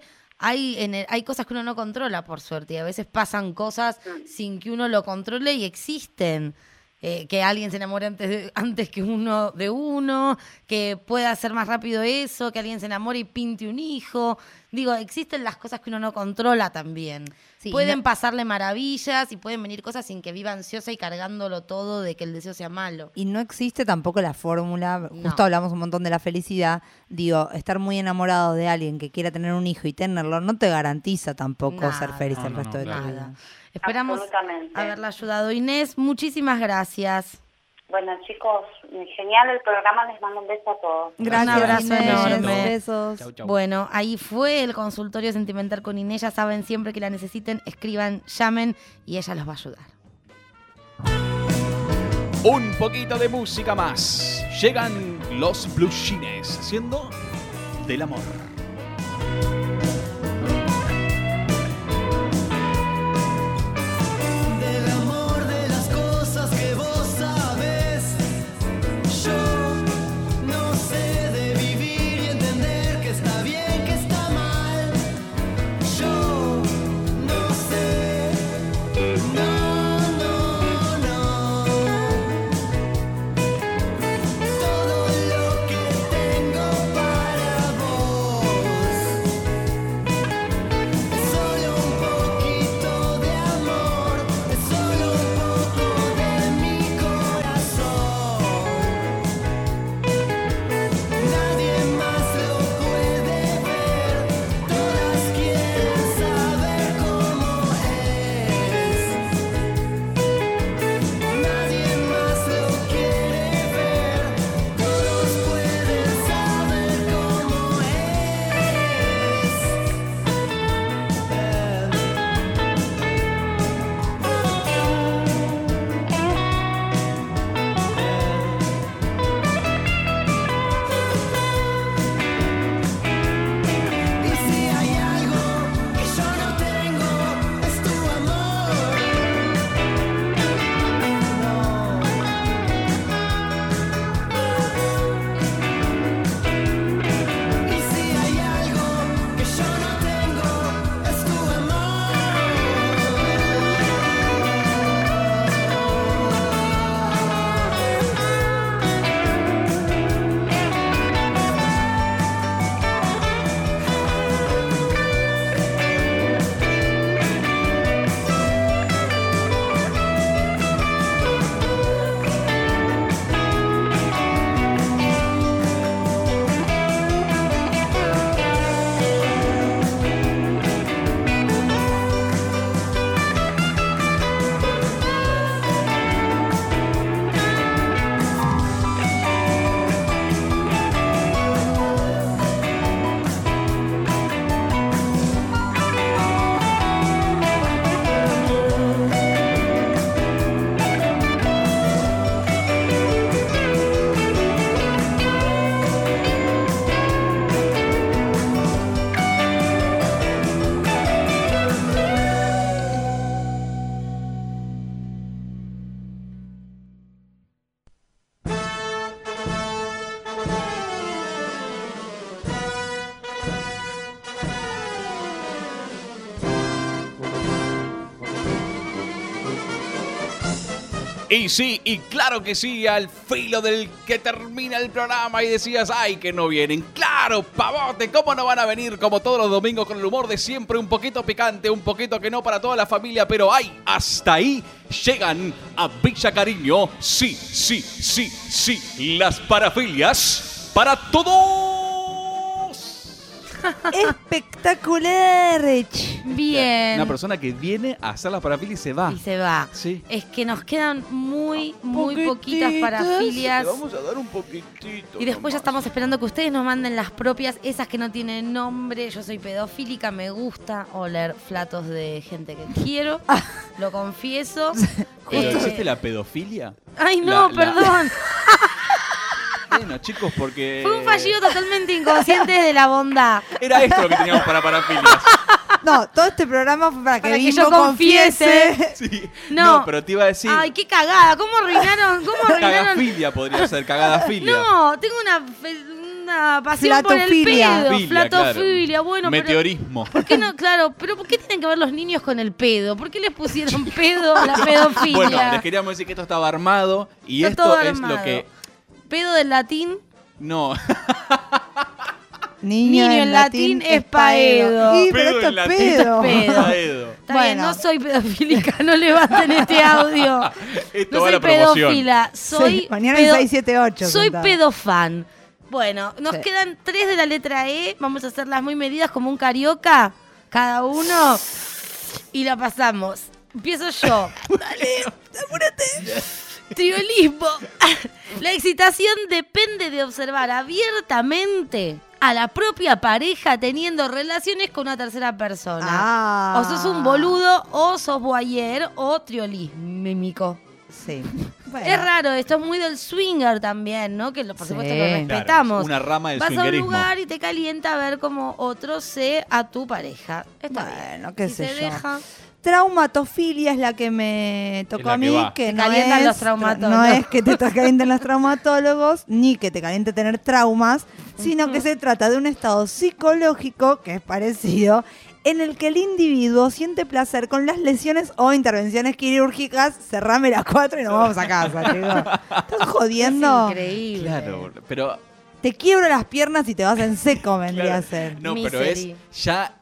hay cosas que uno no controla, por suerte, y a veces pasan cosas sin que uno lo controle y existen. Que alguien se enamore antes que uno de uno, que pueda ser más rápido eso, que alguien se enamore y pinte un hijo. Digo, existen las cosas que uno no controla también. Sí, pueden pasarle maravillas y pueden venir cosas sin que viva ansiosa y cargándolo todo de que el deseo sea malo. Y no existe tampoco la fórmula, justo hablamos un montón de la felicidad, digo, estar muy enamorado de alguien que quiera tener un hijo y tenerlo no te garantiza tampoco ser feliz el resto de tu vida. Esperamos haberla ayudado. Inés, muchísimas gracias. Bueno, chicos, genial el programa, les mando un beso a todos. Un abrazo enorme. Besos. Chau, chau. Bueno, ahí fue el consultorio sentimental con Inés. Ya saben, siempre que la necesiten, escriban, llamen y ella los va a ayudar. Un poquito de música más. Llegan los Blue Jeans, siendo del amor. Del amor, de las cosas que vos sabés. Yo no sé de vivir y entender que está bien, que está mal. Yo no sé. No, no, no. Todo lo que tengo para vos. Y sí, y claro que sí, al filo del que termina el programa y decías, ay, que no vienen. Claro, pavote, ¿cómo no van a venir como todos los domingos con el humor de siempre? Un poquito picante, un poquito que no para toda la familia, pero ay, hasta ahí llegan a Villa Cariño. Sí, sí, sí, sí, las parafilias para todos. Espectacular. Bien. Una persona que viene a hacer la parafilia y se va. Y se va. Sí. Es que nos quedan muy poquitas parafilias. Le vamos a dar un poquitito. Y después ya estamos esperando que ustedes nos manden las propias, esas que no tienen nombre. Yo soy pedofílica, me gusta oler flatos de gente que quiero. Lo confieso. ¿Pero existe la pedofilia? Ay, no, perdón. Bueno, chicos, porque... Fue un fallido totalmente inconsciente de la bondad. Era esto lo que teníamos para parafilias. No, todo este programa fue para que yo confiese. Sí. No. No, pero te iba a decir... Ay, qué cagada. ¿Cómo arruinaron? Cagafilia podría ser, cagadafilia. No, tengo una pasión por el Flatofilia. pedo. Flatofilia, claro. bueno, Meteorismo. ¿por qué no? Claro, pero ¿por qué tienen que ver los niños con el pedo? ¿Por qué les pusieron pedo a la pedofilia? Bueno, les queríamos decir que esto estaba armado y Está todo esto es armado. lo que... Pedo del latín. No. Niño en latín es paedo. Sí, pero esto es pedo. Está bien, no soy pedofílica, no levanten este audio. Esto No va a soy la promoción. pedófila, soy Sí, mañana en 678. soy contá. pedofan. Bueno, nos Sí. quedan 3 de la letra E, vamos a hacerlas muy medidas como un carioca, cada uno, y la pasamos. Empiezo yo. Dale, apúrate. Triolismo. La excitación depende de observar abiertamente a la propia pareja teniendo relaciones con una tercera persona. O sos un boludo, o sos voyeur, o triolismímico. Sí. Es raro, esto es muy del swinger también, ¿no? Que por supuesto Sí. lo respetamos. Claro, una rama del Vas a un swingerismo. lugar y te calienta ver cómo otro se a tu pareja. Está bien. qué Si sé se yo. deja. Traumatofilia es la que me tocó Es la a que mí, va. que Te no calientan es, los traumatólogos. no es que te calienten los traumatólogos, ni que te caliente tener traumas, sino que se trata de un estado psicológico que es parecido, en el que el individuo siente placer con las lesiones o intervenciones quirúrgicas. Cerrame las 4 y nos vamos a casa, chicos. ¿Estás jodiendo? Es increíble. Claro, pero... Te quiebro las piernas y te vas en seco, vendría a ser. No, pero es ya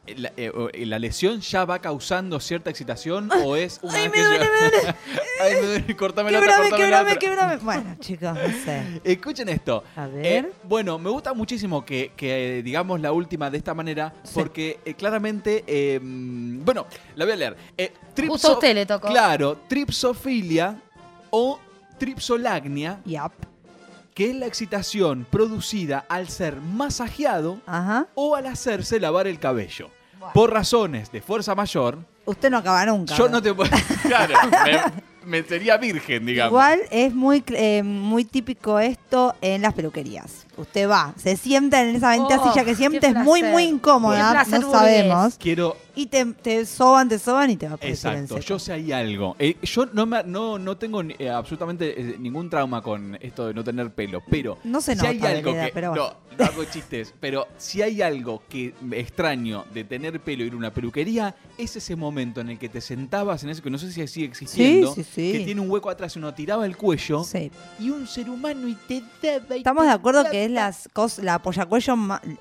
la lesión ya va causando cierta excitación o es una Ay, vez me que duele, ya- me duele. Ay, me duele, cortame la otra, Quebrame. Bueno, chicos, no sé. Escuchen esto. A ver. Bueno, me gusta muchísimo que digamos la última de esta manera porque claramente, bueno, la voy a leer. Justo a usted le tocó. Claro, tripsofilia o tripsolagnia. Yep. Que es la excitación producida al ser masajeado o al hacerse lavar el cabello. Por razones de fuerza mayor. Usted no acaba nunca. Yo no te puedo. Claro, me sería virgen, digamos. Igual es muy típico esto en las peluquerías. Usted va, se sienta en esa ventasilla que siempre es muy, muy incómoda. No sabemos. Quiero. Y te soban y te va a aparecer en Exacto, seco. yo sé hay algo. Yo no tengo absolutamente ningún trauma con esto de no tener pelo, pero No se si nota, hay algo Beleda, que pero bueno. no hago chistes, pero si hay algo que extraño de tener pelo y ir a una peluquería, es ese momento en el que te sentabas en eso que no sé si sigue existiendo, Sí, sí, sí. que tiene un hueco atrás y uno tiraba el cuello y un ser humano y te daba y Estamos te de acuerdo daba. que es la apoyacuello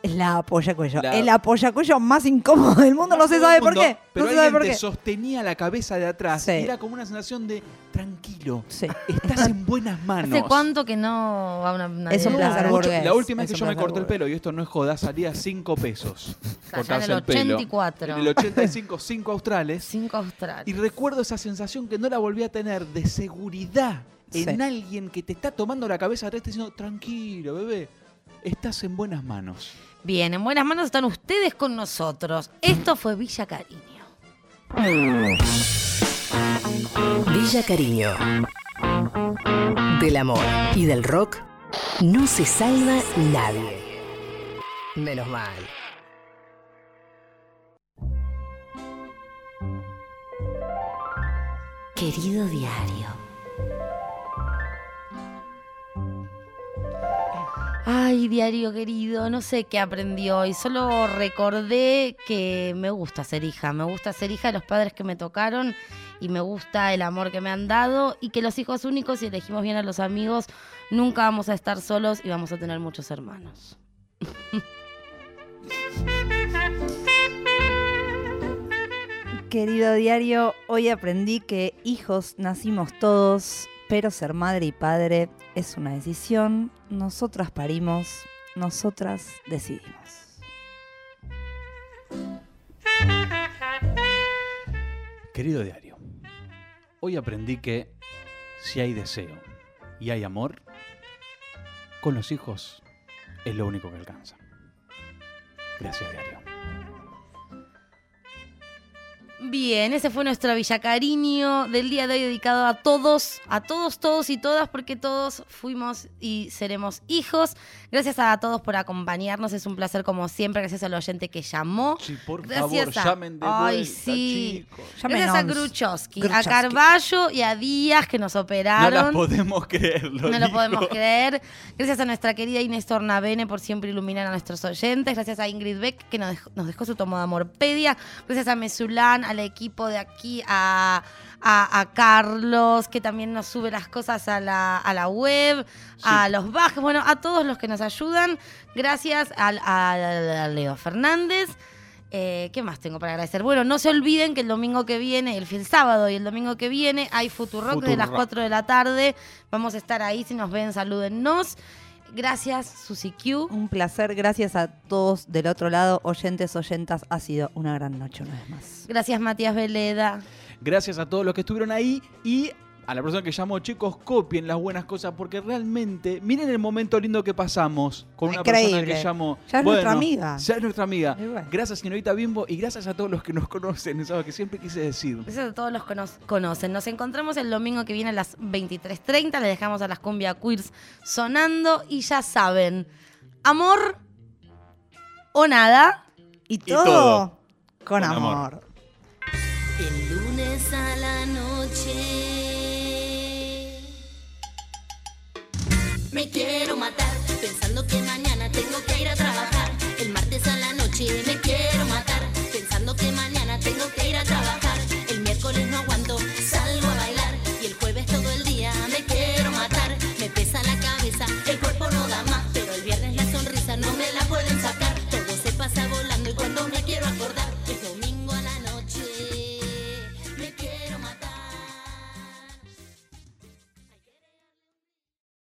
La- el apoyacuello más incómodo del mundo. No se sabe por qué. Pero No se sabe alguien por te qué. sostenía la cabeza de atrás Sí. y era como una sensación de tranquilo, estás en buenas manos. ¿Hace cuánto que no va una Es un placer Mucho. burgués. La última vez Es que un yo me placer corté el pelo, y esto no es joda, salía 5 pesos. sea, cortarse ya en el pelo. 84. En el 85, 5 australes. 5 australes. Y recuerdo esa sensación que no la volví a tener de seguridad en Sí. alguien que te está tomando la cabeza atrás y te diciendo, tranquilo, bebé, estás en buenas manos. Bien, en buenas manos están ustedes con nosotros. Esto fue Villa Cariño. Villa Cariño. Del amor y del rock no se salva nadie. Menos mal. Querido diario. Ay, Ay, diario querido, no sé qué aprendí hoy. Solo recordé que me gusta ser hija. Me gusta ser hija de los padres que me tocaron y me gusta el amor que me han dado y que los hijos únicos, si elegimos bien a los amigos, nunca vamos a estar solos y vamos a tener muchos hermanos. Querido diario, hoy aprendí que hijos nacimos todos, pero ser madre y padre es una decisión. Nosotras parimos, nosotras decidimos. Querido diario, hoy aprendí que si hay deseo y hay amor, con los hijos es lo único que alcanza. Gracias, diario. Bien, ese fue nuestro Villacariño del día de hoy, dedicado a todos, todos y todas, porque todos fuimos y seremos hijos. Gracias a todos por acompañarnos, es un placer como siempre. Gracias al oyente que llamó. Sí, por gracias favor, llamen de vuelta, chicos. Gracias a Gruchowski, a Carballo y a Díaz que nos operaron. No la podemos creer, lo podemos creer. Gracias a nuestra querida Inés Tornavene por siempre iluminar a nuestros oyentes. Gracias a Ingrid Beck que nos dejó su tomo de Amorpedia. Gracias a Mesulán, al equipo de aquí, a Carlos, que también nos sube las cosas a la web, sí, a los bajes, bueno, a todos los que nos ayudan. Gracias a Leo Fernández. ¿Qué más tengo para agradecer? Bueno, no se olviden que el domingo que viene, el sábado y el domingo que viene, hay Futurock desde las 4 de la tarde. Vamos a estar ahí, si nos ven, salúdennos. Gracias, Susi Q. Un placer, gracias a todos del otro lado, oyentes, oyentas. Ha sido una gran noche una vez más. Gracias, Matías Veleda. Gracias a todos los que estuvieron ahí y a la persona que llamó. Chicos, copien las buenas cosas porque realmente, miren el momento lindo que pasamos con una persona que llamó. Ya es nuestra amiga. Ya es nuestra amiga. Gracias, señorita Bimbo, y gracias a todos los que nos conocen, eso es lo que siempre quise decir. Gracias a todos los que nos conocen. Nos encontramos el domingo que viene a las 23:30. Les dejamos a las Cumbia Queers sonando y ya saben, amor o nada y todo con amor. El lunes a la noche me quiero matar pensando que mañana tengo